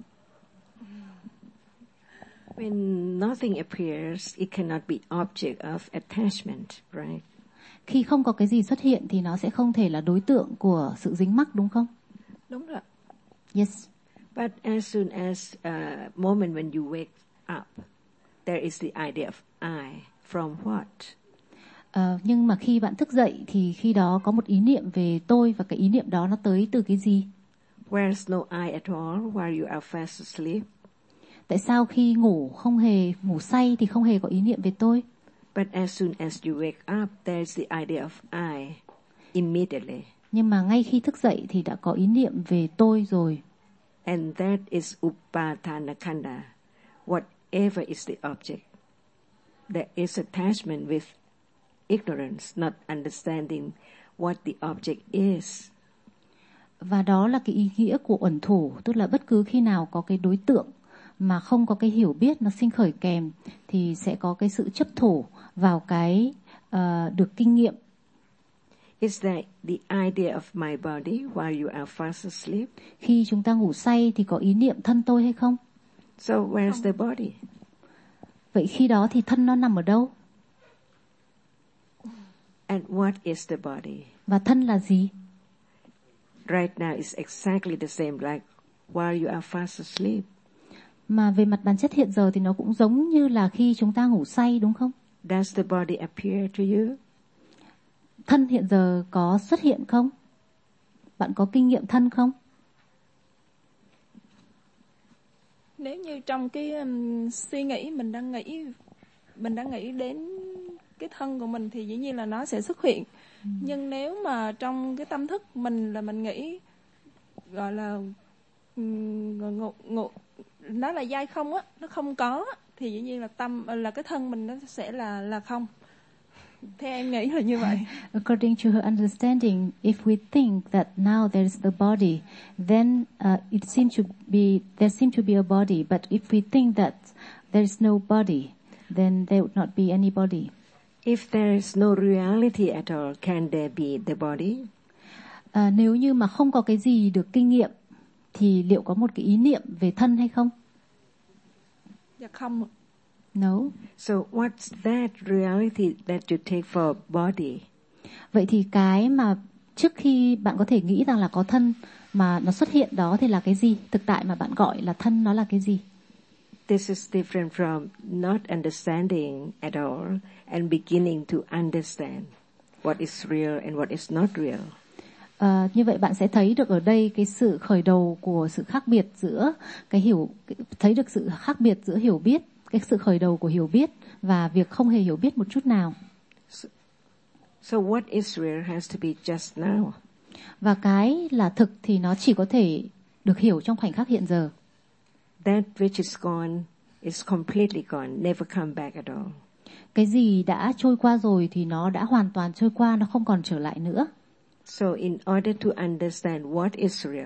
When nothing appears, it cannot be object of attachment, right? Khi không có cái gì xuất hiện thì nó sẽ không thể là đối tượng của sự dính mắc, đúng không? Đúng rồi. Yes. But as soon as a moment when you wake up, there is the idea of I. From what? Nhưng mà khi bạn thức dậy thì khi đó có một ý niệm về tôi, và cái ý niệm đó nó tới từ cái gì? Where's no I at all while you are fast asleep? Tại sao khi không hề ngủ say thì không hề có ý niệm về tôi? But as soon as you wake up, there's the idea of I immediately. Nhưng mà ngay khi thức dậy thì đã có ý niệm về tôi rồi. And that is upadana khanda. Whatever is the object, there is attachment with ignorance, not understanding what the object is. Và đó là cái ý nghĩa của uẩn thủ, tức là bất cứ khi nào có cái đối tượng mà không có cái hiểu biết nó sinh khởi kèm thì sẽ có cái sự chấp thủ vào cái được kinh nghiệm. Is that the idea of my body while you are fast asleep? Khi chúng ta ngủ say thì có ý niệm thân tôi hay không? So where's the body? Vậy khi đó thì thân nó nằm ở đâu? And what is the body? Và thân là gì? Right now it's exactly the same like while you are fast asleep. Mà về mặt bản chất hiện giờ thì nó cũng giống như là khi chúng ta ngủ say, đúng không? Does the body appear to you? Thân hiện giờ có xuất hiện không? Bạn có kinh nghiệm thân không? Nếu như trong cái suy nghĩ mình đang nghĩ đến cái thân của mình thì dĩ nhiên là nó sẽ xuất hiện. Nhưng nếu mà trong cái tâm thức mình là mình nghĩ gọi là nó là dai không á, nó không có thì dĩ nhiên là cái thân mình nó sẽ là không. Theo em nghĩ là như vậy. According to her understanding, if we think that now there is the body, then there seems to be a body. But if we think that there is no body, then there would not be any body. If there is no reality at all, can there be the body? Nếu như mà không có cái gì được kinh nghiệm, thì liệu có một cái ý niệm về thân hay không? Dạ không. No. So what's that reality that you take for body? Vậy thì cái mà trước khi bạn có thể nghĩ rằng là có thân mà nó xuất hiện đó thì là cái gì? Thực tại mà bạn gọi là thân nó là cái gì? This is different from not understanding at all and beginning to understand what is real and what is not real. Như vậy bạn sẽ thấy được ở đây cái sự khởi đầu của sự khác biệt giữa thấy được sự khác biệt giữa hiểu biết, cái sự khởi đầu của hiểu biết và việc không hề hiểu biết một chút nào. So what is real has to be just now. Và cái là thực thì nó chỉ có thể được hiểu trong khoảnh khắc hiện giờ. That which is gone is completely gone, never come back at all. Cái gì đã trôi qua rồi thì nó đã hoàn toàn trôi qua, nó không còn trở lại nữa. So in order to understand what is real,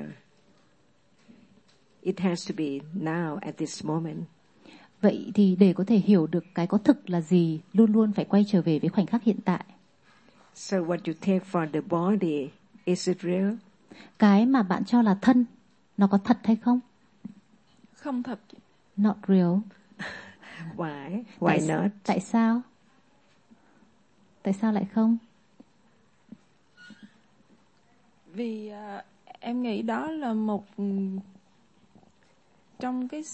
it has to be now at this moment. Vậy thì để có thể hiểu được cái có thực là gì, luôn luôn phải quay trở về với khoảnh khắc hiện tại. So what you take for the body, is it real? Cái mà bạn cho là thân, nó có thật hay không? Không thật. Not real. Why? Why not? Tại sao? Tại sao lại không? Vì em nghĩ đó là một trong cái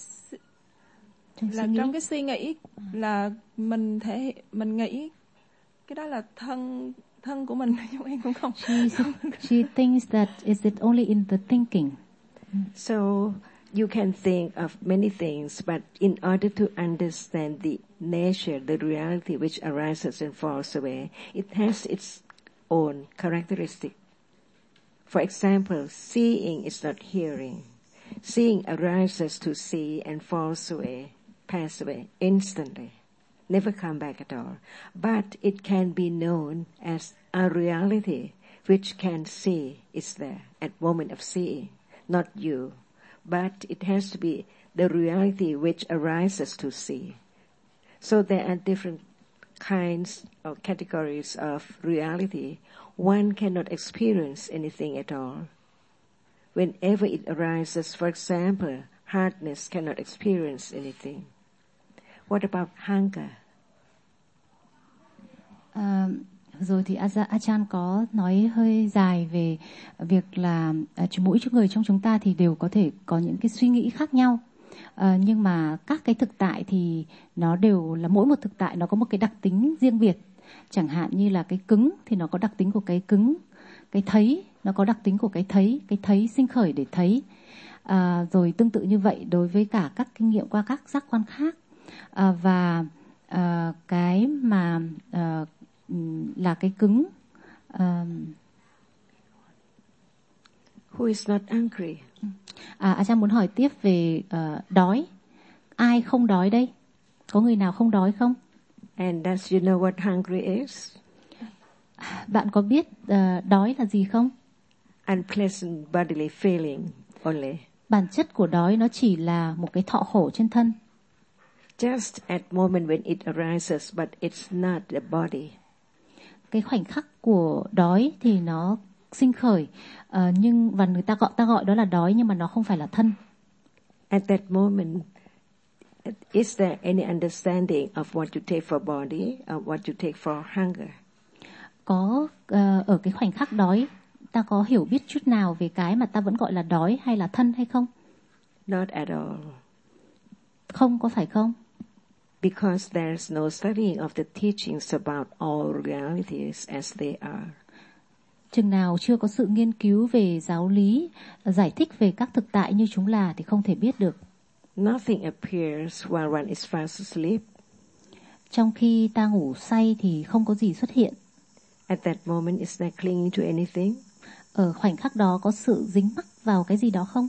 suy nghĩ là mình nghĩ cái đó là thân của mình, nhưng em cũng không. She thinks that is it only in the thinking. So you can think of many things, but in order to understand the nature, the reality which arises and falls away, it has its own characteristic. For example, seeing is not hearing. Seeing arises to see and falls away, pass away instantly, never come back at all. But it can be known as a reality which can see is there at moment of seeing, not you. But it has to be the reality which arises to see. So there are different kinds or categories of reality. One cannot experience anything at all. Whenever it arises, for example, hardness cannot experience anything. What about hunger? Rồi thì Ajahn có nói hơi dài về việc là mỗi người trong chúng ta thì đều có thể có những cái suy nghĩ khác nhau. Nhưng mà các cái thực tại thì nó đều là mỗi một thực tại nó có một cái đặc tính riêng biệt. Chẳng hạn như là cái cứng thì nó có đặc tính của cái cứng, cái thấy nó có đặc tính của cái thấy sinh khởi để thấy. Rồi tương tự như vậy đối với cả các kinh nghiệm qua các giác quan khác. Và cái mà là cái cứng. Who is not hungry? Ajahn muốn hỏi tiếp về đói. Ai không đói đây? Có người nào không đói không? And does you know what hungry is? Bạn có biết đói là gì không? Unpleasant bodily feeling only. Bản chất của đói nó chỉ là một cái thọ khổ trên thân. Just at moment when it arises, but it's not the body. Cái khoảnh khắc của đói thì nó sinh khởi, và người ta gọi đó là đói, nhưng mà nó không phải là thân. At that moment, is there any understanding of what you take for body or what you take for hunger? Có ở cái khoảnh khắc đói, ta có hiểu biết chút nào về cái mà ta vẫn gọi là đói hay là thân hay không? Not at all. Không, có phải không? Because there's no studying of the teachings about all realities as they are. Chừng nào chưa có sự nghiên cứu về giáo lý, giải thích về các thực tại như chúng là thì không thể biết được. Nothing appears while one is fast asleep. Trong khi ta ngủ say thì không có gì xuất hiện. At that moment, is there clinging to anything? Ở khoảnh khắc đó có sự dính mắc vào cái gì đó không?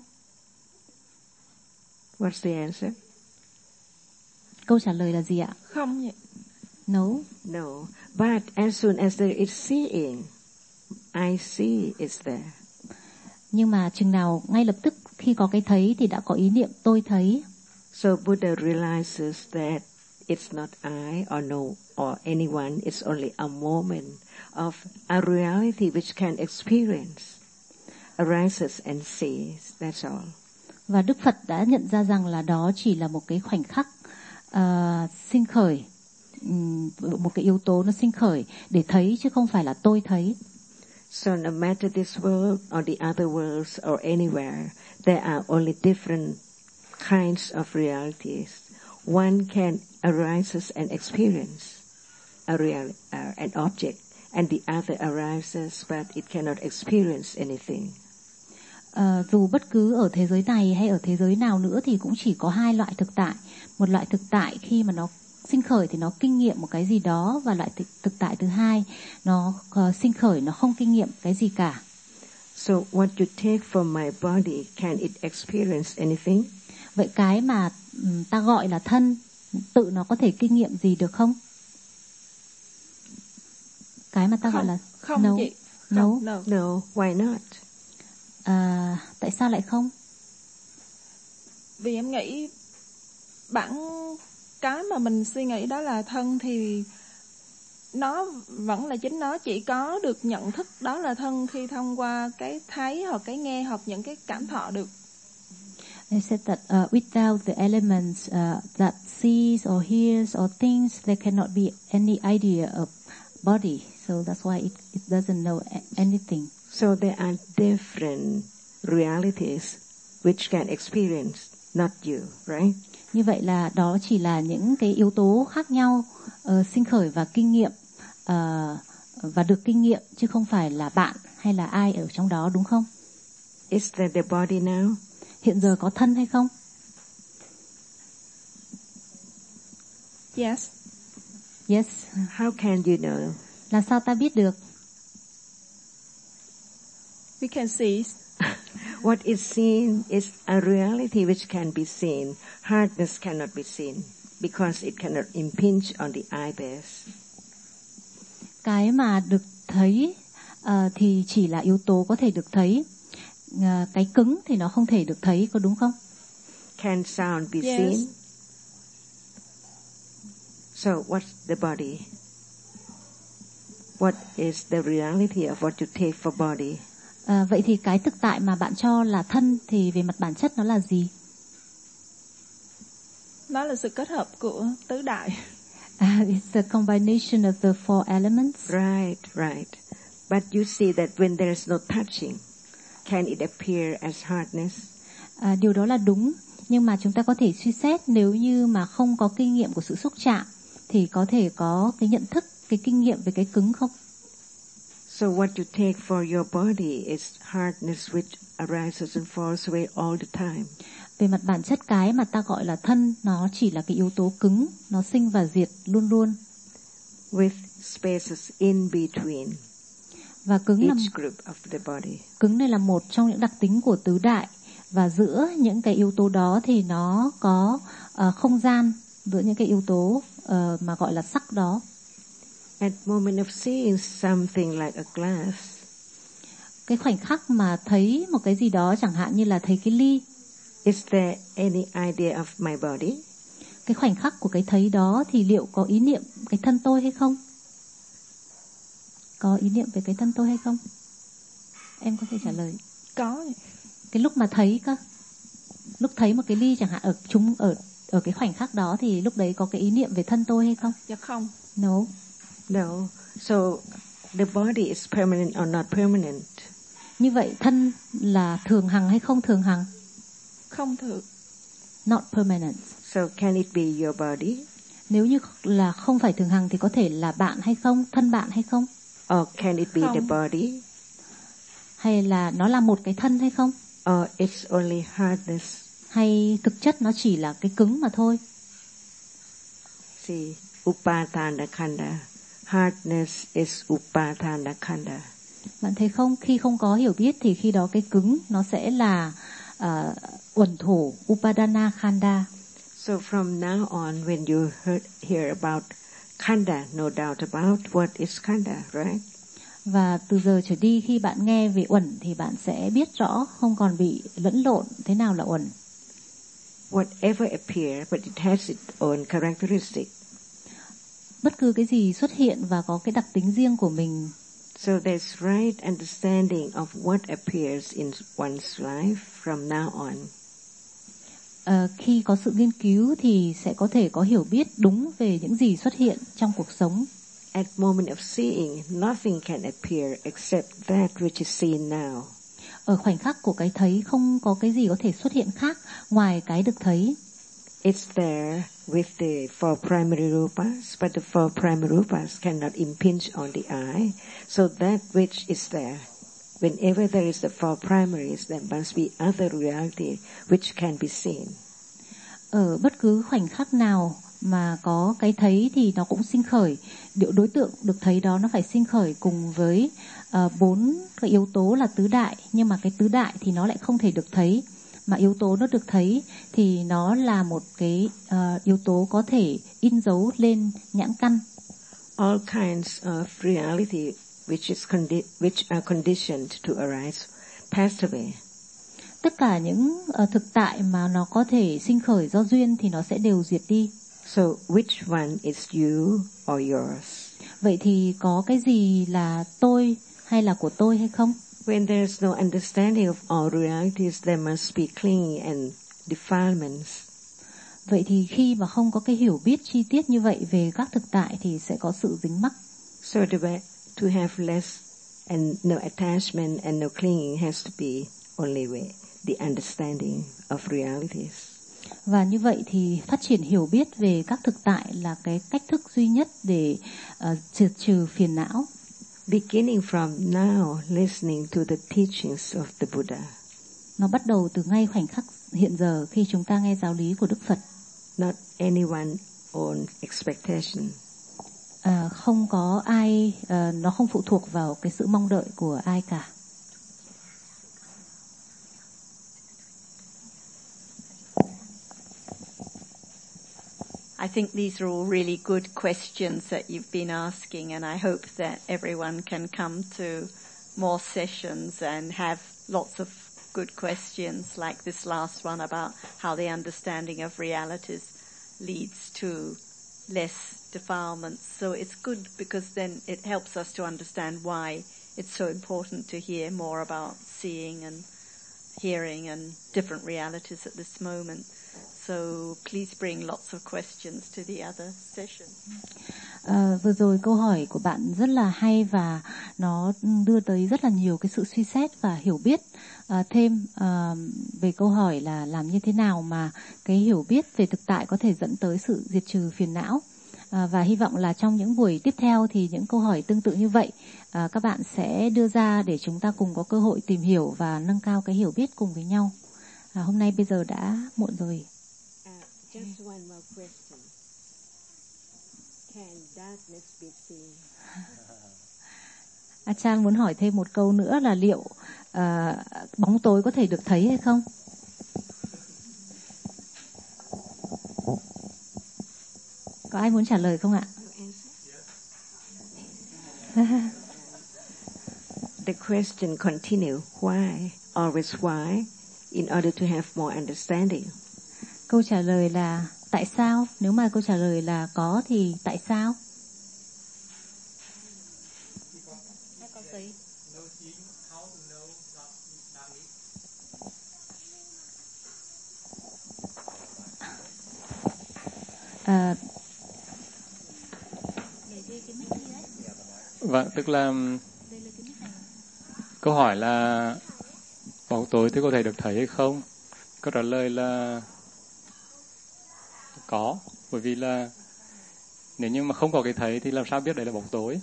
What's the answer? Câu trả lời là gì ạ? Không vậy. No. No. But as soon as there is seeing, I see is there. Nhưng mà chừng nào ngay lập tức khi có cái thấy thì đã có ý niệm tôi thấy. So Buddha realizes that it's not I or no or anyone, it's only a moment of a reality which can experience, arises and sees, that's all. Và Đức Phật đã nhận ra rằng là đó chỉ là một cái khoảnh khắc sinh khởi, một cái yếu tố nó sinh khởi để thấy chứ không phải là tôi thấy. So no matter this world or the other worlds or anywhere, there are only different kinds of realities. One can arises and experience an object, and the other arises but it cannot experience anything. Dù bất cứ ở thế giới này hay ở thế giới nào nữa thì cũng chỉ có hai loại thực tại. Một loại thực tại khi mà nó sinh khởi thì nó kinh nghiệm một cái gì đó, và loại thực tại thứ hai nó sinh khởi nó không kinh nghiệm cái gì cả. So what you take from my body, can it experience anything? Vậy cái mà ta gọi là thân, tự nó có thể kinh nghiệm gì được không? Cái mà ta gọi là không no. chị. No. No, why not? Tại sao lại không? Vì em nghĩ cái mà mình suy nghĩ đó là thân thì nó vẫn là chính nó chỉ có được nhận thức đó là thân khi thông qua cái thấy hoặc cái nghe hoặc những cái cảm thọ được. They said that without the elements that sees or hears or thinks, there cannot be any idea of body. So that's why it doesn't know anything. So there are different realities which can experience, not you, right? Như vậy là đó chỉ là những cái yếu tố khác nhau sinh khởi và kinh nghiệm và được kinh nghiệm, chứ không phải là bạn hay là ai ở trong đó, đúng không? Is there the body now? Hiện giờ có thân hay không? Yes. Yes. How can you know? Là sao ta biết được? We can see. What is seen is a reality which can be seen. Hardness cannot be seen because it cannot impinge on the eye base. Cái mà được thấy thì chỉ là yếu tố có thể được thấy. Cái cứng thì nó không thể được thấy, có đúng không? Can sound be Yes. seen? So what's the body? What is the reality of what you take for body? Vậy thì cái thực tại mà bạn cho là thân thì về mặt bản chất nó là gì? Nó là sự kết hợp của tứ đại. It's the combination of the four elements. Right. But you see that when there is no touching, can it appear as hardness? Điều đó là đúng, nhưng mà chúng ta có thể suy xét nếu như mà không có kinh nghiệm của sự xúc chạm thì có thể có cái nhận thức, cái kinh nghiệm về cái cứng không? So what you take for your body is hardness which arises and falls away all the time. Về mặt bản chất cái mà ta gọi là thân, nó chỉ là cái yếu tố cứng, nó sinh và diệt luôn luôn. With spaces in between Và cứng each group of the body. Cứng này là một trong những đặc tính của tứ đại, và giữa những cái yếu tố đó thì nó có không gian giữa những cái yếu tố mà gọi là sắc đó. At moment of seeing something like a glass, cái khoảnh khắc mà thấy một cái gì đó, chẳng hạn như là thấy cái ly, is there any idea of my body? cái khoảnh khắc của cái thấy đó thì liệu có ý niệm cái thân tôi hay không? Có ý niệm về cái thân tôi hay không? Em có thể trả lời. Có. Cái lúc mà thấy cơ, lúc thấy một cái ly chẳng hạn, ở cái khoảnh khắc đó thì lúc đấy có cái ý niệm về thân tôi hay không? Dạ không. No. No. So the body is permanent or not permanent? Như vậy thân là thường hằng hay không thường hằng? Không thường. Not permanent. So can it be your body? Nếu như là không phải thường hằng thì có thể là bạn hay không, thân bạn hay không? Or can it be Không. the body? Hay là nó là một cái thân hay không? Or it's only hardness? Hay thực chất nó chỉ là cái cứng mà thôi? See, upadana khanda. Hardness is upadana khanda. Bạn thấy không, khi không có hiểu biết thì khi đó cái cứng nó sẽ là uẩn thổ, upadana khanda. So from now on, when you hear about khanda, no doubt about what is khanda, right? Và từ giờ trở đi khi bạn nghe về uẩn thì bạn sẽ biết rõ, không còn bị lẫn lộn thế nào là uẩn. Whatever appears, but it has its own characteristic. Bất cứ cái gì xuất hiện và có cái đặc tính riêng của mình. So there's right understanding of what appears in one's life from now on. Khi có sự nghiên cứu thì sẽ có thể có hiểu biết đúng về những gì xuất hiện trong cuộc sống. At moment of seeing, nothing can appear except that which is seen now. Ở khoảnh khắc của cái thấy không có cái gì có thể xuất hiện khác ngoài cái được thấy. It's there with the four primary rupas, but the four primary rupas cannot impinge on the eye. So that which is there, whenever there is the four primaries, there must be other reality which can be seen. Ở bất cứ khoảnh khắc nào mà có cái thấy thì nó cũng sinh khởi, đối tượng được thấy đó nó phải sinh khởi cùng với 4 cái yếu tố là tứ đại, nhưng mà cái tứ đại thì nó lại không thể được thấy, mà yếu tố nó được thấy thì nó là một cái yếu tố có thể in dấu lên nhãn căn. All kinds of reality which are conditioned to arise passed away. Tất cả những thực tại mà nó có thể sinh khởi do duyên thì nó sẽ đều diệt đi. So which one is you or yours? Vậy thì có cái gì là tôi hay là của tôi hay không? When there is no understanding of all realities, there must be clinging and defilements. Vậy thì khi mà không có cái hiểu biết chi tiết như vậy về các thực tại thì sẽ có sự dính mắc. So to have less and no attachment and no clinging has to be only way the understanding of realities. Và như vậy thì phát triển hiểu biết về các thực tại là cái cách thức duy nhất để triệt trừ phiền não. Beginning from now, listening to the teachings of the Buddha. Nó bắt đầu từ ngay khoảnh khắc hiện giờ khi chúng ta nghe giáo lý của Đức Phật. Not anyone's own expectation. Không có ai, nó không phụ thuộc vào cái sự mong đợi của ai cả. I think these are all really good questions that you've been asking, and I hope that everyone can come to more sessions and have lots of good questions like this last one about how the understanding of realities leads to less defilements. So it's good because then it helps us to understand why it's so important to hear more about seeing and hearing and different realities at this moment. So please bring lots of questions to the other session. Vừa rồi câu hỏi của bạn rất là hay và nó đưa tới rất là nhiều cái sự suy xét và hiểu biết thêm về câu hỏi là làm như thế nào mà cái hiểu biết về thực tại có thể dẫn tới sự diệt trừ phiền não. Và hy vọng là trong những buổi tiếp theo thì những câu hỏi tương tự như vậy các bạn sẽ đưa ra để chúng ta cùng có cơ hội tìm hiểu và nâng cao cái hiểu biết cùng với nhau. Hôm nay bây giờ đã muộn rồi. Just one more question. Can darkness be seen? Achan muốn hỏi thêm một câu nữa là liệu bóng tối có thể được thấy hay không? Có ai muốn trả lời không ạ? The question continue, why? Always why? In order to have more understanding. Câu trả lời là tại sao? Nếu mà câu trả lời là có thì tại sao? Vâng, tức là câu hỏi là bóng tối thì có thể được thấy hay không? Câu trả lời là có, bởi vì là nếu như mà không có cái thấy thì làm sao biết đấy là bóng tối?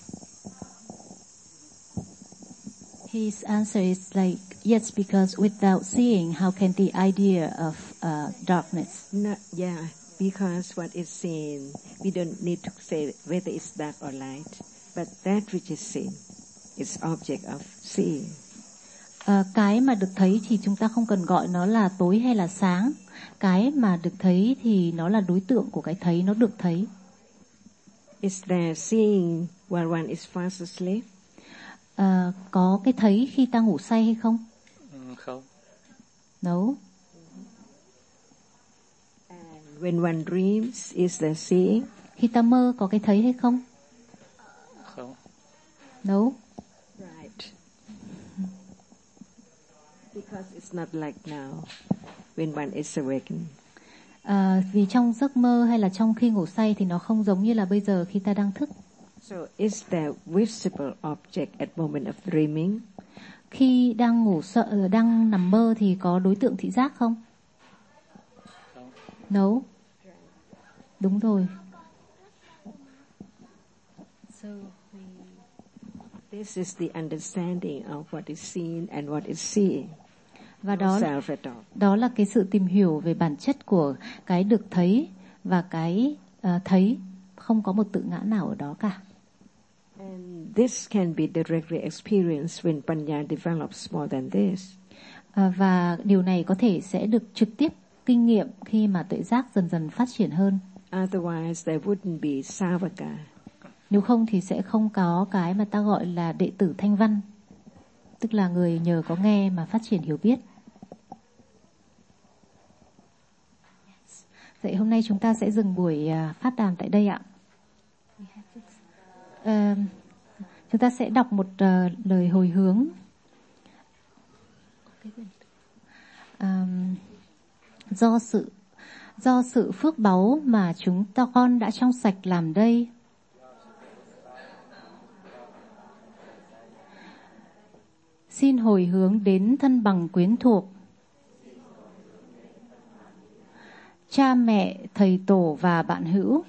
His answer is like, yes, because without seeing, how can the idea of darkness? No, yeah, because what is seen, we don't need to say whether it's dark or light, but that which is seen is object of seeing. Cái mà được thấy thì chúng ta không cần gọi nó là tối hay là sáng. Cái mà được thấy thì nó là đối tượng của cái thấy, nó được thấy. Is there seeing while one is fast asleep? Có cái thấy khi ta ngủ say hay không? Không. No. And when one dreams, is there seeing? Khi ta mơ có cái thấy hay không? Không. No. Right. Because it's not like now, when one is awakened. Vì trong giấc mơ hay là trong khi ngủ say thì nó không giống như là bây giờ khi ta đang thức. So is there visible object at moment of dreaming? Khi đang ngủ đang nằm mơ thì có đối tượng thị giác không? No. Đúng rồi. So this is the understanding of what is seen and what is seeing. Và đó là cái sự tìm hiểu về bản chất của cái được thấy và cái thấy, không có một tự ngã nào ở đó cả. And this can be directly experienced when Panya develops more than this. Và điều này có thể sẽ được trực tiếp kinh nghiệm khi mà tuệ giác dần dần phát triển hơn. Otherwise there wouldn't be Savaka. Nếu không thì sẽ không có cái mà ta gọi là đệ tử thanh văn, tức là người nhờ có nghe mà phát triển hiểu biết. Vậy hôm nay chúng ta sẽ dừng buổi phát đàm tại đây ạ. Chúng ta sẽ đọc một lời hồi hướng. Do sự phước báu mà chúng ta con đã trong sạch làm đây, xin hồi hướng đến thân bằng quyến thuộc, cha mẹ, thầy tổ và bạn hữu.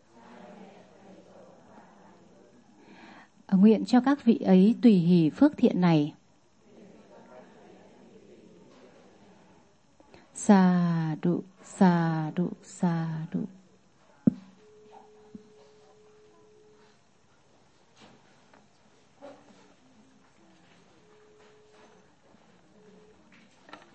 Nguyện cho các vị ấy tùy hỷ phước thiện này. Sa đụ, sa đụ, sa đụ.